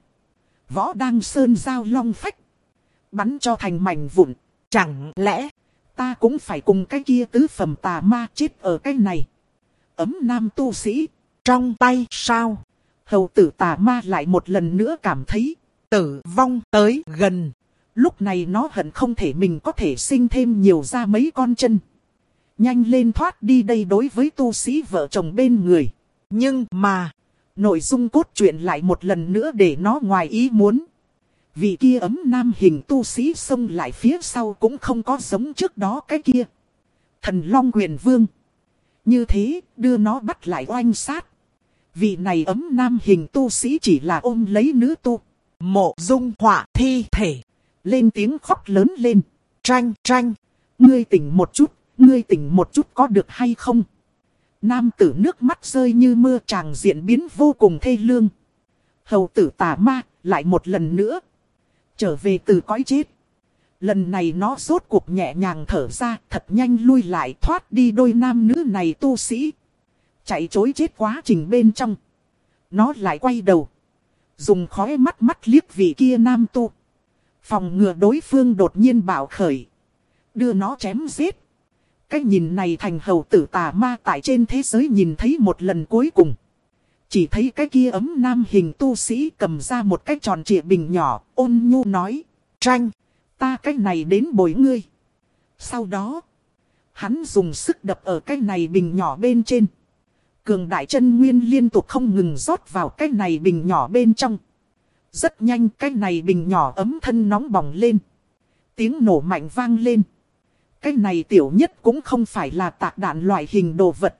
Võ Đăng Sơn Giao Long Phách bắn cho thành mảnh vụn. Chẳng lẽ ta cũng phải cùng cái kia tứ phẩm tà ma chết ở cái này ấm nam tu sĩ trong tay sao? Hầu tử tà ma lại một lần nữa cảm thấy tử vong tới gần. Lúc này nó hận không thể mình có thể sinh thêm nhiều ra mấy con chân. Nhanh lên thoát đi đây. Đối với tu sĩ vợ chồng bên người. Nhưng mà nội dung cốt truyện lại một lần nữa để nó ngoài ý muốn. Vì kia ấm nam hình tu sĩ xông lại phía sau cũng không có giống trước đó cái kia Thần Long Huyền Vương. Như thế đưa nó bắt lại oanh sát. Vị này ấm nam hình tu sĩ chỉ là ôm lấy nữ tu Mộ Dung Họa thi thể, lên tiếng khóc lớn lên. Tranh tranh. Ngươi tỉnh một chút, ngươi tỉnh một chút có được hay không? Nam tử nước mắt rơi như mưa, tràng diện biến vô cùng thê lương. Hầu tử tà ma lại một lần nữa trở về từ cõi chết. Lần này nó rốt cuộc nhẹ nhàng thở ra, thật nhanh lui lại thoát đi đôi nam nữ này tu sĩ. Chạy chối chết quá trình bên trong. Nó lại quay đầu, dùng khói mắt mắt liếc vị kia nam tu. Phòng ngừa đối phương đột nhiên bạo khởi, đưa nó chém giết. Cái nhìn này thành hầu tử tà ma tại trên thế giới nhìn thấy một lần cuối cùng. Chỉ thấy cái kia ấm nam hình tu sĩ cầm ra một cái tròn trịa bình nhỏ, ôn nhu nói. Tranh, ta cái này đến bồi ngươi. Sau đó, hắn dùng sức đập ở cái này bình nhỏ bên trên. Cường đại chân nguyên liên tục không ngừng rót vào cái này bình nhỏ bên trong. Rất nhanh cái này bình nhỏ ấm thân nóng bỏng lên. Tiếng nổ mạnh vang lên. Cái này tiểu nhất cũng không phải là tạc đạn loại hình đồ vật.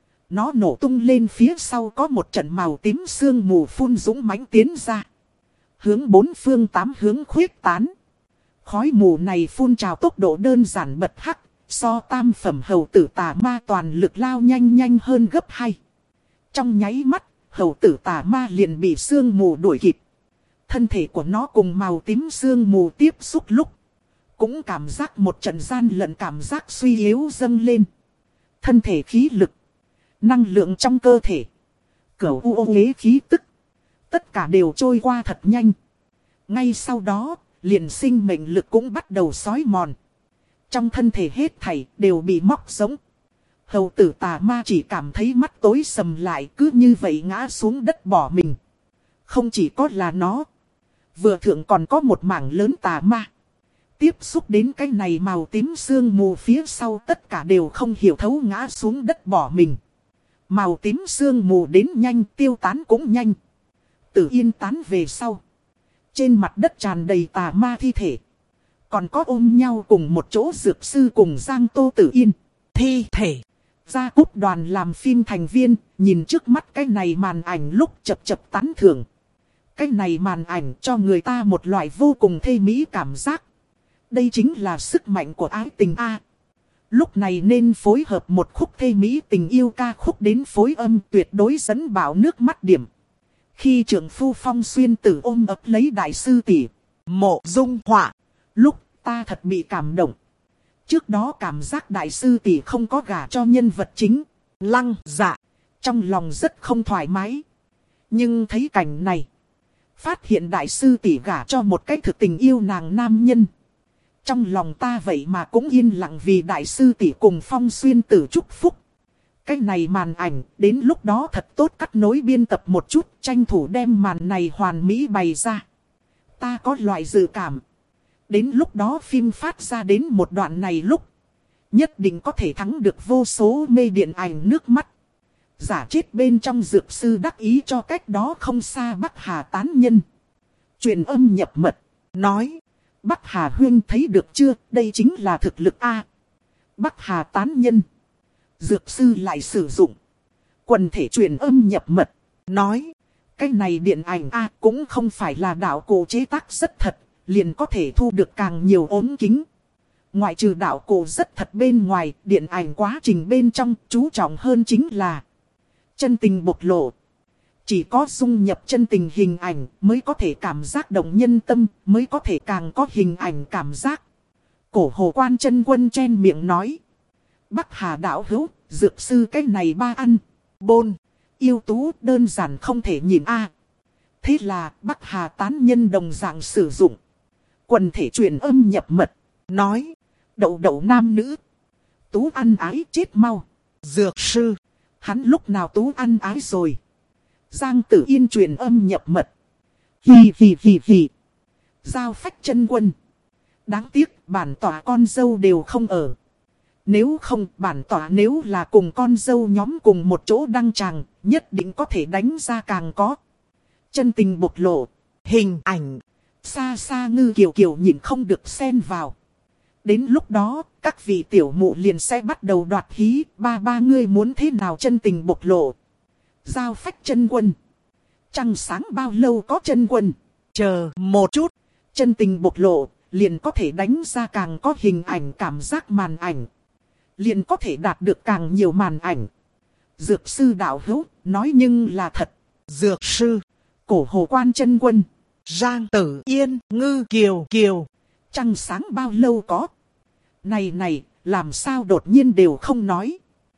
Nó nổ tung lên phía sau có một trận màu tím sương mù phun dũng mãnh tiến ra. Hướng bốn phương tám hướng khuyết tán. Khói mù này phun trào tốc độ đơn giản bật hắc. So tam phẩm hầu tử tà ma toàn lực lao nhanh nhanh hơn gấp hai. Trong nháy mắt, hầu tử tà ma liền bị sương mù đuổi kịp. Thân thể của nó cùng màu tím sương mù tiếp xúc lúc. Cũng cảm giác một trận gian lận, cảm giác suy yếu dâng lên. Thân thể khí lực, năng lượng trong cơ thể, cửu u ô uế khí tức. Tất cả đều trôi qua thật nhanh. Ngay sau đó, liền sinh mệnh lực cũng bắt đầu xói mòn. Trong thân thể hết thảy đều bị móc giống. Hầu tử tà ma chỉ cảm thấy mắt tối sầm lại, cứ như vậy ngã xuống đất bỏ mình. Không chỉ có là nó, vừa thượng còn có một mảng lớn tà ma. Tiếp xúc đến cái này màu tím sương mù phía sau, tất cả đều không hiểu thấu ngã xuống đất bỏ mình. Màu tím sương mù đến nhanh, tiêu tán cũng nhanh. Tử yên tán về sau, trên mặt đất tràn đầy tà ma thi thể. Còn có ôm nhau cùng một chỗ dược sư cùng Giang Tô Tử Yên. Thi thể. Gia cúp đoàn làm phim thành viên, nhìn trước mắt cái này màn ảnh lúc chập chập tán thưởng. Cái này màn ảnh cho người ta một loại vô cùng thê mỹ cảm giác. Đây chính là sức mạnh của ái tình A. Lúc này nên phối hợp một khúc thê mỹ tình yêu ca khúc đến phối âm tuyệt đối dẫn bảo nước mắt điểm. Khi trưởng phu Phong Xuyên Tử ôm ấp lấy đại sư tỷ Mộ Dung Họa, lúc ta thật bị cảm động. Trước đó cảm giác đại sư tỷ không có gả cho nhân vật chính, Lăng Dạ, trong lòng rất không thoải mái. Nhưng thấy cảnh này, phát hiện đại sư tỷ gả cho một cái thực tình yêu nàng nam nhân, trong lòng ta vậy mà cũng yên lặng vì đại sư tỷ cùng Phong Xuyên Tử chúc phúc. Cái này màn ảnh, đến lúc đó thật tốt cắt nối biên tập một chút, tranh thủ đem màn này hoàn mỹ bày ra. Ta có loại dự cảm, đến lúc đó phim phát ra đến một đoạn này lúc, nhất định có thể thắng được vô số mê điện ảnh nước mắt. Giả chết bên trong dược sư đắc ý cho cách đó không xa Bắc Hà tán nhân. Truyền âm nhập mật. Nói. Bắc Hà huynh thấy được chưa, đây chính là thực lực A. Bắc Hà tán nhân. Dược sư lại sử dụng. Quần thể truyền âm nhập mật. Nói. Cái này điện ảnh A cũng không phải là đạo cổ chế tác rất thật. Liền có thể thu được càng nhiều ốm kính. Ngoại trừ đạo cổ rất thật bên ngoài, điện ảnh quá trình bên trong chú trọng hơn chính là chân tình bộc lộ. Chỉ có dung nhập chân tình hình ảnh mới có thể cảm giác động nhân tâm, mới có thể càng có hình ảnh cảm giác. Cổ Hồ Quan Chân Quân chen miệng nói. Bắc Hà đạo hữu, dược sư cái này ba ăn, bôn, yêu tú đơn giản không thể nhìn a. Thế là Bắc Hà tán nhân đồng dạng sử dụng quần thể truyền âm nhập mật. Nói. Đậu đậu nam nữ. Tú ăn ái chết mau. Dược sư. Hắn lúc nào tú ăn ái rồi. Giang Tử Yên truyền âm nhập mật. Hì hì hì hì. Giao Phách Chân Quân. Đáng tiếc bản tỏa con dâu đều không ở. Nếu không bản tỏa nếu là cùng con dâu nhóm cùng một chỗ đăng tràng, nhất định có thể đánh ra càng có. Chân tình bộc lộ. Hình ảnh. Xa xa Ngư Kiều Kiều nhìn không được xen vào. Đến lúc đó, các vị tiểu mụ liền sẽ bắt đầu đoạt hí, ba ba ngươi muốn thế nào chân tình bộc lộ. Giao Phách Chân Quân. Trăng sáng bao lâu có chân quân. Chờ một chút. Chân tình bộc lộ, liền có thể đánh ra càng có hình ảnh cảm giác màn ảnh. Liền có thể đạt được càng nhiều màn ảnh. Dược sư đạo hữu, nói nhưng là thật. Dược sư. Cổ Hồ Quan Chân Quân. Giang Tử Yên, Ngư Kiều Kiều. Trăng sáng bao lâu có. Này này, làm sao đột nhiên đều không nói.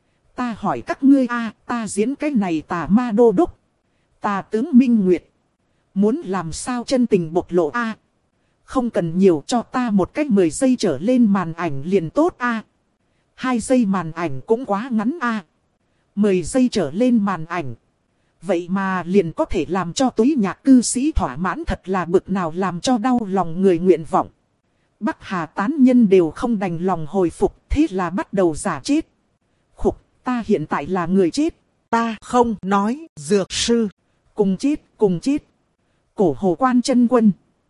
Ta hỏi các ngươi a, ta diễn cái này tà ma đô đốc. Tà tướng Minh Nguyệt. Muốn làm sao chân tình bộc lộ a. Không cần nhiều cho ta một cách mười giây trở lên màn ảnh liền tốt a. Hai giây màn ảnh cũng quá ngắn a. Mười giây trở lên màn ảnh. Vậy mà liền có thể làm cho túy nhạc cư sĩ thỏa mãn, thật là bực nào làm cho đau lòng người nguyện vọng. Bắc Hà tán nhân đều không đành lòng hồi phục, thế là bắt đầu giả chết. Khục, ta hiện tại là người chết. Ta không nói, dược sư. Cùng chết, cùng chết. Cổ Hồ Quan Chân Quân.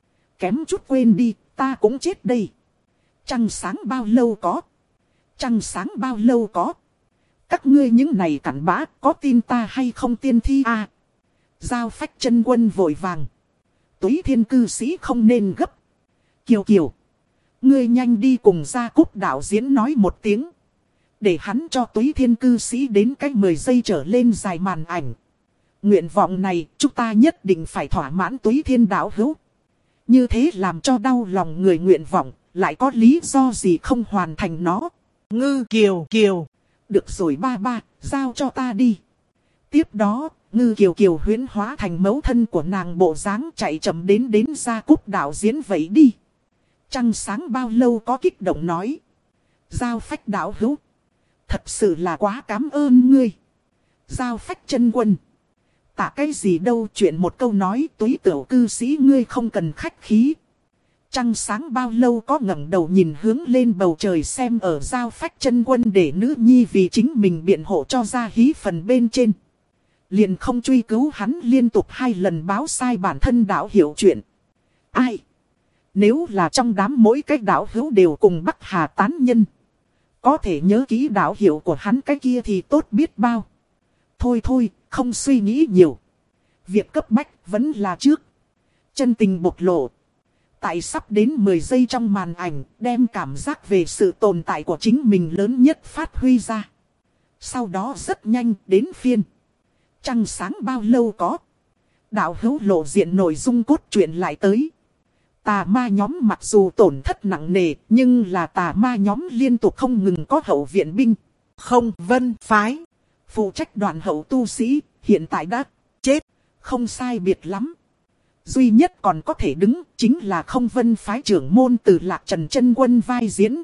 Kém chút quên đi, ta cũng chết đây. Trăng sáng bao lâu có. Trăng sáng bao lâu có. Các ngươi những này cặn bã, có tin ta hay không tiên thi a? À, Giao Phách Chân Quân vội vàng. Túy Thiên cư sĩ không nên gấp. Kiều Kiều. Ngươi nhanh đi cùng Gia Cúc đạo diễn nói một tiếng. Để hắn cho Túy Thiên cư sĩ đến cách mười giây trở lên dài màn ảnh. Nguyện vọng này chúng ta nhất định phải thỏa mãn Túy Thiên đạo hữu. Như thế làm cho đau lòng người nguyện vọng, lại có lý do gì không hoàn thành nó. Ngư Kiều Kiều. Được rồi ba ba, giao cho ta đi. Tiếp đó, Ngư Kiều Kiều huyễn hóa thành mẫu thân của nàng bộ dáng chạy chậm đến đến Gia Cúc đạo diễn vậy đi. Trăng sáng bao lâu có kích động nói. Giao Phách đạo hữu. Thật sự là quá cảm ơn ngươi. Giao Phách Chân Quân. Tạ cái gì đâu, chuyện một câu nói, Túy tiểu cư sĩ ngươi không cần khách khí. Trăng sáng bao lâu có ngẩng đầu nhìn hướng lên bầu trời xem ở Giao Phách Chân Quân để nữ nhi vì chính mình biện hộ cho ra hí phần bên trên. Liền không truy cứu hắn liên tục hai lần báo sai bản thân đạo hiểu chuyện. Ai? Nếu là trong đám mỗi cái đạo hữu đều cùng Bắc Hà tán nhân. Có thể nhớ kỹ đạo hiểu của hắn cái kia thì tốt biết bao. Thôi thôi, không suy nghĩ nhiều. Việc cấp bách vẫn là trước. Chân tình bộc lộ. Tại sắp đến mười giây trong màn ảnh, đem cảm giác về sự tồn tại của chính mình lớn nhất phát huy ra. Sau đó rất nhanh đến phiên. Trăng sáng bao lâu có. Đạo hữu lộ diện nội dung cốt truyện lại tới. Tà ma nhóm mặc dù tổn thất nặng nề, nhưng là tà ma nhóm liên tục không ngừng có hậu viện binh. Không Vân phái. Phụ trách đoàn hậu tu sĩ, hiện tại đã chết. Không sai biệt lắm. Duy nhất còn có thể đứng chính là Không Vân phái trưởng môn từ Lạc Trần Chân Quân vai diễn.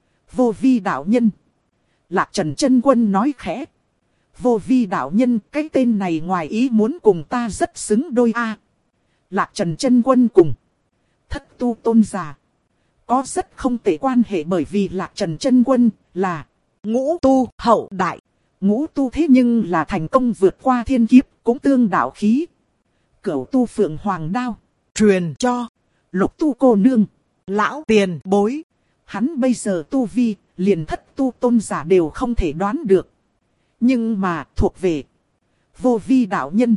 Vô vi đạo nhân. Lạc Trần Chân Quân nói khẽ. Vô vi đạo nhân, cái tên này ngoài ý muốn cùng ta rất xứng đôi a. Lạc Trần Chân Quân cùng Thất Tu tôn giả có rất không tệ quan hệ, bởi vì Lạc Trần Chân Quân là ngũ tu hậu đại. Ngũ tu thế nhưng là thành công vượt qua thiên kiếp, cũng tương đạo khí. Cửu tu phượng hoàng đao. Truyền cho. Lục tu cô nương. Lão tiền bối. Hắn bây giờ tu vi, liền thất tu tôn giả đều không thể đoán được. Nhưng mà thuộc về vô vi đạo nhân.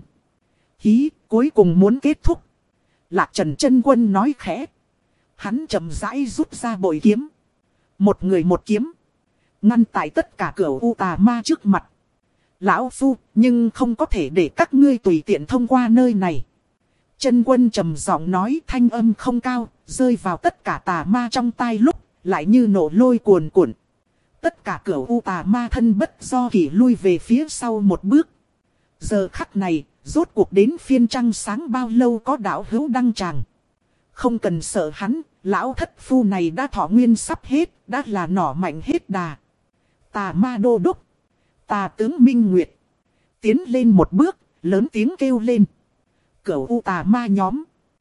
Hí, cuối cùng muốn kết thúc. Lạc Trần chân quân nói khẽ. Hắn chậm rãi rút ra bội kiếm. Một người một kiếm. Ngăn tại tất cả cửu u tà ma trước mặt. Lão phu, nhưng không có thể để các ngươi tùy tiện thông qua nơi này. Chân quân trầm giọng nói, thanh âm không cao, rơi vào tất cả tà ma trong tai lúc, lại như nổ lôi cuồn cuộn. Tất cả cửu u tà ma thân bất do kỷ lui về phía sau một bước. Giờ khắc này, rốt cuộc đến phiên trăng sáng bao lâu có đạo hữu đăng tràng. Không cần sợ hắn, lão thất phu này đã thọ nguyên sắp hết, đã là nỏ mạnh hết đà. Tà ma đô đốc, tà tướng Minh Nguyệt, tiến lên một bước, lớn tiếng kêu lên. Cửu u tà ma nhóm,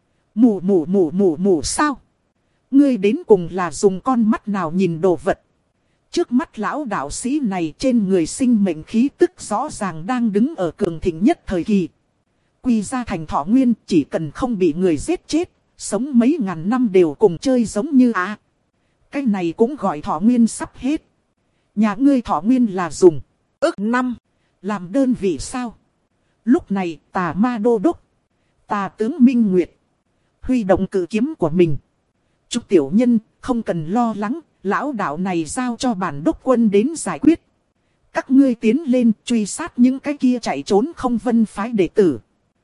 mù mù mù mù mù sao? Ngươi đến cùng là dùng con mắt nào nhìn đồ vật? Trước mắt lão đạo sĩ này trên người sinh mệnh khí tức rõ ràng đang đứng ở cường thịnh nhất thời kỳ. Quy ra thành thọ nguyên chỉ cần không bị người giết chết, sống mấy ngàn năm đều cùng chơi giống như á. À, cái này cũng gọi thọ nguyên sắp hết. Nhà ngươi thọ nguyên là dùng ức năm làm đơn vị sao? Lúc này tà ma đô đốc, tà tướng Minh Nguyệt huy động cự kiếm của mình. Chúc tiểu nhân không cần lo lắng, lão đạo này giao cho bản đốc quân đến giải quyết. Các ngươi tiến lên truy sát những cái kia chạy trốn không vân phái đệ tử.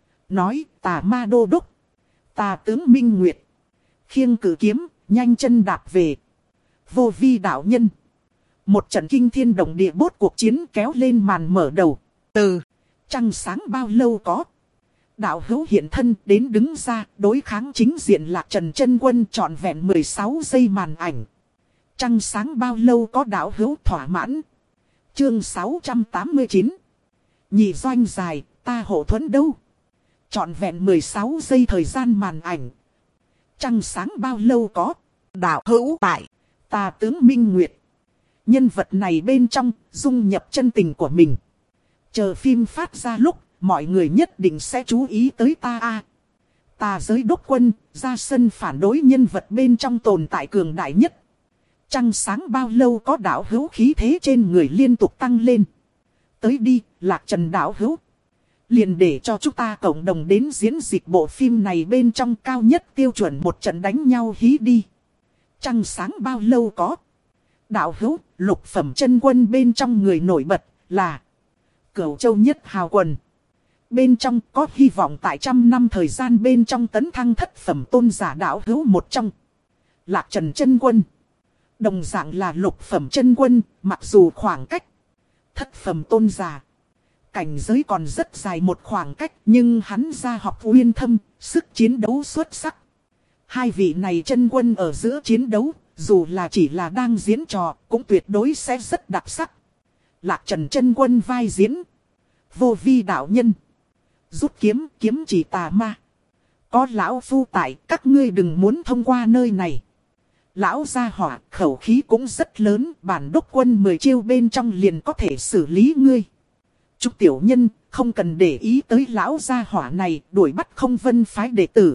Nói tà ma đô đốc, tà tướng Minh Nguyệt khiêng cự kiếm, nhanh chân đạp về. Vô vi đạo nhân. Một trận kinh thiên động địa bốt cuộc chiến kéo lên màn mở đầu. Từ trăng sáng bao lâu có. Đạo hữu hiện thân đến đứng ra đối kháng chính diện Lạc Trần chân quân trọn vẹn mười sáu giây màn ảnh. Trăng sáng bao lâu có đạo hữu thỏa mãn. Chương sáu trăm tám mươi chín. Nhị doanh dài, ta hộ thuẫn đâu. Trọn vẹn mười sáu giây thời gian màn ảnh. Trăng sáng bao lâu có. Đạo hữu tại. Tà tướng Minh Nguyệt. Nhân vật này bên trong, dung nhập chân tình của mình. Chờ phim phát ra lúc, mọi người nhất định sẽ chú ý tới ta a. Tà giới đốc quân, ra sân phản đối nhân vật bên trong tồn tại cường đại nhất. Trăng sáng bao lâu có đạo hữu khí thế trên người liên tục tăng lên. Tới đi, Lạc Trần đạo hữu. Liền để cho chúng ta cộng đồng đến diễn dịch bộ phim này bên trong cao nhất tiêu chuẩn một trận đánh nhau hí đi. Trăng sáng bao lâu có. Đạo hữu, lục phẩm chân quân bên trong người nổi bật là Cửu Châu Nhất Hào Quần. Bên trong có hy vọng tại trăm năm thời gian bên trong tấn thăng thất phẩm tôn giả đạo hữu một trong. Lạc Trần chân quân. Đồng dạng là lục phẩm chân quân, mặc dù khoảng cách thất phẩm tôn giả. Cảnh giới còn rất dài một khoảng cách, nhưng hắn ra học uyên thâm, sức chiến đấu xuất sắc. Hai vị này chân quân ở giữa chiến đấu, dù là chỉ là đang diễn trò, cũng tuyệt đối sẽ rất đặc sắc. Lạc Trần chân quân vai diễn. Vô vi đạo nhân. Rút kiếm, kiếm chỉ tà ma. Có lão phu tại, các ngươi đừng muốn thông qua nơi này. Lão gia hỏa, khẩu khí cũng rất lớn, bản đốc quân mười chiêu bên trong liền có thể xử lý ngươi. Chúc tiểu nhân, không cần để ý tới lão gia hỏa này, đuổi bắt không vân phái đệ tử.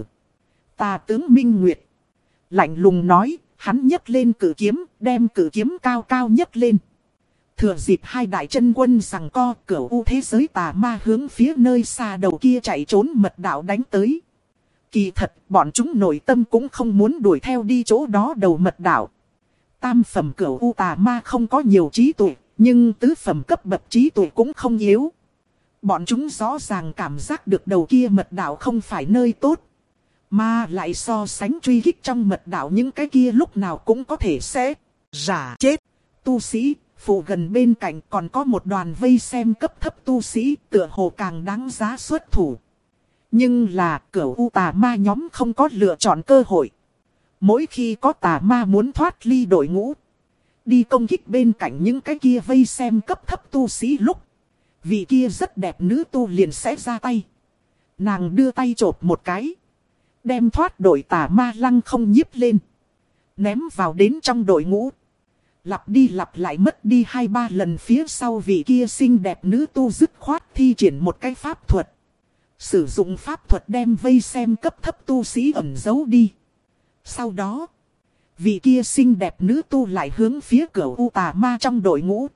Tà tướng Minh Nguyệt. Lạnh lùng nói, hắn nhấc lên cử kiếm, đem cử kiếm cao cao nhấc lên. Thừa dịp hai đại chân quân giằng co, cửu u thế giới tà ma hướng phía nơi xa đầu kia chạy trốn mật đạo đánh tới. Kỳ thật, bọn chúng nội tâm cũng không muốn đuổi theo đi chỗ đó đầu mật đạo. Tam phẩm cửu u tà ma không có nhiều trí tuệ, nhưng tứ phẩm cấp bậc trí tuệ cũng không yếu. Bọn chúng rõ ràng cảm giác được đầu kia mật đạo không phải nơi tốt. Mà lại so sánh truy kích trong mật đạo những cái kia lúc nào cũng có thể sẽ rả chết. Tu sĩ, phụ gần bên cạnh còn có một đoàn vây xem cấp thấp tu sĩ tựa hồ càng đáng giá xuất thủ. Nhưng là cửu u tà ma nhóm không có lựa chọn cơ hội. Mỗi khi có tà ma muốn thoát ly đội ngũ, đi công kích bên cạnh những cái kia vây xem cấp thấp tu sĩ lúc, vị kia rất đẹp nữ tu liền sẽ ra tay. Nàng đưa tay chộp một cái, đem thoát đội tà ma lăng không nhiếp lên, ném vào đến trong đội ngũ. Lặp đi lặp lại mất đi hai ba lần phía sau vị kia xinh đẹp nữ tu dứt khoát thi triển một cái pháp thuật. Sử dụng pháp thuật đem vây xem cấp thấp tu sĩ ẩn giấu đi. Sau đó, vị kia xinh đẹp nữ tu lại hướng phía cửa u tà ma trong đội ngũ.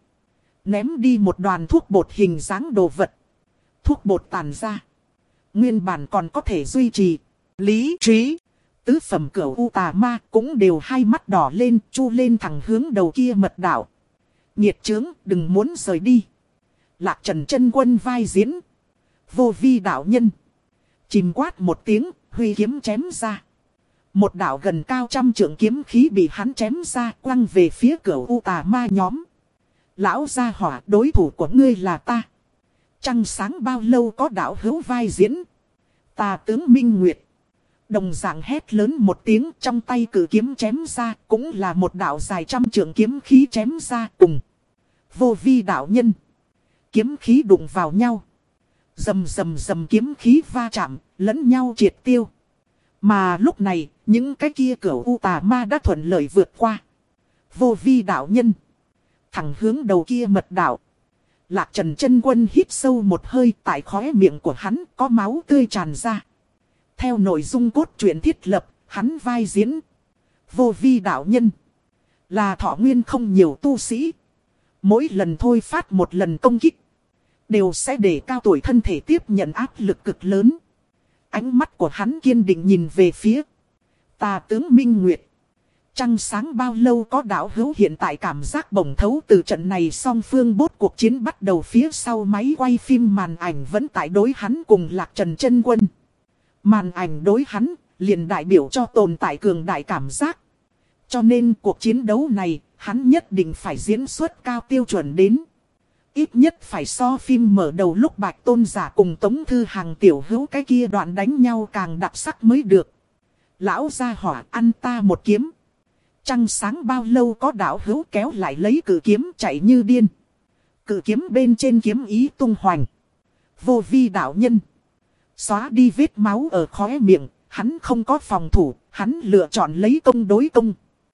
Ném đi một đoàn thuốc bột hình dáng đồ vật. Thuốc bột tàn ra. Nguyên bản còn có thể duy trì lý trí. Tứ phẩm cửa u tà ma cũng đều hai mắt đỏ lên, chu lên thẳng hướng đầu kia mật đảo. Nhiệt trướng, đừng muốn rời đi. Lạc Trần chân quân vai diễn. Vô vi đạo nhân. Chìm quát một tiếng, huy kiếm chém ra. Một đạo gần cao trăm trượng kiếm khí bị hắn chém ra, quăng về phía cửa u tà ma nhóm. Lão gia hỏa, đối thủ của ngươi là ta. Trăng sáng bao lâu có đạo hữu vai diễn. Tà tướng Minh Nguyệt. Đồng dạng hét lớn một tiếng, trong tay cử kiếm chém ra, cũng là một đạo dài trăm trượng kiếm khí chém ra cùng. Vô vi đạo nhân. Kiếm khí đụng vào nhau. Rầm rầm rầm kiếm khí va chạm, lẫn nhau triệt tiêu. Mà lúc này, những cái kia cửa u tà ma đã thuận lợi vượt qua. Vô vi đạo nhân. Thẳng hướng đầu kia mật đảo. Lạc Trần chân quân hít sâu một hơi, tại khóe miệng của hắn có máu tươi tràn ra. Theo nội dung cốt truyện thiết lập, hắn vai diễn. Vô vi đạo nhân. Là thọ nguyên không nhiều tu sĩ. Mỗi lần thôi phát một lần công kích. Đều sẽ để cao tuổi thân thể tiếp nhận áp lực cực lớn. Ánh mắt của hắn kiên định nhìn về phía tà tướng Minh Nguyệt. Trăng sáng bao lâu có đạo hữu hiện tại cảm giác bổng thấu từ trận này song phương bốt cuộc chiến bắt đầu phía sau máy quay phim màn ảnh vẫn tại đối hắn cùng Lạc Trần chân quân. Màn ảnh đối hắn liền đại biểu cho tồn tại cường đại cảm giác. Cho nên cuộc chiến đấu này hắn nhất định phải diễn xuất cao tiêu chuẩn đến. Ít nhất phải so phim mở đầu lúc Bạch Tôn giả cùng Tống Thư Hàng tiểu hữu cái kia đoạn đánh nhau càng đặc sắc mới được. Lão gia hỏa ăn ta một kiếm. Trăng sáng bao lâu có đạo hữu kéo lại lấy cử kiếm chạy như điên. Cử kiếm bên trên kiếm ý tung hoành. Vô vi đạo nhân. Xóa đi vết máu ở khóe miệng, hắn không có phòng thủ, hắn lựa chọn lấy công đối công.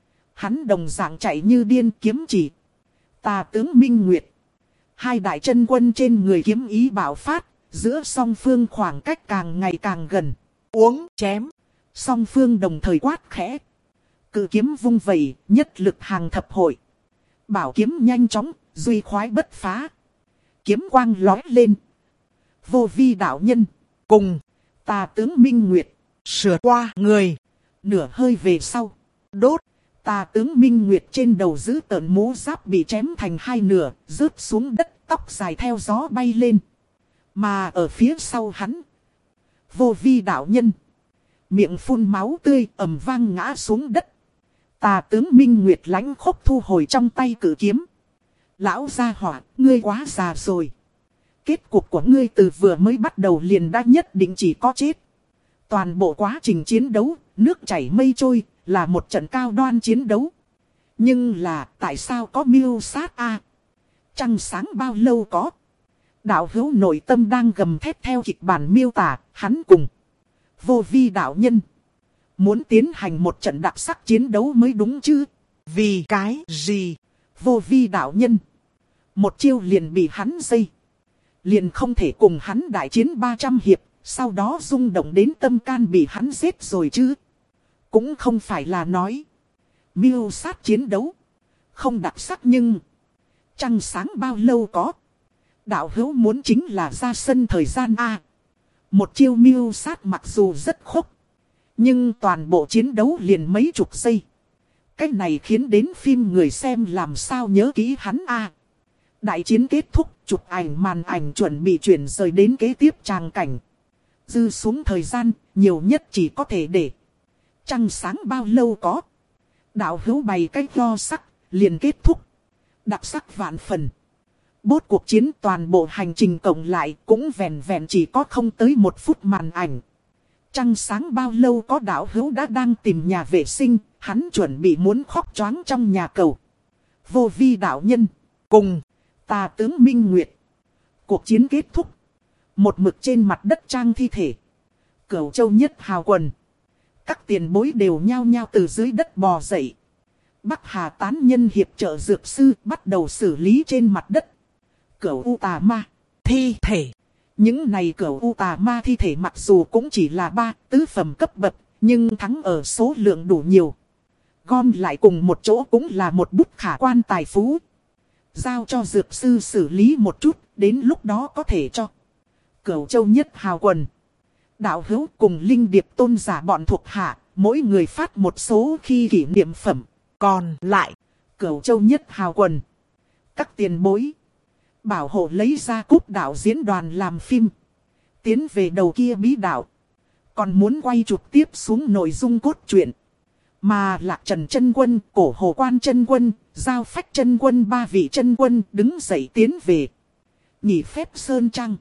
Hắn đồng dạng chạy như điên kiếm chỉ. Tà tướng Minh Nguyệt. Hai đại chân quân trên người kiếm ý bạo phát, giữa song phương khoảng cách càng ngày càng gần. Uống, chém. Song phương đồng thời quát khẽ. Cự kiếm vung vẩy, nhất lực hàng thập hội. Bảo kiếm nhanh chóng, duy khoái bất phá. Kiếm quang lói lên. Vô vi đạo nhân. Cùng, tà tướng Minh Nguyệt. Sửa qua người. Nửa hơi về sau. Đốt. Tà tướng Minh Nguyệt trên đầu giữ tợn mũ giáp bị chém thành hai nửa, rớt xuống đất, tóc dài theo gió bay lên. Mà ở phía sau hắn, vô vi đạo nhân. Miệng phun máu tươi ầm vang ngã xuống đất. Tà tướng Minh Nguyệt lãnh khốc thu hồi trong tay cử kiếm. Lão gia hỏa, ngươi quá già rồi. Kết cục của ngươi từ vừa mới bắt đầu liền đã nhất định chỉ có chết. Toàn bộ quá trình chiến đấu, nước chảy mây trôi, là một trận cao đoan chiến đấu. Nhưng là, tại sao có mưu sát a? Trăng sáng bao lâu có? Đạo hữu nội tâm đang gầm thét theo kịch bản miêu tả, hắn cùng vô vi đạo nhân. Muốn tiến hành một trận đặc sắc chiến đấu mới đúng chứ? Vì cái gì? Vô vi đạo nhân. Một chiêu liền bị hắn dây. Liền không thể cùng hắn đại chiến ba trăm hiệp, sau đó rung động đến tâm can bị hắn giết rồi chứ? Cũng không phải là nói mưu sát chiến đấu không đặc sắc nhưng trăng sáng bao lâu có. Đạo hữu muốn chính là ra sân thời gian A. Một chiêu mưu sát mặc dù rất khốc, nhưng toàn bộ chiến đấu liền mấy chục giây. Cái này khiến đến phim người xem làm sao nhớ kỹ hắn A. Đại chiến kết thúc, chụp ảnh màn ảnh chuẩn bị chuyển rời đến kế tiếp tràng cảnh. Dư xuống thời gian, nhiều nhất chỉ có thể để trăng sáng bao lâu có. Đạo hữu bày cách lo sắc, liền kết thúc. Đặc sắc vạn phần. Bốt cuộc chiến toàn bộ hành trình cộng lại cũng vẹn vẹn chỉ có không tới một phút màn ảnh. Trăng sáng bao lâu có đạo hữu đã đang tìm nhà vệ sinh, hắn chuẩn bị muốn khóc choáng trong nhà cầu. Vô vi đạo nhân, cùng, tà tướng Minh Nguyệt. Cuộc chiến kết thúc. Một mực trên mặt đất trang thi thể. Cửu Châu Nhất Hào quần. Các tiền bối đều nhao nhao từ dưới đất bò dậy. Bắc Hà tán nhân hiệp trợ dược sư bắt đầu xử lý trên mặt đất cửu u tà ma thi thể. Những này cửu u tà ma thi thể mặc dù cũng chỉ là ba tứ phẩm cấp bậc, nhưng thắng ở số lượng đủ nhiều. Gom lại cùng một chỗ cũng là một bút khả quan tài phú. Giao cho dược sư xử lý một chút, đến lúc đó có thể cho Cửu Châu Nhất Hào Quần, đạo hữu cùng linh điệp tôn giả bọn thuộc hạ, mỗi người phát một số khi kỷ niệm phẩm. Còn lại, Cửu Châu Nhất Hào Quần, các tiền bối, bảo hộ lấy ra cúp đạo diễn đoàn làm phim, tiến về đầu kia bí đạo. Còn muốn quay chụp tiếp xuống nội dung cốt truyện. Mà Lạc Trần chân quân, Cổ Hồ Quan chân quân, Giao Phách chân quân ba vị chân quân đứng dậy tiến về Nhị Phép Sơn Trăng.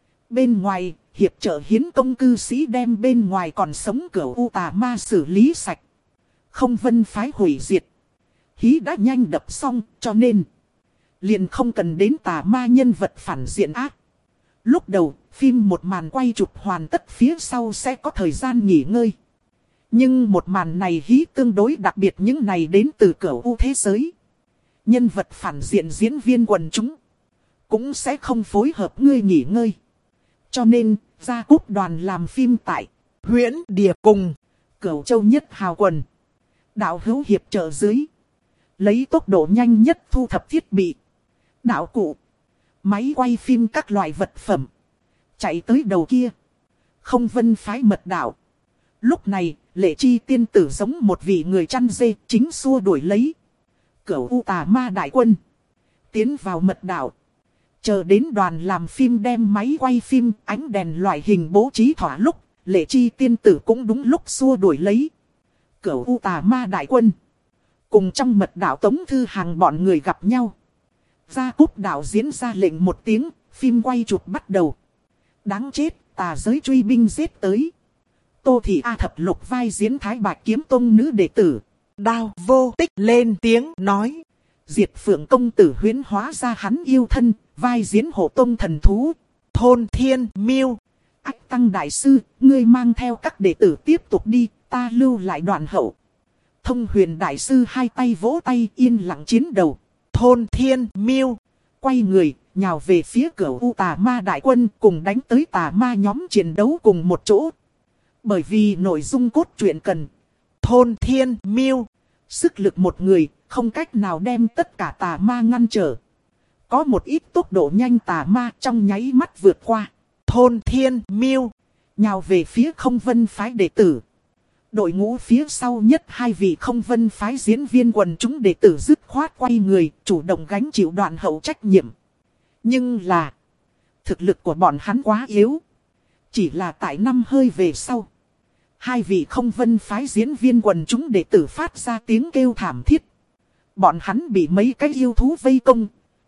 Bên ngoài, hiệp trợ hiến công cư sĩ đem bên ngoài còn sống cửu u tà ma xử lý sạch. Không vân phái hủy diệt. Hí đã nhanh đập xong, cho nên liền không cần đến tà ma nhân vật phản diện ác. Lúc đầu, phim một màn quay chụp hoàn tất phía sau sẽ có thời gian nghỉ ngơi. Nhưng một màn này hí tương đối đặc biệt, những này đến từ cửu u thế giới. Nhân vật phản diện diễn viên quần chúng cũng sẽ không phối hợp ngươi nghỉ ngơi. Cho nên, ra cúp đoàn làm phim tại Huyễn Điệp cùng Cửu Châu Nhất Hào Quần, đạo hữu hiệp trợ dưới, lấy tốc độ nhanh nhất thu thập thiết bị, đạo cụ, máy quay phim các loại vật phẩm, chạy tới đầu kia Không Vân phái mật đạo. Lúc này, Lệ Chi tiên tử giống một vị người chăn dê, chính xua đuổi lấy cửu u tà ma đại quân tiến vào mật đạo. Chờ đến đoàn làm phim đem máy quay phim, ánh đèn loại hình bố trí thỏa lúc, Lệ Chi tiên tử cũng đúng lúc xua đuổi lấy cửu u tà ma đại quân. Cùng trong mật đạo Tống Thư Hàng bọn người gặp nhau. Gia cúp đạo diễn ra lệnh một tiếng, phim quay chụp bắt đầu. Đáng chết, tà giới truy binh giết tới. Tô Thị A Thập Lục vai diễn Thái Bạch Kiếm Tông nữ đệ tử. Đao Vô Tích lên tiếng nói. Diệt Phượng công tử huyễn hóa ra hắn yêu thân, vai diễn Hộ Tông thần thú. Thôn Thiên Miêu. Ách Tăng đại sư, ngươi mang theo các đệ tử tiếp tục đi, ta lưu lại đoạn hậu. Thông Huyền đại sư hai tay vỗ tay yên lặng chiến đầu. Thôn Thiên Miêu quay người, nhào về phía cửu u tà ma đại quân, cùng đánh tới tà ma nhóm chiến đấu cùng một chỗ. Bởi vì nội dung cốt truyện cần Thôn Thiên Miêu sức lực một người, không cách nào đem tất cả tà ma ngăn trở. Có một ít tốc độ nhanh tà ma trong nháy mắt vượt qua. Thôn Thiên Miêu nhào về phía Không Vân phái đệ tử. Đội ngũ phía sau nhất hai vị Không Vân phái diễn viên quần chúng đệ tử dứt khoát quay người, chủ động gánh chịu đoạn hậu trách nhiệm. Nhưng là, thực lực của bọn hắn quá yếu. Chỉ là tại năm hơi về sau, hai vị Không Vân phái diễn viên quần chúng đệ tử phát ra tiếng kêu thảm thiết. Bọn hắn bị mấy cái yêu thú vây công,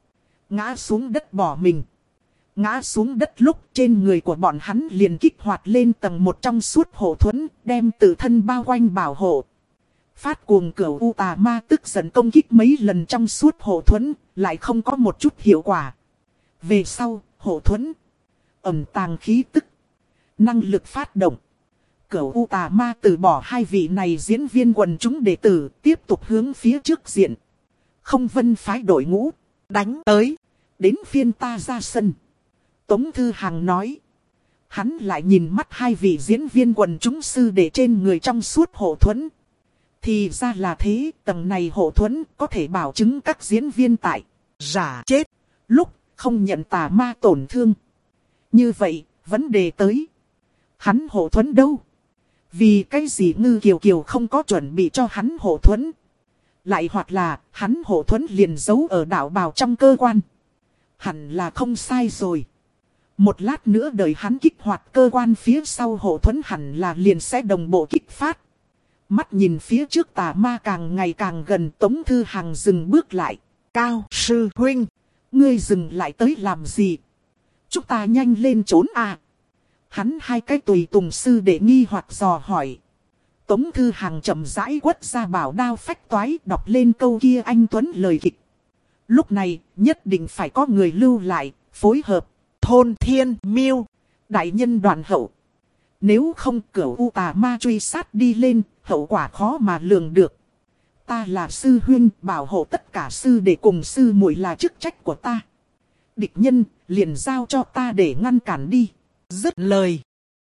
ngã xuống đất bỏ mình. Ngã xuống đất lúc trên người của bọn hắn liền kích hoạt lên tầng một trong suốt hộ thuẫn, đem tự thân bao quanh bảo hộ. Phát cuồng cửu u tà ma tức giận công kích mấy lần trong suốt hộ thuẫn, lại không có một chút hiệu quả. Về sau, hộ thuẫn ẩn tàng khí tức, năng lực phát động. Cửu u tà ma từ bỏ hai vị này diễn viên quần chúng đệ tử, tiếp tục hướng phía trước diện. Không Vân phái đội ngũ đánh tới. Đến phiên ta ra sân. Tống Thư Hàng nói. Hắn lại nhìn mắt hai vị diễn viên quần chúng sư để trên người trong suốt hộ thuẫn. Thì ra là thế, tầng này hộ thuẫn có thể bảo chứng các diễn viên tại giả chết lúc không nhận tà ma tổn thương. Như vậy, vấn đề tới. Hắn hộ thuẫn đâu? Vì cái gì Ngư Kiều Kiều không có chuẩn bị cho hắn hộ thuẫn? Lại hoặc là hắn hộ thuẫn liền giấu ở đạo bào trong cơ quan. Hẳn là không sai rồi. Một lát nữa đợi hắn kích hoạt cơ quan phía sau hộ thuẫn hẳn là liền sẽ đồng bộ kích phát. Mắt nhìn phía trước tà ma càng ngày càng gần, Tống Thư Hàng dừng bước lại. Cao sư huynh, ngươi dừng lại tới làm gì? Chúng ta nhanh lên trốn à? Hắn hai cái tùy tùng sư để nghi hoặc dò hỏi. Tống Thư Hàng chậm rãi quất ra bảo đao phách toái, đọc lên câu kia anh tuấn lời kịch. Lúc này nhất định phải có người lưu lại, phối hợp. Thôn Thiên Miêu đại nhân đoạn hậu. Nếu không cửu u tà ma truy sát đi lên, hậu quả khó mà lường được. Ta là sư huynh, bảo hộ tất cả sư đệ cùng sư muội là chức trách của ta. Địch nhân, liền giao cho ta để ngăn cản đi. Dứt lời.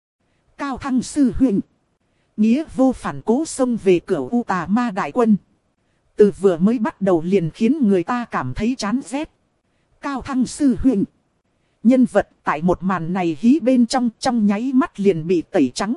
Cao Thăng sư huynh. Nghĩa vô phản cố xông về cửa U Tà Ma đại quân. Từ vừa mới bắt đầu liền khiến người ta cảm thấy chán ghét. Cao Thăng sư huynh. Nhân vật tại một màn này hí bên trong trong nháy mắt liền bị tẩy trắng.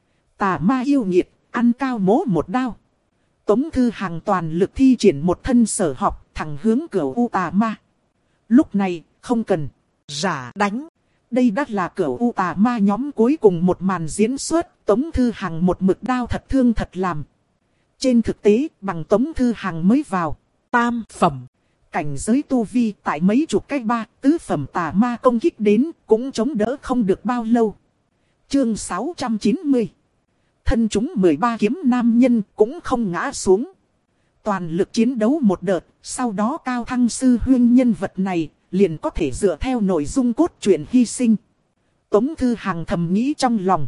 Tà ma yêu nghiệt, ăn cao mố một đao. Tống Thư Hằng toàn lực thi triển một thân sở học thẳng hướng cửa U Tà Ma. Lúc này không cần Giả đánh. Đây đã là cửa U Tà Ma nhóm cuối cùng một màn diễn xuất. Tống Thư Hằng một mực đao thật thương thật làm. Trên thực tế bằng Tống Thư Hằng mới vào Tam phẩm. Cảnh giới tu vi tại mấy chục cái ba tứ phẩm tà ma công kích đến cũng chống đỡ không được bao lâu. Chương sáu trăm chín mươi. Thân chúng mười ba kiếm nam nhân cũng không ngã xuống. Toàn lực chiến đấu một đợt, sau đó Cao Thăng sư huynh nhân vật này liền có thể dựa theo nội dung cốt truyện hy sinh. Tống Thư Hằng thầm nghĩ trong lòng.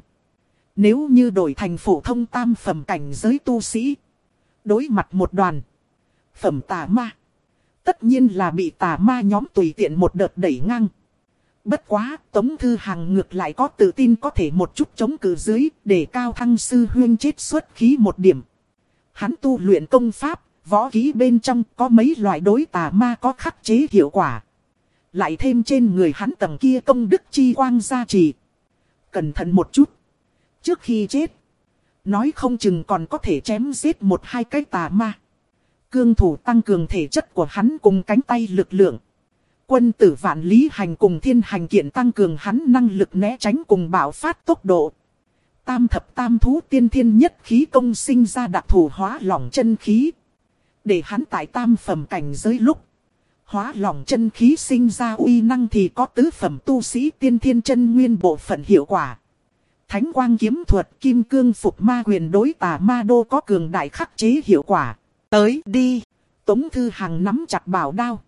Nếu như đổi thành phổ thông tam phẩm cảnh giới tu sĩ, đối mặt một đoàn phẩm tà ma, tất nhiên là bị tà ma nhóm tùy tiện một đợt đẩy ngang. Bất quá, Tống Thư Hằng ngược lại có tự tin có thể một chút chống cự dưới, để Cao Thăng sư huynh chết xuất khí một điểm. Hắn tu luyện công pháp, võ kỹ bên trong có mấy loại đối tà ma có khắc chế hiệu quả. Lại thêm trên người hắn tầng kia công đức chi quang gia trì. Cẩn thận một chút. Trước khi chết, nói không chừng còn có thể chém giết một hai cái tà ma. Cương thủ tăng cường thể chất của hắn cùng cánh tay lực lượng. Quân tử vạn lý hành cùng thiên hành kiện tăng cường hắn năng lực né tránh cùng bạo phát tốc độ. Tam thập tam thú tiên thiên nhất khí công sinh ra đặc thù hóa lỏng chân khí. Để hắn tại tam phẩm cảnh giới lúc hóa lỏng chân khí sinh ra uy năng thì có tứ phẩm tu sĩ tiên thiên chân nguyên bộ phận hiệu quả. Thánh quang kiếm thuật kim cương phục ma quyền đối tà ma đô có cường đại khắc chế hiệu quả. Tới đi. Tống Thư Hằng nắm chặt bảo đao.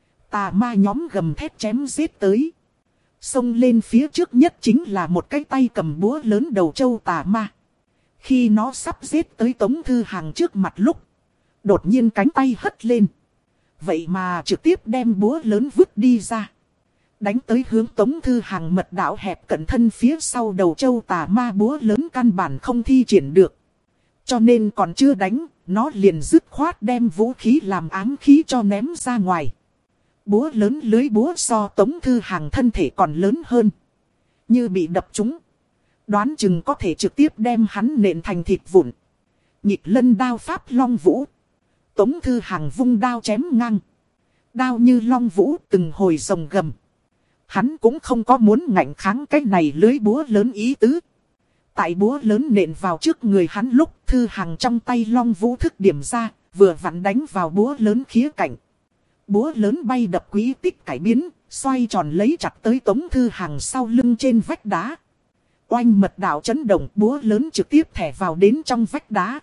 Tà ma nhóm gầm thét chém giết tới. Xông lên phía trước nhất chính là một cái tay cầm búa lớn đầu châu tà ma. Khi nó sắp giết tới Tống Thư Hằng trước mặt lúc, đột nhiên cánh tay hất lên. Vậy mà trực tiếp đem búa lớn vứt đi ra. Đánh tới hướng Tống Thư Hằng mật đạo hẹp cận thân phía sau đầu châu tà ma, búa lớn căn bản không thi triển được. Cho nên còn chưa đánh, nó liền dứt khoát đem vũ khí làm ám khí cho ném ra ngoài. Búa lớn lưới búa so Tống Thư Hằng thân thể còn lớn hơn. Như bị đập trúng, đoán chừng có thể trực tiếp đem hắn nện thành thịt vụn. Nhịp lân đao pháp long vũ. Tống Thư Hằng vung đao chém ngang. Đao như long vũ từng hồi rồng gầm. Hắn cũng không có muốn ngạnh kháng cái này lưới búa lớn ý tứ. Tại búa lớn nện vào trước người hắn lúc Thư Hằng trong tay long vũ thức điểm ra, vừa vặn đánh vào búa lớn khía cạnh. Búa lớn bay đập quý tích cải biến, xoay tròn lấy chặt tới Tống Thư Hằng sau lưng trên vách đá. Oanh mật đạo chấn động, búa lớn trực tiếp thẻ vào đến trong vách đá.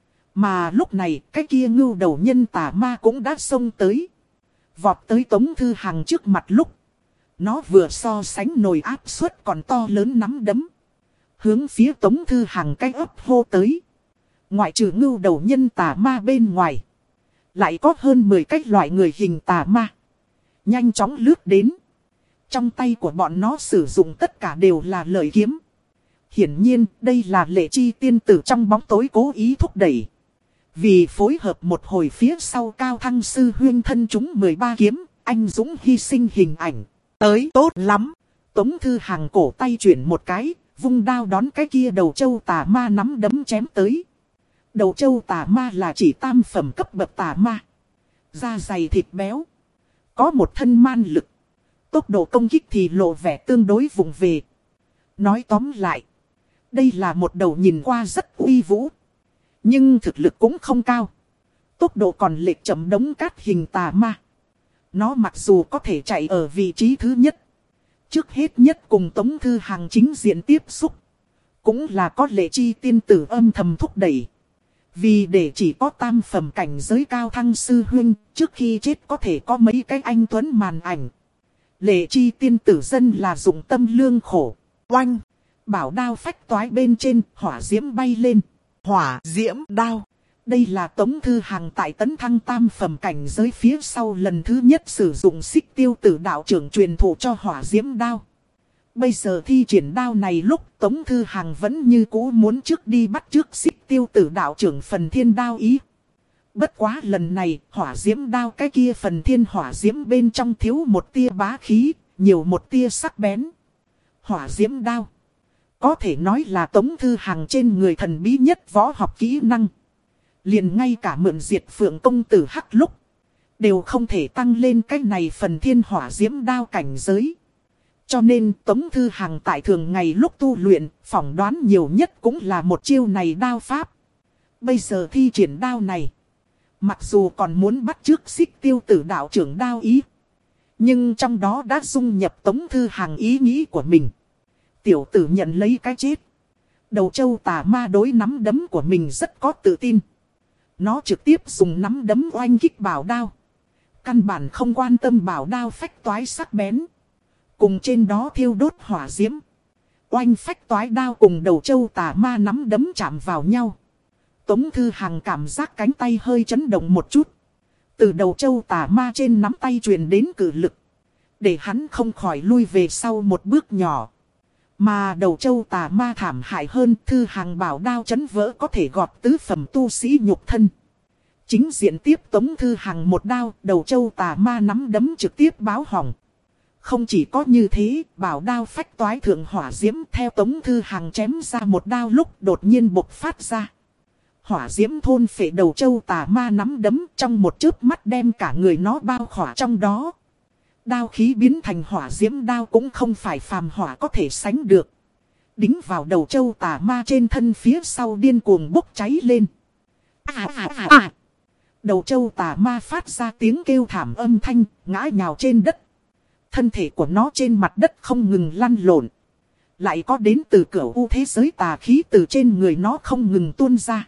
Mà lúc này cái kia ngưu đầu nhân tà ma cũng đã xông tới. Vọt tới Tống Thư Hằng trước mặt lúc nó vừa so sánh nồi áp suất còn to lớn nắm đấm. Hướng phía Tống Thư Hằng cái ấp hô tới. Ngoại trừ ngưu đầu nhân tà ma bên ngoài, lại có hơn mười cái loại người hình tà ma. Nhanh chóng lướt đến. Trong tay của bọn nó sử dụng tất cả đều là lợi kiếm. Hiển nhiên đây là Lệ Chi tiên tử trong bóng tối cố ý thúc đẩy. Vì phối hợp một hồi phía sau Cao Thăng sư huyên thân chúng mười ba kiếm, anh dũng hy sinh hình ảnh. Tới tốt lắm. Tống Thư Hằng cổ tay chuyển một cái, vung đao đón cái kia đầu châu tà ma nắm đấm chém tới. Đầu châu tà ma là chỉ tam phẩm cấp bậc tà ma. Da dày thịt béo. Có một thân man lực. Tốc độ công kích thì lộ vẻ tương đối vụng về. Nói tóm lại, đây là một đầu nhìn qua rất uy vũ, nhưng thực lực cũng không cao. Tốc độ còn lệch chậm đống cát hình tà ma. Nó mặc dù có thể chạy ở vị trí thứ nhất, trước hết nhất cùng Tống Thư Hằng chính diện tiếp xúc, cũng là có Lệ Chi tiên tử âm thầm thúc đẩy. Vì để chỉ có tam phẩm cảnh giới Cao Thăng sư huynh, trước khi chết có thể có mấy cái anh tuấn màn ảnh. Lệ Chi tiên tử dân là dụng tâm lương khổ. Oanh! Bảo đao phách toái bên trên, hỏa diễm bay lên. Hỏa diễm đao. Đây là Tống Thư Hằng tại tấn thăng tam phẩm cảnh giới phía sau lần thứ nhất sử dụng xích tiêu tử đạo trưởng truyền thụ cho hỏa diễm đao. Bây giờ thi triển đao này lúc Tống Thư Hằng vẫn như cũ muốn trước đi bắt trước xích tiêu tử đạo trưởng phần thiên đao ý. Bất quá lần này hỏa diễm đao cái kia phần thiên hỏa diễm bên trong thiếu một tia bá khí, nhiều một tia sắc bén. Hỏa diễm đao có thể nói là Tống Thư Hằng trên người thần bí nhất võ học kỹ năng. Liền ngay cả mượn diệt phượng công tử hắc lúc đều không thể tăng lên cái này phần thiên hỏa diễm đao cảnh giới. Cho nên Tống Thư Hằng tại thường ngày lúc tu luyện, phỏng đoán nhiều nhất cũng là một chiêu này đao pháp. Bây giờ thi triển đao này, mặc dù còn muốn bắt chước xích tiêu tử đạo trưởng đao ý, nhưng trong đó đã dung nhập Tống Thư Hằng ý nghĩ của mình. Tiểu tử nhận lấy cái chết. Đầu châu tà ma đối nắm đấm của mình rất có tự tin. Nó trực tiếp dùng nắm đấm oanh kích bảo đao. Căn bản không quan tâm bảo đao phách toái sắc bén. Cùng trên đó thiêu đốt hỏa diễm. Oanh phách toái đao cùng đầu châu tà ma nắm đấm chạm vào nhau. Tống Thư Hằng cảm giác cánh tay hơi chấn động một chút. Từ đầu châu tà ma trên nắm tay truyền đến cử lực. Để hắn không khỏi lui về sau một bước nhỏ. Mà đầu châu tà ma thảm hại hơn, Thư Hằng bảo đao chấn vỡ có thể gọt tứ phẩm tu sĩ nhục thân. Chính diện tiếp Tống Thư Hằng một đao, đầu châu tà ma nắm đấm trực tiếp báo hỏng. Không chỉ có như thế, bảo đao phách toái thượng hỏa diễm theo Tống Thư Hằng chém ra một đao lúc đột nhiên bộc phát ra. Hỏa diễm thôn phệ đầu châu tà ma nắm đấm trong một chớp mắt đem cả người nó bao khỏa trong đó. Đao khí biến thành hỏa diễm đao cũng không phải phàm hỏa có thể sánh được. Đính vào đầu châu tà ma trên thân phía sau điên cuồng bốc cháy lên. À à à à. Đầu châu tà ma phát ra tiếng kêu thảm âm thanh, ngã nhào trên đất. Thân thể của nó trên mặt đất không ngừng lăn lộn. Lại có đến từ cửu u thế giới tà khí từ trên người nó không ngừng tuôn ra.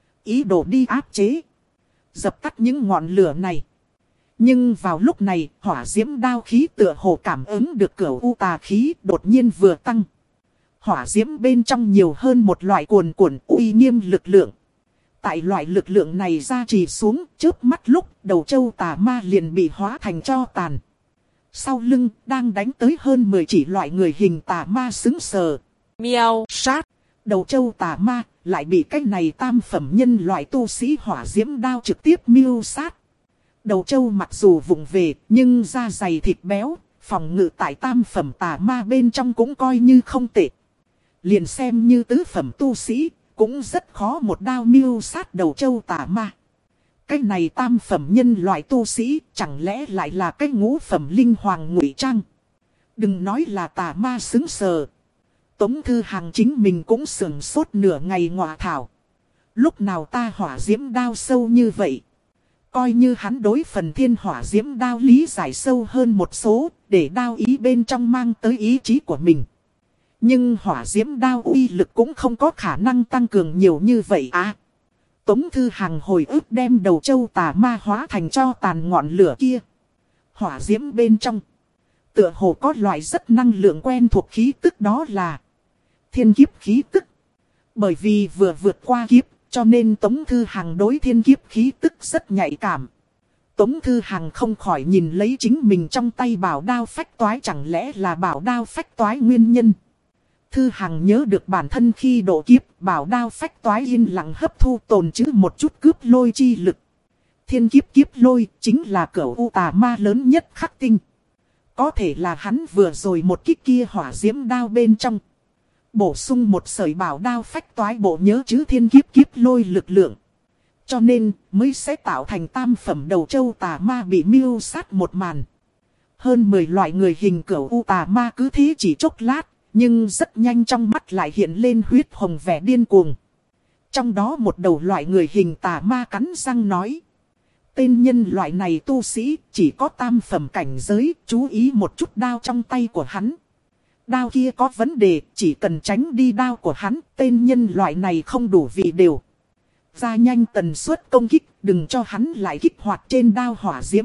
Ý đồ đi áp chế, dập tắt những ngọn lửa này. Nhưng vào lúc này, hỏa diễm đao khí tựa hồ cảm ứng được cửu u tà khí đột nhiên vừa tăng. Hỏa diễm bên trong nhiều hơn một loại cuồn cuộn uy nghiêm lực lượng. Tại loại lực lượng này ra trì xuống, chớp mắt lúc đầu châu tà ma liền bị hóa thành tro tàn. Sau lưng, đang đánh tới hơn mười chỉ loại người hình tà ma xứng sờ. Miao sát. Đầu châu tà ma, lại bị cái này tam phẩm nhân loại tu sĩ hỏa diễm đao trực tiếp miêu sát. Đầu châu mặc dù vụng về, nhưng da dày thịt béo, phòng ngự tại tam phẩm tà ma bên trong cũng coi như không tệ. Liền xem như tứ phẩm tu sĩ, cũng rất khó một đao miêu sát đầu châu tà ma. Cái này tam phẩm nhân loại tu sĩ, chẳng lẽ lại là cái ngũ phẩm linh hoàng ngụy trang. Đừng nói là tà ma xứng sờ. Tống Thư Hằng chính mình cũng sửng sốt nửa ngày ngọa thảo. Lúc nào ta hỏa diễm đao sâu như vậy? Coi như hắn đối phần thiên hỏa diễm đao lý giải sâu hơn một số, để đao ý bên trong mang tới ý chí của mình. Nhưng hỏa diễm đao uy lực cũng không có khả năng tăng cường nhiều như vậy à. Tống Thư Hằng hồi ức đem đầu châu tà ma hóa thành cho tàn ngọn lửa kia. Hỏa diễm bên trong tựa hồ có loại rất năng lượng quen thuộc khí tức, đó là thiên kiếp khí tức. Bởi vì vừa vượt qua kiếp, cho nên Tống Thư Hằng đối thiên kiếp khí tức rất nhạy cảm. Tống Thư Hằng không khỏi nhìn lấy chính mình trong tay bảo đao phách toái, chẳng lẽ là bảo đao phách toái nguyên nhân. Thư Hằng nhớ được bản thân khi độ kiếp, bảo đao phách toái yên lặng hấp thu tồn trữ một chút cướp lôi chi lực. Thiên kiếp kiếp lôi chính là cửu u tà ma lớn nhất khắc tinh. Có thể là hắn vừa rồi một kích kia hỏa diễm đao bên trong bổ sung một sợi bảo đao phách toái bộ nhớ chứ thiên kiếp kiếp lôi lực lượng. Cho nên mới sẽ tạo thành tam phẩm đầu châu tà ma bị miêu sát một màn. Hơn mười loại người hình cửu u tà ma cứ thế chỉ chốc lát, nhưng rất nhanh trong mắt lại hiện lên huyết hồng vẻ điên cuồng. Trong đó một đầu loại người hình tà ma cắn răng nói: tên nhân loại này tu sĩ chỉ có tam phẩm cảnh giới, chú ý một chút đao trong tay của hắn. Đao kia có vấn đề, chỉ cần tránh đi đao của hắn, tên nhân loại này không đủ vị đều. Ra nhanh tần suất công kích, đừng cho hắn lại kích hoạt trên đao hỏa diễm.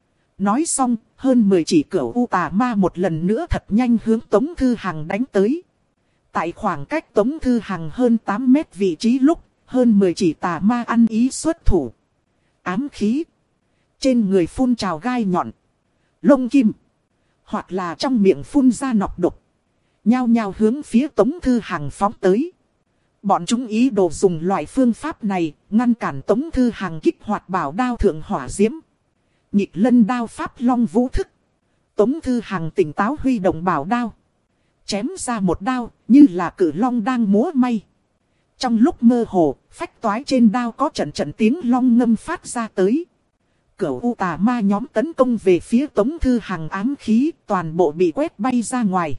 Nói xong, hơn mười chỉ cửu u tà ma một lần nữa thật nhanh hướng Tống Thư Hằng đánh tới. Tại khoảng cách Tống Thư Hằng hơn tám mét vị trí lúc, Hơn mười chỉ tà ma ăn ý xuất thủ. Ám khí. Trên người phun trào gai nhọn. Lông kim. Hoặc là trong miệng phun ra nọc độc. Nhao nhao hướng phía Tống Thư Hằng phóng tới. Bọn chúng ý đồ dùng loại phương pháp này ngăn cản Tống Thư Hằng kích hoạt bảo đao thượng hỏa diễm. Nhịp lân đao pháp long vũ thức. Tống Thư Hằng tỉnh táo huy động bảo đao. Chém ra một đao như là cử long đang múa may. Trong lúc mơ hồ, phách toái trên đao có trận trận tiếng long ngâm phát ra tới. Cửu U tà ma nhóm tấn công về phía Tống Thư Hằng ám khí toàn bộ bị quét bay ra ngoài.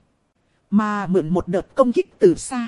Mà mượn một đợt công kích từ xa.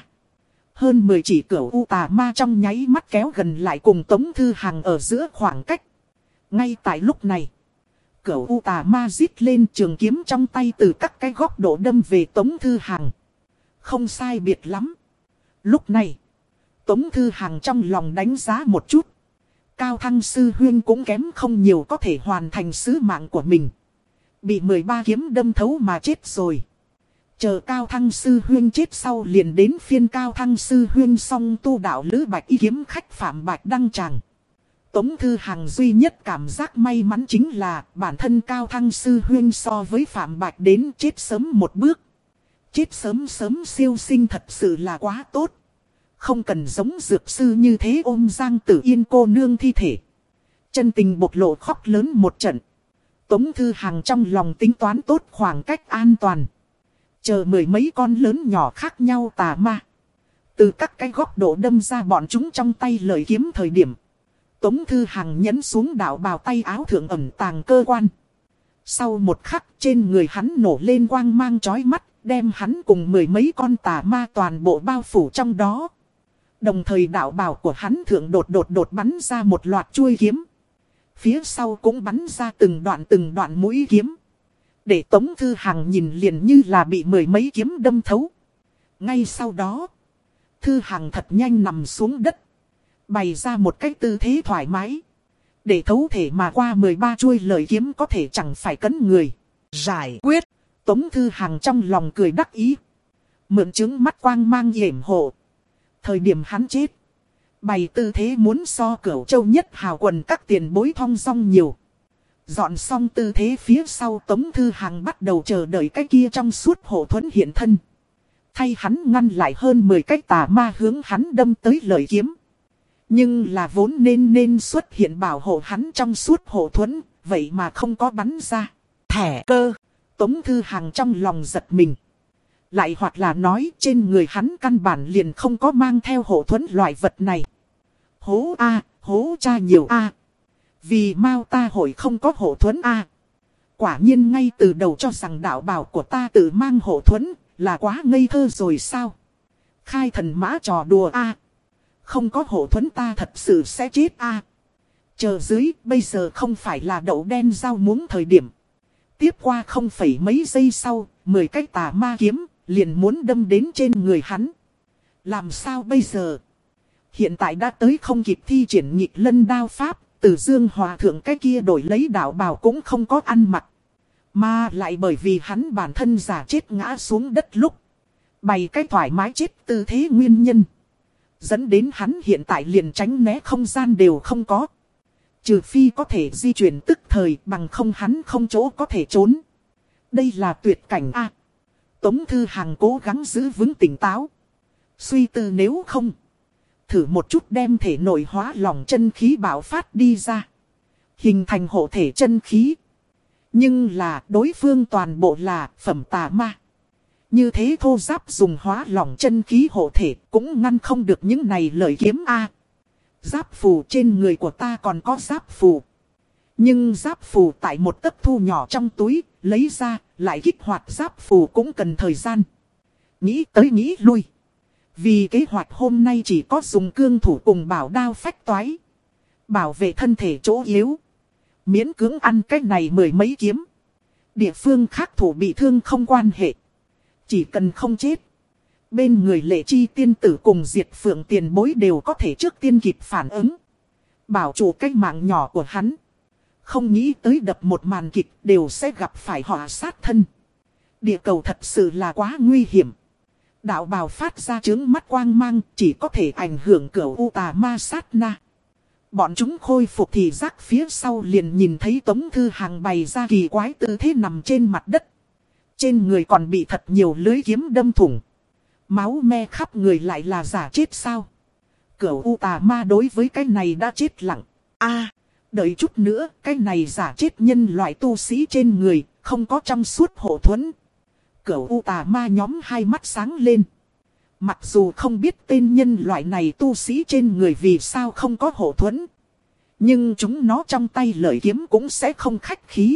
Hơn mười chỉ cửu U tà ma trong nháy mắt kéo gần lại cùng Tống Thư Hằng ở giữa khoảng cách. Ngay tại lúc này, cửu U tà ma rít lên trường kiếm trong tay từ các cái góc độ đâm về Tống Thư Hằng. Không sai biệt lắm. Lúc này, Tống Thư Hằng trong lòng đánh giá một chút. Cao Thăng Sư Huyên cũng kém không nhiều có thể hoàn thành sứ mạng của mình. Bị mười ba kiếm đâm thấu mà chết rồi. Chờ Cao Thăng Sư Huyên chết sau liền đến phiên Cao Thăng Sư Huyên song tu đạo lữ bạch y kiếm khách Phạm Bạch đăng tràng. Tống Thư Hằng duy nhất cảm giác may mắn chính là bản thân Cao Thăng Sư Huyên so với Phạm Bạch đến chết sớm một bước. Chết sớm sớm siêu sinh thật sự là quá tốt. Không cần giống dược sư như thế ôm Giang Tử Yên cô nương thi thể. Chân tình bộc lộ khóc lớn một trận. Tống Thư Hằng trong lòng tính toán tốt khoảng cách an toàn. Chờ mười mấy con lớn nhỏ khác nhau tà ma. Từ các cái góc độ đâm ra bọn chúng trong tay lợi kiếm thời điểm. Tống Thư Hằng nhấn xuống đạo bào tay áo thượng ẩn tàng cơ quan. Sau một khắc trên người hắn nổ lên quang mang chói mắt. Đem hắn cùng mười mấy con tà ma toàn bộ bao phủ trong đó. Đồng thời đạo bào của hắn thượng đột đột đột bắn ra một loạt chuôi kiếm. Phía sau cũng bắn ra từng đoạn từng đoạn mũi kiếm. Để Tống Thư Hằng nhìn liền như là bị mười mấy kiếm đâm thấu. Ngay sau đó, Thư Hằng thật nhanh nằm xuống đất. Bày ra một cách tư thế thoải mái. Để thấu thể mà qua mười ba chuôi lợi kiếm có thể chẳng phải cấn người. Giải quyết. Tống Thư Hằng trong lòng cười đắc ý. Mượn chứng mắt quang mang yểm hộ. Thời điểm hắn chết. Bày tư thế muốn so Cửu Châu Nhất Hào quần các tiền bối thong dong nhiều. Dọn xong tư thế phía sau Tống Thư Hằng bắt đầu chờ đợi cái kia trong suốt hộ thuẫn hiện thân. Thay hắn ngăn lại hơn mười cái tà ma hướng hắn đâm tới lợi kiếm. Nhưng là vốn nên nên xuất hiện bảo hộ hắn trong suốt hộ thuẫn, vậy mà không có bắn ra. Thẻ cơ. Tống Thư Hằng trong lòng giật mình. Lại hoặc là nói trên người hắn căn bản liền không có mang theo hộ thuẫn loại vật này. Hố a, hố cha nhiều a. Vì mau ta hội không có hộ thuẫn a. Quả nhiên ngay từ đầu cho rằng đạo bào của ta tự mang hộ thuẫn là quá ngây thơ rồi sao. Khai thần mã trò đùa a. Không có hộ thuẫn ta thật sự sẽ chết a. Chờ dưới bây giờ không phải là đậu đen rau muống thời điểm. Tiếp qua không phẩy mấy giây sau, mười cái tà ma kiếm, liền muốn đâm đến trên người hắn. Làm sao bây giờ? Hiện tại đã tới không kịp thi triển nhịp lân đao pháp, Từ Dương Hòa Thượng cái kia đổi lấy đạo bào cũng không có ăn mặc. Mà lại bởi vì hắn bản thân giả chết ngã xuống đất lúc. Bày cái thoải mái chết tư thế nguyên nhân. Dẫn đến hắn hiện tại liền tránh né không gian đều không có. Trừ phi có thể di chuyển tức thời bằng không hắn không chỗ có thể trốn. Đây là tuyệt cảnh a. Tống Thư Hằng cố gắng giữ vững tỉnh táo. Suy tư nếu không. Thử một chút đem thể nội hóa lỏng chân khí bạo phát đi ra. Hình thành hộ thể chân khí. Nhưng là đối phương toàn bộ là phẩm tà ma. Như thế thô giáp dùng hóa lỏng chân khí hộ thể cũng ngăn không được những này lợi kiếm a. Giáp phù trên người của ta còn có giáp phù. Nhưng giáp phù tại một tấc thu nhỏ trong túi, lấy ra, lại kích hoạt giáp phù cũng cần thời gian. Nghĩ tới nghĩ lui. Vì kế hoạch hôm nay chỉ có dùng cương thủ cùng bảo đao phách toái. Bảo vệ thân thể chỗ yếu. Miễn cưỡng ăn cái này mười mấy kiếm. Địa phương khác thủ bị thương không quan hệ. Chỉ cần không chết. Bên người Lệ Chi tiên tử cùng Diệt Phượng tiền bối đều có thể trước tiên kịp phản ứng. Bảo chủ cái mạng nhỏ của hắn. Không nghĩ tới đập một màn kịch đều sẽ gặp phải họa sát thân. Địa cầu thật sự là quá nguy hiểm. Đạo bào phát ra chướng mắt quang mang, chỉ có thể ảnh hưởng Cửu U Tà Ma sát na. Bọn chúng khôi phục thì giác phía sau liền nhìn thấy Tống Thư Hàng bày ra kỳ quái tư thế nằm trên mặt đất. Trên người còn bị thật nhiều lưới kiếm đâm thủng. Máu me khắp người lại là giả chết sao? Cửu U Tà Ma đối với cái này đã chết lặng. A, đợi chút nữa, cái này giả chết nhân loại tu sĩ trên người, không có trong suốt hộ thuẫn. Cửu U Tà Ma nhóm hai mắt sáng lên. Mặc dù không biết tên nhân loại này tu sĩ trên người vì sao không có hộ thuẫn, nhưng chúng nó trong tay lợi kiếm cũng sẽ không khách khí.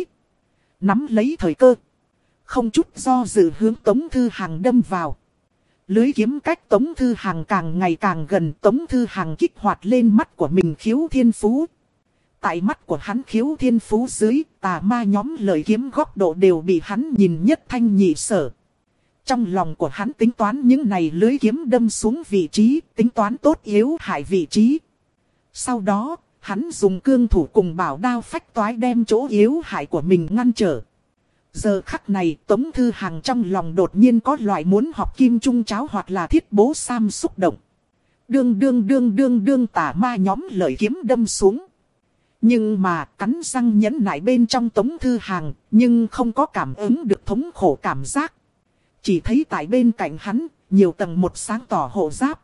Nắm lấy thời cơ, không chút do dự hướng Tống Thư Hàng đâm vào. Lưới kiếm cách Tống Thư Hàng càng ngày càng gần, Tống Thư Hàng kích hoạt lên mắt của mình khiếu thiên phú. Tại mắt của hắn khiếu thiên phú dưới, tà ma nhóm lợi kiếm góc độ đều bị hắn nhìn nhất thanh nhị sở. Trong lòng của hắn tính toán những này lưới kiếm đâm xuống vị trí, tính toán tốt yếu hại vị trí. Sau đó, hắn dùng cương thủ cùng bảo đao phách toái đem chỗ yếu hại của mình ngăn trở. Giờ khắc này, Tống Thư Hàng trong lòng đột nhiên có loại muốn học kim trung cháo hoặc là thiết bố sam xúc động. Đương đương đương đương đương tà ma nhóm lợi kiếm đâm xuống. Nhưng mà cắn răng nhẫn nại bên trong Tống Thư Hàng, nhưng không có cảm ứng được thống khổ cảm giác. Chỉ thấy tại bên cạnh hắn, nhiều tầng một sáng tỏ hộ giáp.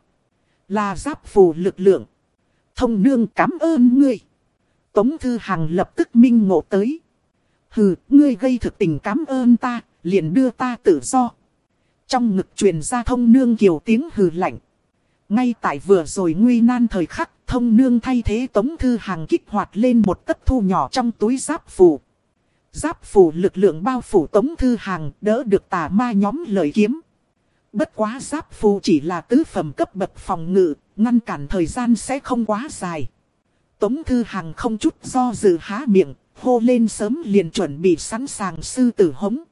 Là giáp phù lực lượng. Thông nương cảm ơn ngươi. Tống Thư Hàng lập tức minh ngộ tới. Hừ, ngươi gây thực tình cảm ơn ta, liền đưa ta tự do. Trong ngực truyền ra thông nương kiều tiếng hừ lạnh. Ngay tại vừa rồi nguy nan thời khắc, thông nương thay thế Tống Thư Hàng kích hoạt lên một tấc thu nhỏ trong túi giáp phù. Giáp phù lực lượng bao phủ Tống Thư Hàng, đỡ được tà ma nhóm lợi kiếm. Bất quá giáp phù chỉ là tứ phẩm cấp bậc phòng ngự, ngăn cản thời gian sẽ không quá dài. Tống Thư Hàng không chút do dự há miệng, hô lên sớm liền chuẩn bị sẵn sàng sư tử hống.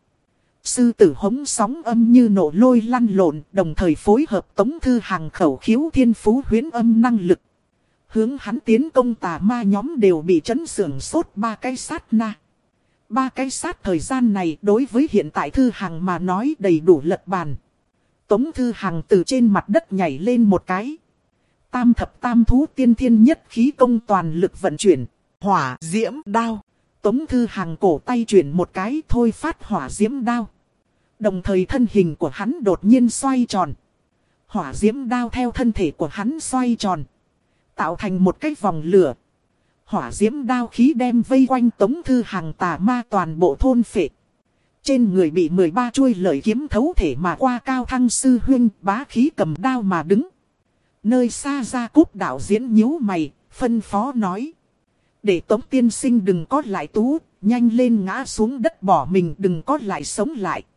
Sư tử hống sóng âm như nổ lôi lăn lộn, đồng thời phối hợp Tống Thư Hàng khẩu khiếu thiên phú huyễn âm năng lực. Hướng hắn tiến công tà ma nhóm đều bị chấn sưởng sốt ba cái sát na. Ba cái sát thời gian này đối với hiện tại Thư Hàng mà nói đầy đủ lật bàn. Tống Thư Hàng từ trên mặt đất nhảy lên một cái. Tam thập tam thú tiên thiên nhất khí công toàn lực vận chuyển. Hỏa diễm đao. Tống Thư Hàng cổ tay chuyển một cái thôi phát hỏa diễm đao. Đồng thời thân hình của hắn đột nhiên xoay tròn. Hỏa diễm đao theo thân thể của hắn xoay tròn, tạo thành một cái vòng lửa. Hỏa diễm đao khí đem vây quanh Tống Thư Hàng tà ma toàn bộ thôn phệ. Trên người bị mười ba chuôi lợi kiếm thấu thể mà qua Cao Thăng sư huynh bá khí cầm đao mà đứng. Nơi xa ra Cúp đạo diễn nhíu mày, phân phó nói. Để Tống tiên sinh đừng có lại tú, nhanh lên ngã xuống đất bỏ mình, đừng có lại sống lại.